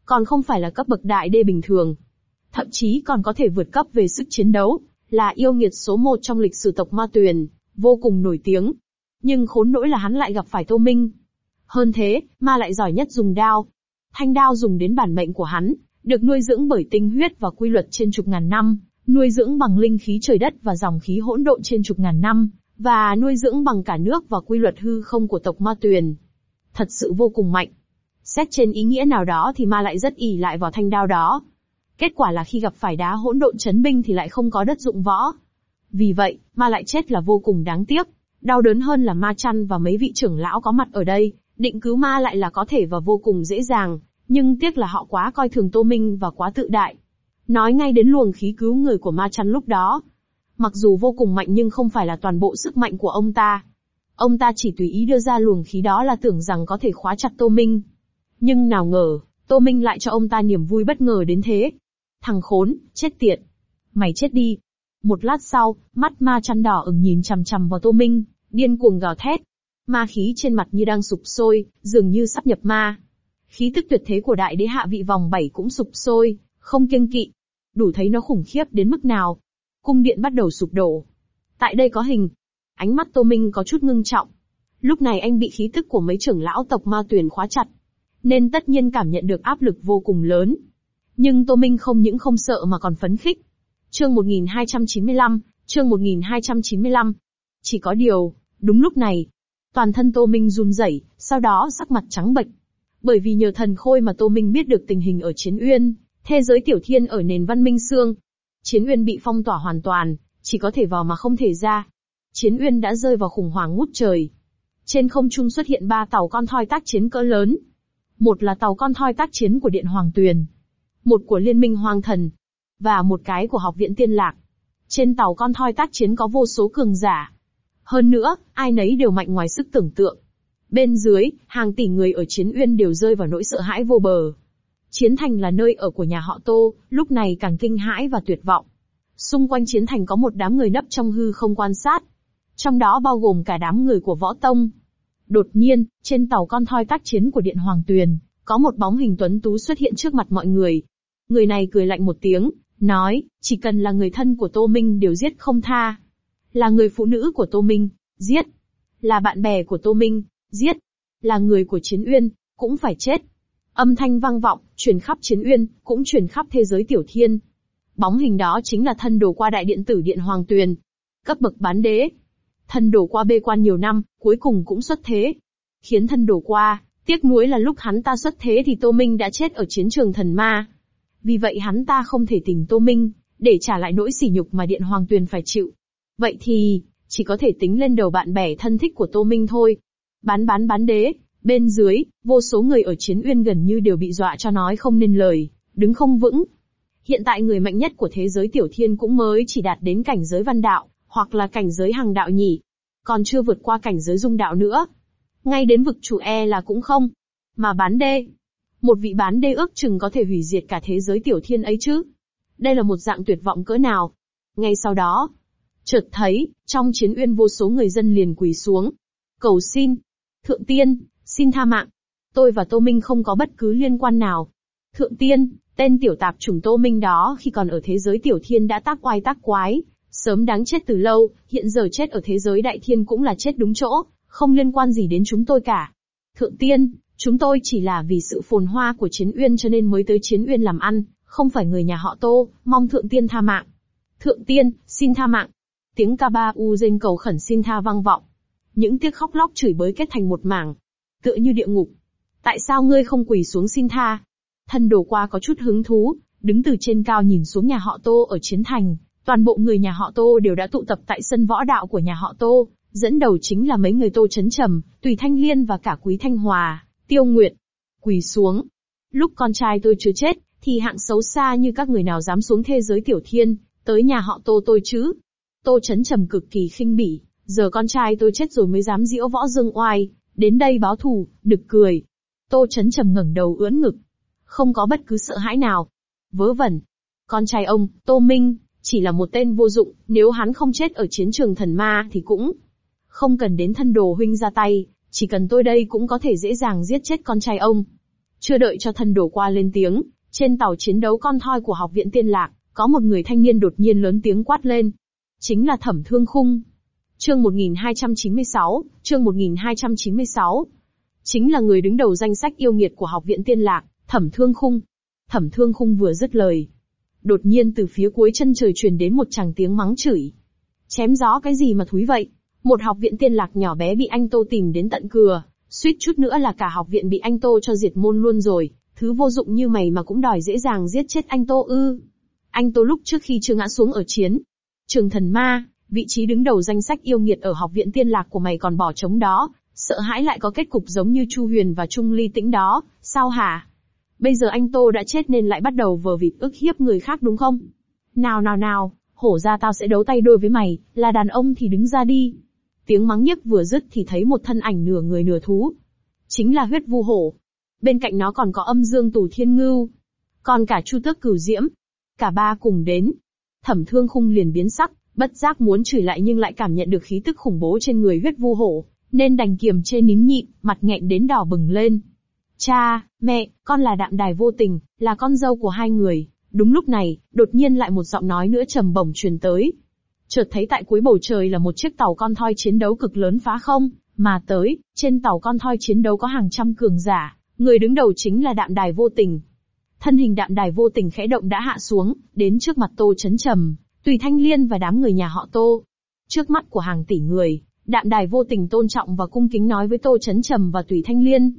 còn không phải là cấp bậc đại đê bình thường. Thậm chí còn có thể vượt cấp về sức chiến đấu, là yêu nghiệt số một trong lịch sử tộc Ma Tuyền, vô cùng nổi tiếng. Nhưng khốn nỗi là hắn lại gặp phải Tô Minh. Hơn thế, ma lại giỏi nhất dùng đao. Thanh đao dùng đến bản mệnh của hắn, được nuôi dưỡng bởi tinh huyết và quy luật trên chục ngàn năm, nuôi dưỡng bằng linh khí trời đất và dòng khí hỗn độn trên chục ngàn năm, và nuôi dưỡng bằng cả nước và quy luật hư không của tộc Ma Tuyền. Thật sự vô cùng mạnh. Xét trên ý nghĩa nào đó thì ma lại rất ỷ lại vào thanh đao đó. Kết quả là khi gặp phải đá hỗn độn chấn binh thì lại không có đất dụng võ. Vì vậy, ma lại chết là vô cùng đáng tiếc. Đau đớn hơn là Ma Chăn và mấy vị trưởng lão có mặt ở đây, định cứu ma lại là có thể và vô cùng dễ dàng, nhưng tiếc là họ quá coi thường Tô Minh và quá tự đại. Nói ngay đến luồng khí cứu người của Ma Chăn lúc đó. Mặc dù vô cùng mạnh nhưng không phải là toàn bộ sức mạnh của ông ta. Ông ta chỉ tùy ý đưa ra luồng khí đó là tưởng rằng có thể khóa chặt Tô Minh. Nhưng nào ngờ, Tô Minh lại cho ông ta niềm vui bất ngờ đến thế. Thằng khốn, chết tiệt. Mày chết đi. Một lát sau, mắt Ma Chăn đỏ ửng nhìn chằm chằm vào Tô Minh, điên cuồng gào thét. Ma khí trên mặt như đang sục sôi, dường như sắp nhập ma. Khí tức tuyệt thế của đại đế hạ vị vòng 7 cũng sục sôi, không kiêng kỵ. Đủ thấy nó khủng khiếp đến mức nào. Cung điện bắt đầu sụp đổ. Tại đây có hình. Ánh mắt Tô Minh có chút ngưng trọng. Lúc này anh bị khí tức của mấy trưởng lão tộc Ma Tuyền khóa chặt, nên tất nhiên cảm nhận được áp lực vô cùng lớn. Nhưng Tô Minh không những không sợ mà còn phấn khích. Chương 1295, chương 1295. Chỉ có điều, đúng lúc này, toàn thân Tô Minh run rẩy, sau đó sắc mặt trắng bệch. Bởi vì nhờ thần khôi mà Tô Minh biết được tình hình ở Chiến Uyên, thế giới tiểu thiên ở nền văn minh xương. Chiến Uyên bị phong tỏa hoàn toàn, chỉ có thể vào mà không thể ra. Chiến Uyên đã rơi vào khủng hoảng ngút trời. Trên không trung xuất hiện 3 tàu con thoi tác chiến cỡ lớn. Một là tàu con thoi tác chiến của Điện Hoàng Tuyền, một của Liên minh Hoang Thần, và một cái của Học viện Tiên Lạc. Trên tàu con thoi tác chiến có vô số cường giả. Hơn nữa, ai nấy đều mạnh ngoài sức tưởng tượng. Bên dưới, hàng tỷ người ở Chiến Uyên đều rơi vào nỗi sợ hãi vô bờ. Chiến Thành là nơi ở của nhà họ Tô, lúc này càng kinh hãi và tuyệt vọng. Xung quanh Chiến Thành có một đám người nấp trong hư không quan sát. Trong đó bao gồm cả đám người của Võ Tông. Đột nhiên, trên tàu con thoi tác chiến của Điện Hoàng Tuyền, có một bóng hình tuấn tú xuất hiện trước mặt mọi người. Người này cười lạnh một tiếng, nói, chỉ cần là người thân của Tô Minh đều giết không tha. Là người phụ nữ của Tô Minh, giết. Là bạn bè của Tô Minh, giết. Là người của Chiến Uyên, cũng phải chết. Âm thanh vang vọng, truyền khắp Chiến Uyên, cũng truyền khắp thế giới tiểu thiên. Bóng hình đó chính là thân đồ qua đại điện tử Điện Hoàng Tuyền. Cấp bậc bán đế. Thân đồ qua bê quan nhiều năm, cuối cùng cũng xuất thế. Khiến thân đồ qua, tiếc nuối là lúc hắn ta xuất thế thì Tô Minh đã chết ở chiến trường thần ma. Vì vậy hắn ta không thể tìm Tô Minh, để trả lại nỗi sỉ nhục mà Điện Hoàng Tuyền phải chịu. Vậy thì, chỉ có thể tính lên đầu bạn bè thân thích của Tô Minh thôi. Bán đế, bên dưới, vô số người ở Chiến Uyên gần như đều bị dọa cho nói không nên lời, đứng không vững. Hiện tại người mạnh nhất của thế giới tiểu thiên cũng mới chỉ đạt đến cảnh giới văn đạo, hoặc là cảnh giới hằng đạo nhỉ. Còn chưa vượt qua cảnh giới dung đạo nữa. Ngay đến vực chủ là cũng không. Mà bán đê. Một vị bán đê ước chừng có thể hủy diệt cả thế giới tiểu thiên ấy chứ. Đây là một dạng tuyệt vọng cỡ nào. Ngay sau đó, chợt thấy, trong Chiến Uyên vô số người dân liền quỳ xuống. Cầu xin. Thượng tiên, xin tha mạng. Tôi và Tô Minh không có bất cứ liên quan nào. Thượng tiên, tên tiểu tạp chủng Tô Minh đó khi còn ở thế giới tiểu thiên đã tác oai tác quái. Sớm đáng chết từ lâu, hiện giờ chết ở thế giới đại thiên cũng là chết đúng chỗ, không liên quan gì đến chúng tôi cả. Thượng tiên, chúng tôi chỉ là vì sự phồn hoa của Chiến Uyên cho nên mới tới Chiến Uyên làm ăn, không phải người nhà họ Tô, mong thượng tiên tha mạng. Thượng tiên, xin tha mạng. Tiếng ca ba u rên cầu khẩn xin tha vang vọng. Những tiếng khóc lóc chửi bới kết thành một mảng, tựa như địa ngục. Tại sao ngươi không quỳ xuống xin tha? Thân đồ qua có chút hứng thú, đứng từ trên cao nhìn xuống nhà họ Tô ở Chiến Thành. Toàn bộ người nhà họ Tô đều đã tụ tập tại sân võ đạo của nhà họ Tô, dẫn đầu chính là mấy người Tô Chấn Trầm, Tùy Thanh Liên và cả Quý Thanh Hòa, Tiêu Nguyệt. Quỳ xuống. Lúc con trai tôi chưa chết, thì hạng xấu xa như các người nào dám xuống thế giới tiểu thiên, tới nhà họ Tô tôi chứ? Tô Chấn Trầm cực kỳ khinh bỉ, giờ con trai tôi chết rồi mới dám diễu võ dương oai, đến đây báo thù, nực cười. Tô Chấn Trầm ngẩng đầu ưỡn ngực, không có bất cứ sợ hãi nào. Vớ vẩn. Con trai ông, Tô Minh, chỉ là một tên vô dụng, nếu hắn không chết ở chiến trường thần ma thì cũng không cần đến thân đồ huynh ra tay, chỉ cần tôi đây cũng có thể dễ dàng giết chết con trai ông. Chưa đợi cho thân đồ qua lên tiếng, trên tàu chiến đấu con thoi của học viện Tiên Lạc, có một người thanh niên đột nhiên lớn tiếng quát lên. Chính là Thẩm Thương Khung. Chương 1296, chương 1296. Chính là người đứng đầu danh sách yêu nghiệt của học viện Tiên Lạc, Thẩm Thương Khung. Thẩm Thương Khung vừa dứt lời, đột nhiên từ phía cuối chân trời truyền đến một tràng tiếng mắng chửi. Chém gió cái gì mà thúi vậy? Một học viện Tiên Lạc nhỏ bé bị anh Tô tìm đến tận cửa, suýt chút nữa là cả học viện bị anh Tô cho diệt môn luôn rồi, thứ vô dụng như mày mà cũng đòi dễ dàng giết chết anh Tô ư? Anh Tô lúc trước khi chưa ngã xuống ở chiến Trường Thần Ma, vị trí đứng đầu danh sách yêu nghiệt ở học viện Tiên Lạc của mày còn bỏ trống đó, sợ hãi lại có kết cục giống như Chu Huyền và Trung Ly Tĩnh đó, sao hả? Bây giờ anh Tô đã chết nên lại bắt đầu vờ vịt ức hiếp người khác đúng không? Nào, hổ ra tao sẽ đấu tay đôi với mày, là đàn ông thì đứng ra đi. Tiếng mắng nhiếc vừa dứt thì thấy một thân ảnh nửa người nửa thú. Chính là Huyết Vu Hổ. Bên cạnh nó còn có Âm Dương Tù Thiên Ngưu. Còn cả Chu Tước Cửu Diễm. Cả ba cùng đến. Thẩm Thương Khung liền biến sắc, bất giác muốn chửi lại nhưng lại cảm nhận được khí tức khủng bố trên người Huyết Vu Hổ, nên đành kiềm chế nín nhịn, mặt nghẹn đến đỏ bừng lên. Cha, mẹ, con là Đạm Đài Vô Tình, là con dâu của hai người. Đúng lúc này, đột nhiên lại một giọng nói nữa trầm bổng truyền tới. Chợt thấy tại cuối bầu trời là một chiếc tàu con thoi chiến đấu cực lớn phá không mà tới, trên tàu con thoi chiến đấu có hàng trăm cường giả, người đứng đầu chính là Đạm Đài Vô Tình. Thân hình Đạm Đài Vô Tình khẽ động đã hạ xuống, đến trước mặt Tô Chấn Trầm, Tùy Thanh Liên và đám người nhà họ Tô. Trước mắt của hàng tỷ người, Đạm Đài Vô Tình tôn trọng và cung kính nói với Tô Chấn Trầm và Tùy Thanh Liên.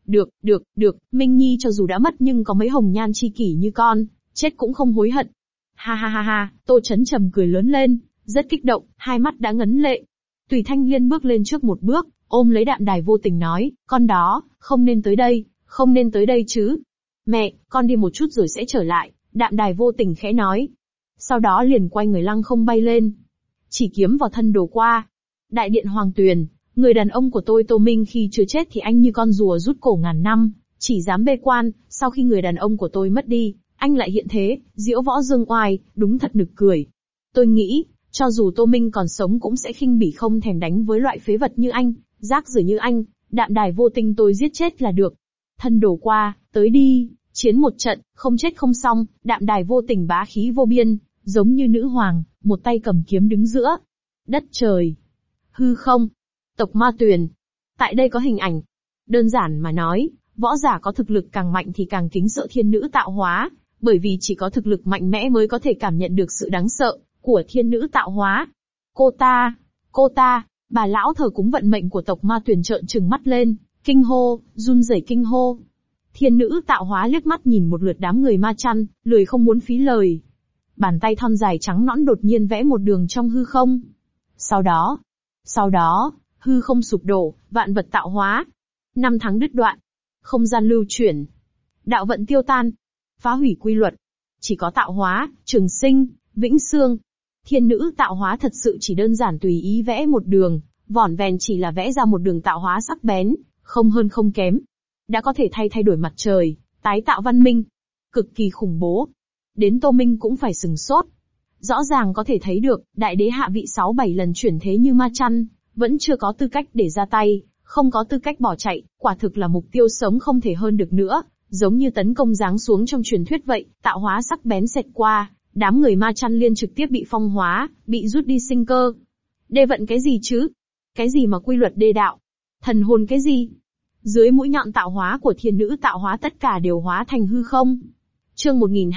Được, Minh Nhi cho dù đã mất nhưng có mấy hồng nhan chi kỷ như con, chết cũng không hối hận. Ha, Tô Chấn Trầm cười lớn lên, rất kích động, hai mắt đã ngấn lệ. Tùy Thanh Liên bước lên trước một bước, ôm lấy Đạm Đài Vô Tình nói, con đó, không nên tới đây chứ. Mẹ, con đi một chút rồi sẽ trở lại, Đạm Đài Vô Tình khẽ nói. Sau đó liền quay người lăng không bay lên. Chỉ kiếm vào thân đồ qua. Đại điện Hoàng Tuyền, người đàn ông của tôi Tô Minh khi chưa chết thì anh như con rùa rút cổ ngàn năm, chỉ dám bê quan, sau khi người đàn ông của tôi mất đi, anh lại hiện thế, diễu võ dương oai, đúng thật nực cười. Tôi nghĩ, cho dù Tô Minh còn sống cũng sẽ khinh bỉ không thèm đánh với loại phế vật như anh, rác rưởi như anh, Đạm Đài Vô Tình tôi giết chết là được. Thân đồ qua, tới đi, chiến một trận, không chết không xong, Đạm Đài Vô Tình bá khí vô biên, giống như nữ hoàng, một tay cầm kiếm đứng giữa đất trời, hư không, tộc Ma Tuyền. Tại đây có hình ảnh. Đơn giản mà nói, võ giả có thực lực càng mạnh thì càng kính sợ thiên nữ tạo hóa, bởi vì chỉ có thực lực mạnh mẽ mới có thể cảm nhận được sự đáng sợ của thiên nữ tạo hóa. Cô ta, bà lão thờ cúng vận mệnh của tộc Ma Tuyền trợn trừng mắt lên, kinh hô, run rẩy kinh hô. Thiên nữ tạo hóa liếc mắt nhìn một lượt đám người ma chăn, lười không muốn phí lời. Bàn tay thon dài trắng nõn đột nhiên vẽ một đường trong hư không. Sau đó, hư không sụp đổ, vạn vật tạo hóa. Năm tháng đứt đoạn, không gian lưu chuyển, đạo vận tiêu tan, phá hủy quy luật. Chỉ có tạo hóa, trường sinh, vĩnh xương. Thiên nữ tạo hóa thật sự chỉ đơn giản tùy ý vẽ một đường, vỏn vẹn chỉ là vẽ ra một đường tạo hóa sắc bén, không hơn không kém. Đã có thể thay đổi mặt trời, tái tạo văn minh. Cực kỳ khủng bố. Đến Tô Minh cũng phải sừng sốt. Rõ ràng có thể thấy được, đại đế hạ vị 6-7 lần chuyển thế như ma chăn, vẫn chưa có tư cách để ra tay, không có tư cách bỏ chạy, quả thực là mục tiêu sống không thể hơn được nữa, giống như tấn công giáng xuống trong truyền thuyết vậy, tạo hóa sắc bén xẹt qua, đám người ma chăn liên trực tiếp bị phong hóa, bị rút đi sinh cơ. Đê vận cái gì chứ? Cái gì mà quy luật đê đạo? Thần hồn cái gì? Dưới mũi nhọn tạo hóa của thiên nữ tạo hóa tất cả đều hóa thành hư không. Chương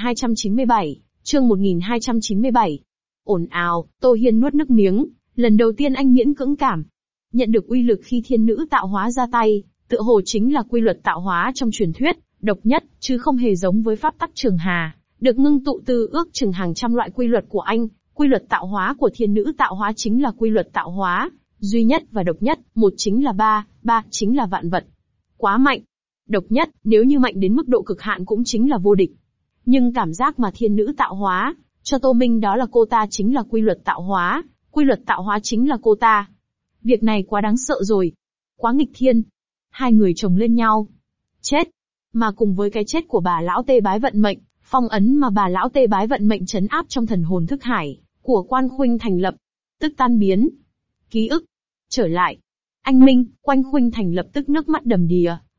1297. Ồn ào, Tô Hiên nuốt nước miếng, lần đầu tiên anh miễn cưỡng cảm nhận được uy lực khi thiên nữ tạo hóa ra tay, tựa hồ chính là quy luật tạo hóa trong truyền thuyết, độc nhất, chứ không hề giống với pháp tắc Trường Hà, được ngưng tụ từ ước chừng hàng trăm loại quy luật của anh. Quy luật tạo hóa của thiên nữ tạo hóa chính là quy luật tạo hóa duy nhất và độc nhất, một chính là ba chính là vạn vật. Quá mạnh. Độc nhất, nếu như mạnh đến mức độ cực hạn cũng chính là vô địch. Nhưng cảm giác mà thiên nữ tạo hóa cho Tô Minh đó là cô ta chính là quy luật tạo hóa chính là cô ta. Việc này quá đáng sợ rồi. Quá nghịch thiên. Hai người chồng lên nhau. Chết. Mà cùng với cái chết của bà lão tê bái vận mệnh, phong ấn mà bà lão tê bái vận mệnh trấn áp trong thần hồn thức hải của Quan Khuynh thành lập, tức tan biến. Ký ức trở lại. Anh Minh, Quan Khuynh thành lập tức nước mắt đầm đìa,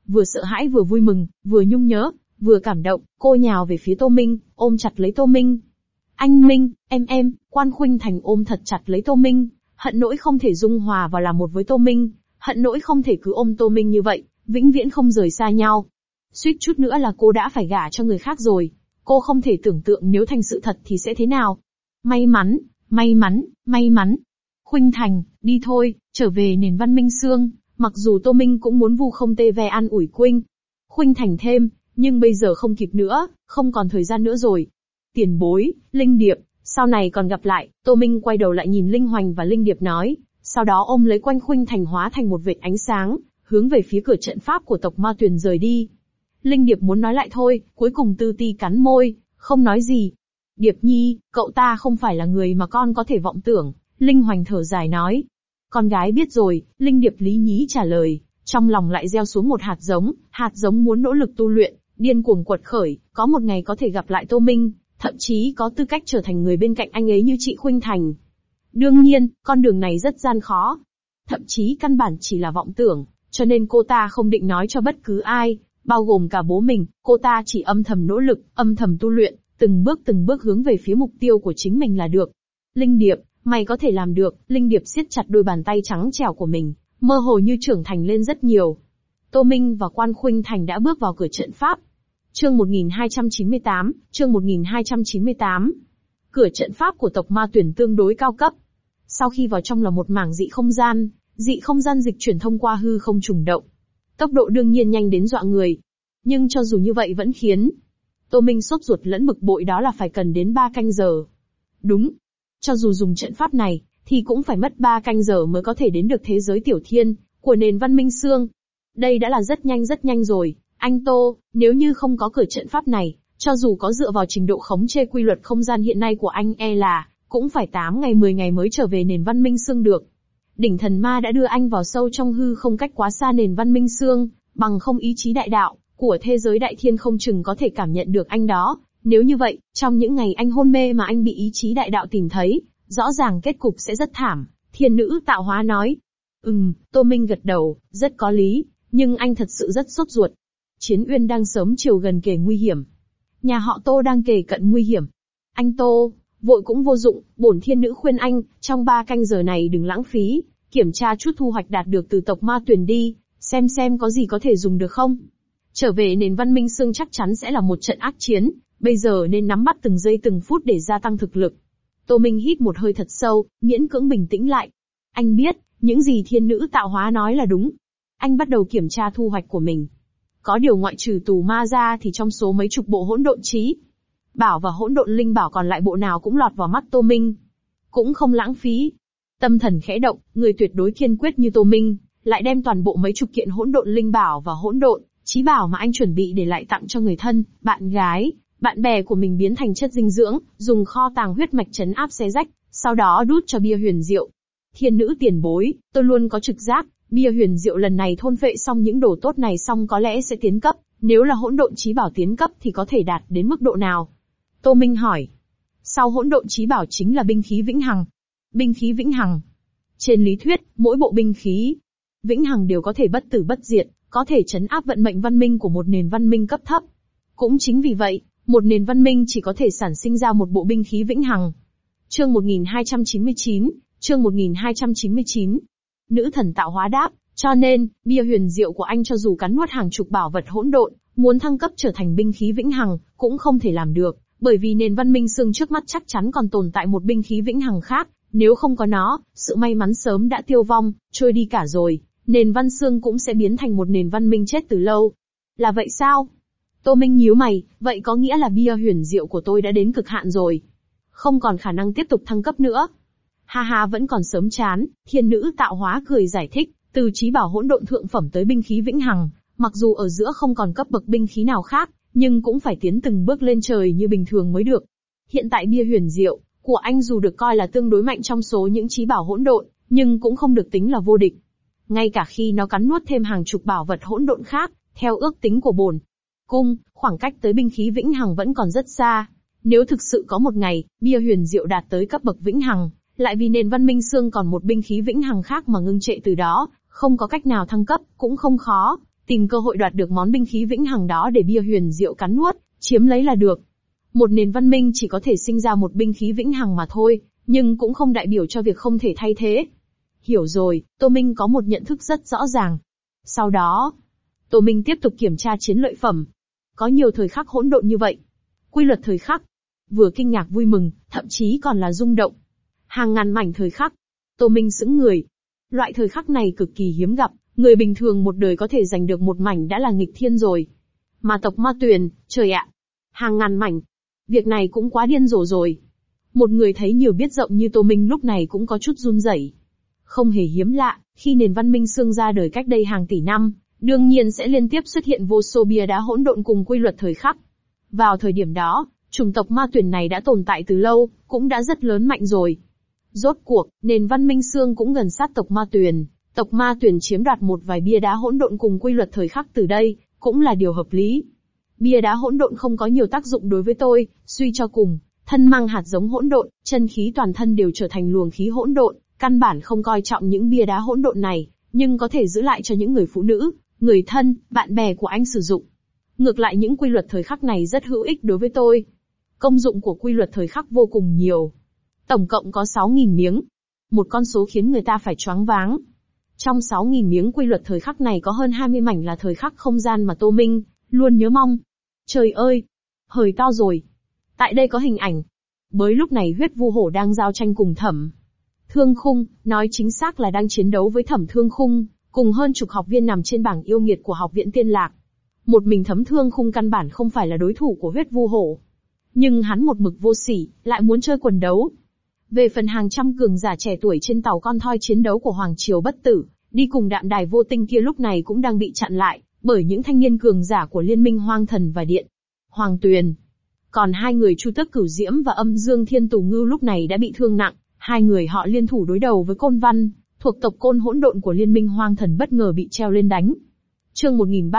vừa sợ hãi vừa vui mừng, vừa nhung nhớ, vừa cảm động, cô nhào về phía Tô Minh, ôm chặt lấy Tô Minh. Anh Minh, em, Quan Khuynh Thành ôm thật chặt lấy Tô Minh, hận nỗi không thể dung hòa vào làm một với Tô Minh, hận nỗi không thể cứ ôm Tô Minh như vậy, vĩnh viễn không rời xa nhau. Suýt chút nữa là cô đã phải gả cho người khác rồi. Cô không thể tưởng tượng nếu thành sự thật thì sẽ thế nào. May mắn, may mắn, may mắn. Khuynh Thành, đi thôi, trở về nền văn minh xương, mặc dù Tô Minh cũng muốn vu không tê ve an ủi Khuynh Thành thêm, nhưng bây giờ không kịp nữa, không còn thời gian nữa rồi. Tiền bối, Linh Điệp, sau này còn gặp lại. Tô Minh quay đầu lại nhìn Linh Hoành và Linh Điệp nói, sau đó ôm lấy quanh Khuynh Thành hóa thành một vệt ánh sáng, hướng về phía cửa trận pháp của tộc Ma Tuyền rời đi. Linh Điệp muốn nói lại thôi, cuối cùng Tư Ti cắn môi, không nói gì. Điệp Nhi, cậu ta không phải là người mà con có thể vọng tưởng. Linh Hoành thở dài nói. Con gái biết rồi, Linh Điệp lý nhí trả lời, trong lòng lại gieo xuống một hạt giống muốn nỗ lực tu luyện, điên cuồng quật khởi, có một ngày có thể gặp lại Tô Minh, thậm chí có tư cách trở thành người bên cạnh anh ấy như chị Khuynh Thành. Đương nhiên, con đường này rất gian khó. Thậm chí căn bản chỉ là vọng tưởng, cho nên cô ta không định nói cho bất cứ ai, bao gồm cả bố mình, cô ta chỉ âm thầm nỗ lực, âm thầm tu luyện, từng bước hướng về phía mục tiêu của chính mình là được. Linh Điệp, mày có thể làm được. Linh Điệp siết chặt đôi bàn tay trắng trẻo của mình, mơ hồ như trưởng thành lên rất nhiều. Tô Minh và Quan Khuynh Thành đã bước vào cửa trận pháp. Chương 1298, chương 1298. Cửa trận pháp của tộc Ma Tuyền tương đối cao cấp. Sau khi vào trong là một mảng dị không gian dịch chuyển thông qua hư không trùng động. Tốc độ đương nhiên nhanh đến dọa người. Nhưng cho dù như vậy vẫn khiến Tô Minh sốt ruột lẫn bực bội, đó là phải cần đến 3 canh giờ. Đúng. Cho dù dùng trận pháp này, thì cũng phải mất 3 canh giờ mới có thể đến được thế giới tiểu thiên, của nền văn minh xương. Đây đã là rất nhanh rồi. Anh Tô, nếu như không có cửa trận pháp này, cho dù có dựa vào trình độ khống chế quy luật không gian hiện nay của anh là, cũng phải 8 ngày 10 ngày mới trở về nền văn minh xương được. Đỉnh thần ma đã đưa anh vào sâu trong hư không cách quá xa nền văn minh xương, bằng không ý chí đại đạo của thế giới đại thiên không chừng có thể cảm nhận được anh đó. Nếu như vậy, trong những ngày anh hôn mê mà anh bị ý chí đại đạo tìm thấy, rõ ràng kết cục sẽ rất thảm. Thiên nữ tạo hóa nói. Tô Minh gật đầu, rất có lý, nhưng anh thật sự rất sốt ruột. Chiến uyên đang sớm chiều gần kề nguy hiểm. Nhà họ Tô đang kề cận nguy hiểm. Anh Tô, vội cũng vô dụng, bổn thiên nữ khuyên anh, trong 3 canh giờ này đừng lãng phí, kiểm tra chút thu hoạch đạt được từ tộc Ma Tuyền đi, xem có gì có thể dùng được không. Trở về nền văn minh xương chắc chắn sẽ là một trận ác chiến, bây giờ nên nắm bắt từng giây từng phút để gia tăng thực lực. Tô Minh hít một hơi thật sâu, miễn cưỡng bình tĩnh lại. Anh biết, những gì thiên nữ tạo hóa nói là đúng. Anh bắt đầu kiểm tra thu hoạch của mình. Có điều ngoại trừ tù ma ra thì trong số mấy chục bộ hỗn độn chí bảo và hỗn độn linh bảo còn lại bộ nào cũng lọt vào mắt Tô Minh. Cũng không lãng phí. Tâm thần khẽ động, người tuyệt đối kiên quyết như Tô Minh, lại đem toàn bộ mấy chục kiện hỗn độn linh bảo và hỗn độn chí bảo mà anh chuẩn bị để lại tặng cho người thân, bạn gái, bạn bè của mình biến thành chất dinh dưỡng, dùng kho tàng huyết mạch trấn áp xé rách, sau đó đút cho bia huyền diệu. Thiên nữ tiền bối, tôi luôn có trực giác, bia huyền diệu lần này thôn phệ xong những đồ tốt này xong có lẽ sẽ tiến cấp, nếu là hỗn độn chí bảo tiến cấp thì có thể đạt đến mức độ nào? Tô Minh hỏi. Sau hỗn độn chí bảo chính là binh khí vĩnh hằng. Binh khí vĩnh hằng. Trên lý thuyết, mỗi bộ binh khí vĩnh hằng đều có thể bất tử bất diệt, có thể trấn áp vận mệnh văn minh của một nền văn minh cấp thấp. Cũng chính vì vậy, một nền văn minh chỉ có thể sản sinh ra một bộ binh khí vĩnh hằng. Chương 1299, chương 1299. Nữ thần tạo hóa đáp, cho nên, bia huyền diệu của anh cho dù cắn nuốt hàng chục bảo vật hỗn độn, muốn thăng cấp trở thành binh khí vĩnh hằng, cũng không thể làm được, bởi vì nền văn minh xương trước mắt chắc chắn còn tồn tại một binh khí vĩnh hằng khác, nếu không có nó, sự may mắn sớm đã tiêu vong, trôi đi cả rồi, nền văn xương cũng sẽ biến thành một nền văn minh chết từ lâu. Là vậy sao? Tô Minh nhíu mày, vậy có nghĩa là bia huyền diệu của tôi đã đến cực hạn rồi. Không còn khả năng tiếp tục thăng cấp nữa. Ha vẫn còn sớm chán, thiên nữ tạo hóa cười giải thích, từ chí bảo hỗn độn thượng phẩm tới binh khí vĩnh hằng, mặc dù ở giữa không còn cấp bậc binh khí nào khác, nhưng cũng phải tiến từng bước lên trời như bình thường mới được. Hiện tại bia huyền diệu của anh dù được coi là tương đối mạnh trong số những chí bảo hỗn độn, nhưng cũng không được tính là vô địch. Ngay cả khi nó cắn nuốt thêm hàng chục bảo vật hỗn độn khác, theo ước tính của bổn cung, khoảng cách tới binh khí vĩnh hằng vẫn còn rất xa. Nếu thực sự có một ngày, bia huyền diệu đạt tới cấp bậc vĩnh hằng, lại vì nền văn minh xương còn một binh khí vĩnh hằng khác mà ngưng trệ từ đó, không có cách nào thăng cấp, cũng không khó. tìm cơ hội đoạt được món binh khí vĩnh hằng đó để bia huyền diệu cắn nuốt, chiếm lấy là được. Một nền văn minh chỉ có thể sinh ra một binh khí vĩnh hằng mà thôi, nhưng cũng không đại biểu cho việc không thể thay thế. Hiểu rồi, Tô Minh có một nhận thức rất rõ ràng. Sau đó, Tô Minh tiếp tục kiểm tra chiến lợi phẩm. Có nhiều thời khắc hỗn độn như vậy. Quy luật thời khắc. Vừa kinh ngạc vui mừng, thậm chí còn là rung động. Hàng ngàn mảnh thời khắc. Tô Minh sững người. Loại thời khắc này cực kỳ hiếm gặp, người bình thường một đời có thể giành được một mảnh đã là nghịch thiên rồi. Mà tộc Ma Tuyền, trời ạ! Hàng ngàn mảnh. Việc này cũng quá điên rồ rồi. Một người thấy nhiều biết rộng như Tô Minh lúc này cũng có chút run rẩy. Không hề hiếm lạ, khi nền văn minh xương ra đời cách đây hàng tỷ năm, đương nhiên sẽ liên tiếp xuất hiện vô số bia đá hỗn độn cùng quy luật thời khắc. Vào thời điểm đó, chủng tộc Ma Tuyền này đã tồn tại từ lâu, cũng đã rất lớn mạnh rồi. Rốt cuộc, nền văn minh xương cũng gần sát tộc Ma Tuyền. Tộc Ma Tuyền chiếm đoạt một vài bia đá hỗn độn cùng quy luật thời khắc từ đây, cũng là điều hợp lý. Bia đá hỗn độn không có nhiều tác dụng đối với tôi, suy cho cùng, thân mang hạt giống hỗn độn, chân khí toàn thân đều trở thành luồng khí hỗn độn, căn bản không coi trọng những bia đá hỗn độn này, nhưng có thể giữ lại cho những người phụ nữ, người thân, bạn bè của anh sử dụng. Ngược lại những quy luật thời khắc này rất hữu ích đối với tôi. Công dụng của quy luật thời khắc vô cùng nhiều. Tổng cộng có 6.000 miếng. Một con số khiến người ta phải choáng váng. Trong 6.000 miếng quy luật thời khắc này có hơn 20 mảnh là thời khắc không gian mà Tô Minh luôn nhớ mong. Trời ơi! Hời to rồi! Tại đây có hình ảnh. Bới lúc này Huyết Vu Hổ đang giao tranh cùng Thẩm Thương Khung, nói chính xác là đang chiến đấu với Thẩm Thương Khung, cùng hơn chục học viên nằm trên bảng yêu nghiệt của học viện Tiên Lạc. Một mình Thẩm Thương Khung căn bản không phải là đối thủ của Huyết Vu Hổ. Nhưng hắn một mực vô sỉ, lại muốn chơi quần đấu. Về phần hàng trăm cường giả trẻ tuổi trên tàu con thoi chiến đấu của Hoàng Triều Bất Tử, đi cùng Đạm Đài Vô Tinh kia lúc này cũng đang bị chặn lại, bởi những thanh niên cường giả của Liên minh Hoang Thần và Điện Hoàng Tuyền. Còn hai người Chu Tước Cửu Diễm và Âm Dương Thiên Tù Ngưu lúc này đã bị thương nặng, hai người họ liên thủ đối đầu với Côn Văn, thuộc tộc Côn hỗn độn của Liên minh Hoang Thần bất ngờ bị treo lên đánh. Chương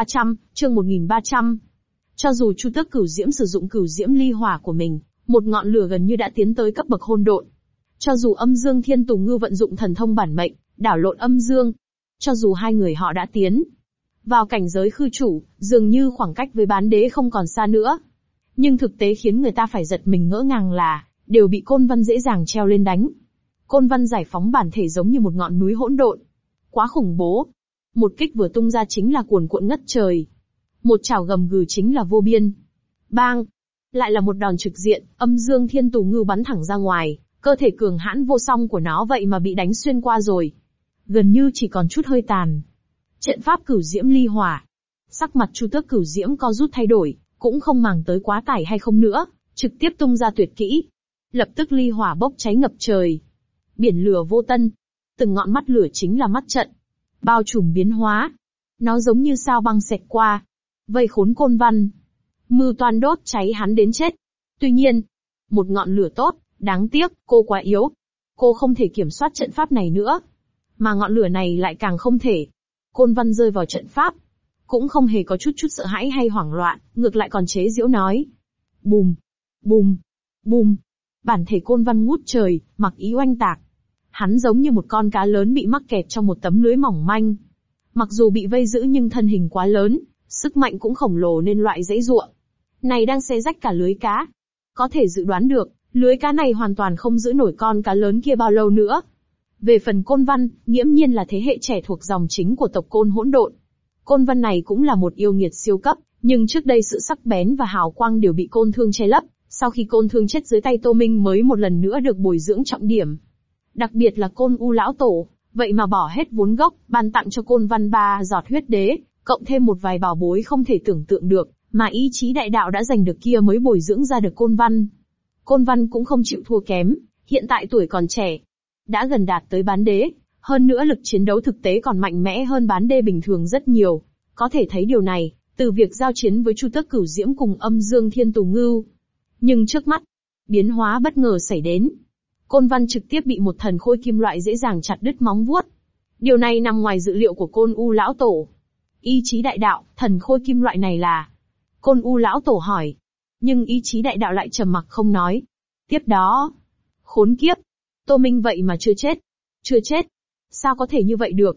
1300. Cho dù Chu Tước Cửu Diễm sử dụng Cửu Diễm Ly Hỏa của mình, một ngọn lửa gần như đã tiến tới cấp bậc hỗn độn. Cho dù Âm Dương Thiên Tù Ngưu vận dụng thần thông bản mệnh, đảo lộn âm dương. Cho dù hai người họ đã tiến vào cảnh giới khư chủ, dường như khoảng cách với bán đế không còn xa nữa. Nhưng thực tế khiến người ta phải giật mình ngỡ ngàng là, đều bị Côn Văn dễ dàng treo lên đánh. Côn Văn giải phóng bản thể giống như một ngọn núi hỗn độn. Quá khủng bố. Một kích vừa tung ra chính là cuồn cuộn ngất trời. Một chảo gầm gừ chính là vô biên. Bang! Lại là một đòn trực diện, Âm Dương Thiên Tù Ngưu bắn thẳng ra ngoài, cơ thể cường hãn vô song của nó vậy mà bị đánh xuyên qua rồi. Gần như chỉ còn chút hơi tàn. Trận pháp Cửu Diễm Ly Hỏa. Sắc mặt Chu Tước Cửu Diễm co rút thay đổi, cũng không màng tới quá tải hay không nữa, trực tiếp tung ra tuyệt kỹ. Lập tức ly hỏa bốc cháy ngập trời. Biển lửa vô tân. Từng ngọn mắt lửa chính là mắt trận. Bao trùm biến hóa. Nó giống như sao băng xẹt qua. Vây khốn Côn Văn. Mưu toan đốt cháy hắn đến chết. Tuy nhiên, một ngọn lửa tốt, đáng tiếc, cô quá yếu. Cô không thể kiểm soát trận pháp này nữa. Mà ngọn lửa này lại càng không thể. Côn Văn rơi vào trận pháp. Cũng không hề có chút sợ hãi hay hoảng loạn, ngược lại còn chế giễu nói. Bùm, bùm, bùm. Bản thể Côn Văn ngút trời, mặc ý oanh tạc. Hắn giống như một con cá lớn bị mắc kẹt trong một tấm lưới mỏng manh. Mặc dù bị vây giữ nhưng thân hình quá lớn, sức mạnh cũng khổng lồ nên loại dãy giụa này đang xé rách cả lưới cá. Có thể dự đoán được, lưới cá này hoàn toàn không giữ nổi con cá lớn kia bao lâu nữa. Về phần Côn Văn, nghiễm nhiên là thế hệ trẻ thuộc dòng chính của tộc Côn hỗn độn. Côn Văn này cũng là một yêu nghiệt siêu cấp, nhưng trước đây sự sắc bén và hào quang đều bị Côn Thương che lấp, sau khi Côn Thương chết dưới tay Tô Minh mới một lần nữa được bồi dưỡng trọng điểm. Đặc biệt là Côn U lão tổ, vậy mà bỏ hết vốn gốc, ban tặng cho Côn Văn 3 giọt huyết đế, cộng thêm một vài bảo bối không thể tưởng tượng được, mà ý chí đại đạo đã giành được kia mới bồi dưỡng ra được Côn Văn. Côn Văn cũng không chịu thua kém, hiện tại tuổi còn trẻ, đã gần đạt tới bán đế. Hơn nữa lực chiến đấu thực tế còn mạnh mẽ hơn bán đê bình thường rất nhiều. Có thể thấy điều này, từ việc giao chiến với Chu Tước Cửu Diễm cùng Âm Dương Thiên Tù Ngưu. Nhưng trước mắt, biến hóa bất ngờ xảy đến. Côn Văn trực tiếp bị một thần khôi kim loại dễ dàng chặt đứt móng vuốt. Điều này nằm ngoài dự liệu của Côn U lão tổ. Ý chí đại đạo, thần khôi kim loại này là? Côn U lão tổ hỏi. Nhưng ý chí đại đạo lại trầm mặc không nói. Tiếp đó, khốn kiếp. Tô Minh vậy mà chưa chết. Chưa chết. Sao có thể như vậy được?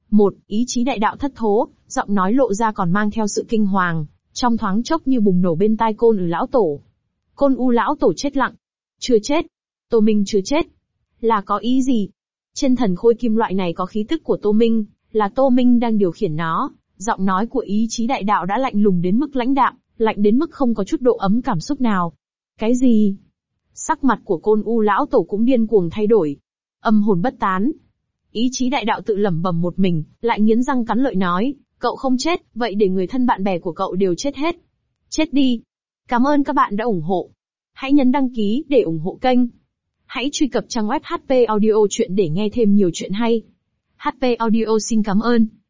Một, ý chí đại đạo thất thố, giọng nói lộ ra còn mang theo sự kinh hoàng, trong thoáng chốc như bùng nổ bên tai Côn U lão tổ. Côn U lão tổ chết lặng. Chưa chết. Tô Minh chưa chết. Là có ý gì? Trên thần khôi kim loại này có khí tức của Tô Minh, là Tô Minh đang điều khiển nó. Giọng nói của ý chí đại đạo đã lạnh lùng đến mức lãnh đạm, lạnh đến mức không có chút độ ấm cảm xúc nào. Cái gì? Sắc mặt của Côn U lão tổ cũng điên cuồng thay đổi. Âm hồn bất tán. Ý chí đại đạo tự lẩm bẩm một mình, lại nghiến răng cắn lợi nói, cậu không chết, vậy để người thân bạn bè của cậu đều chết hết. Chết đi. Cảm ơn các bạn đã ủng hộ. Hãy nhấn đăng ký để ủng hộ kênh. Hãy truy cập trang web HP Audio Chuyện để nghe thêm nhiều chuyện hay. HP Audio xin cảm ơn.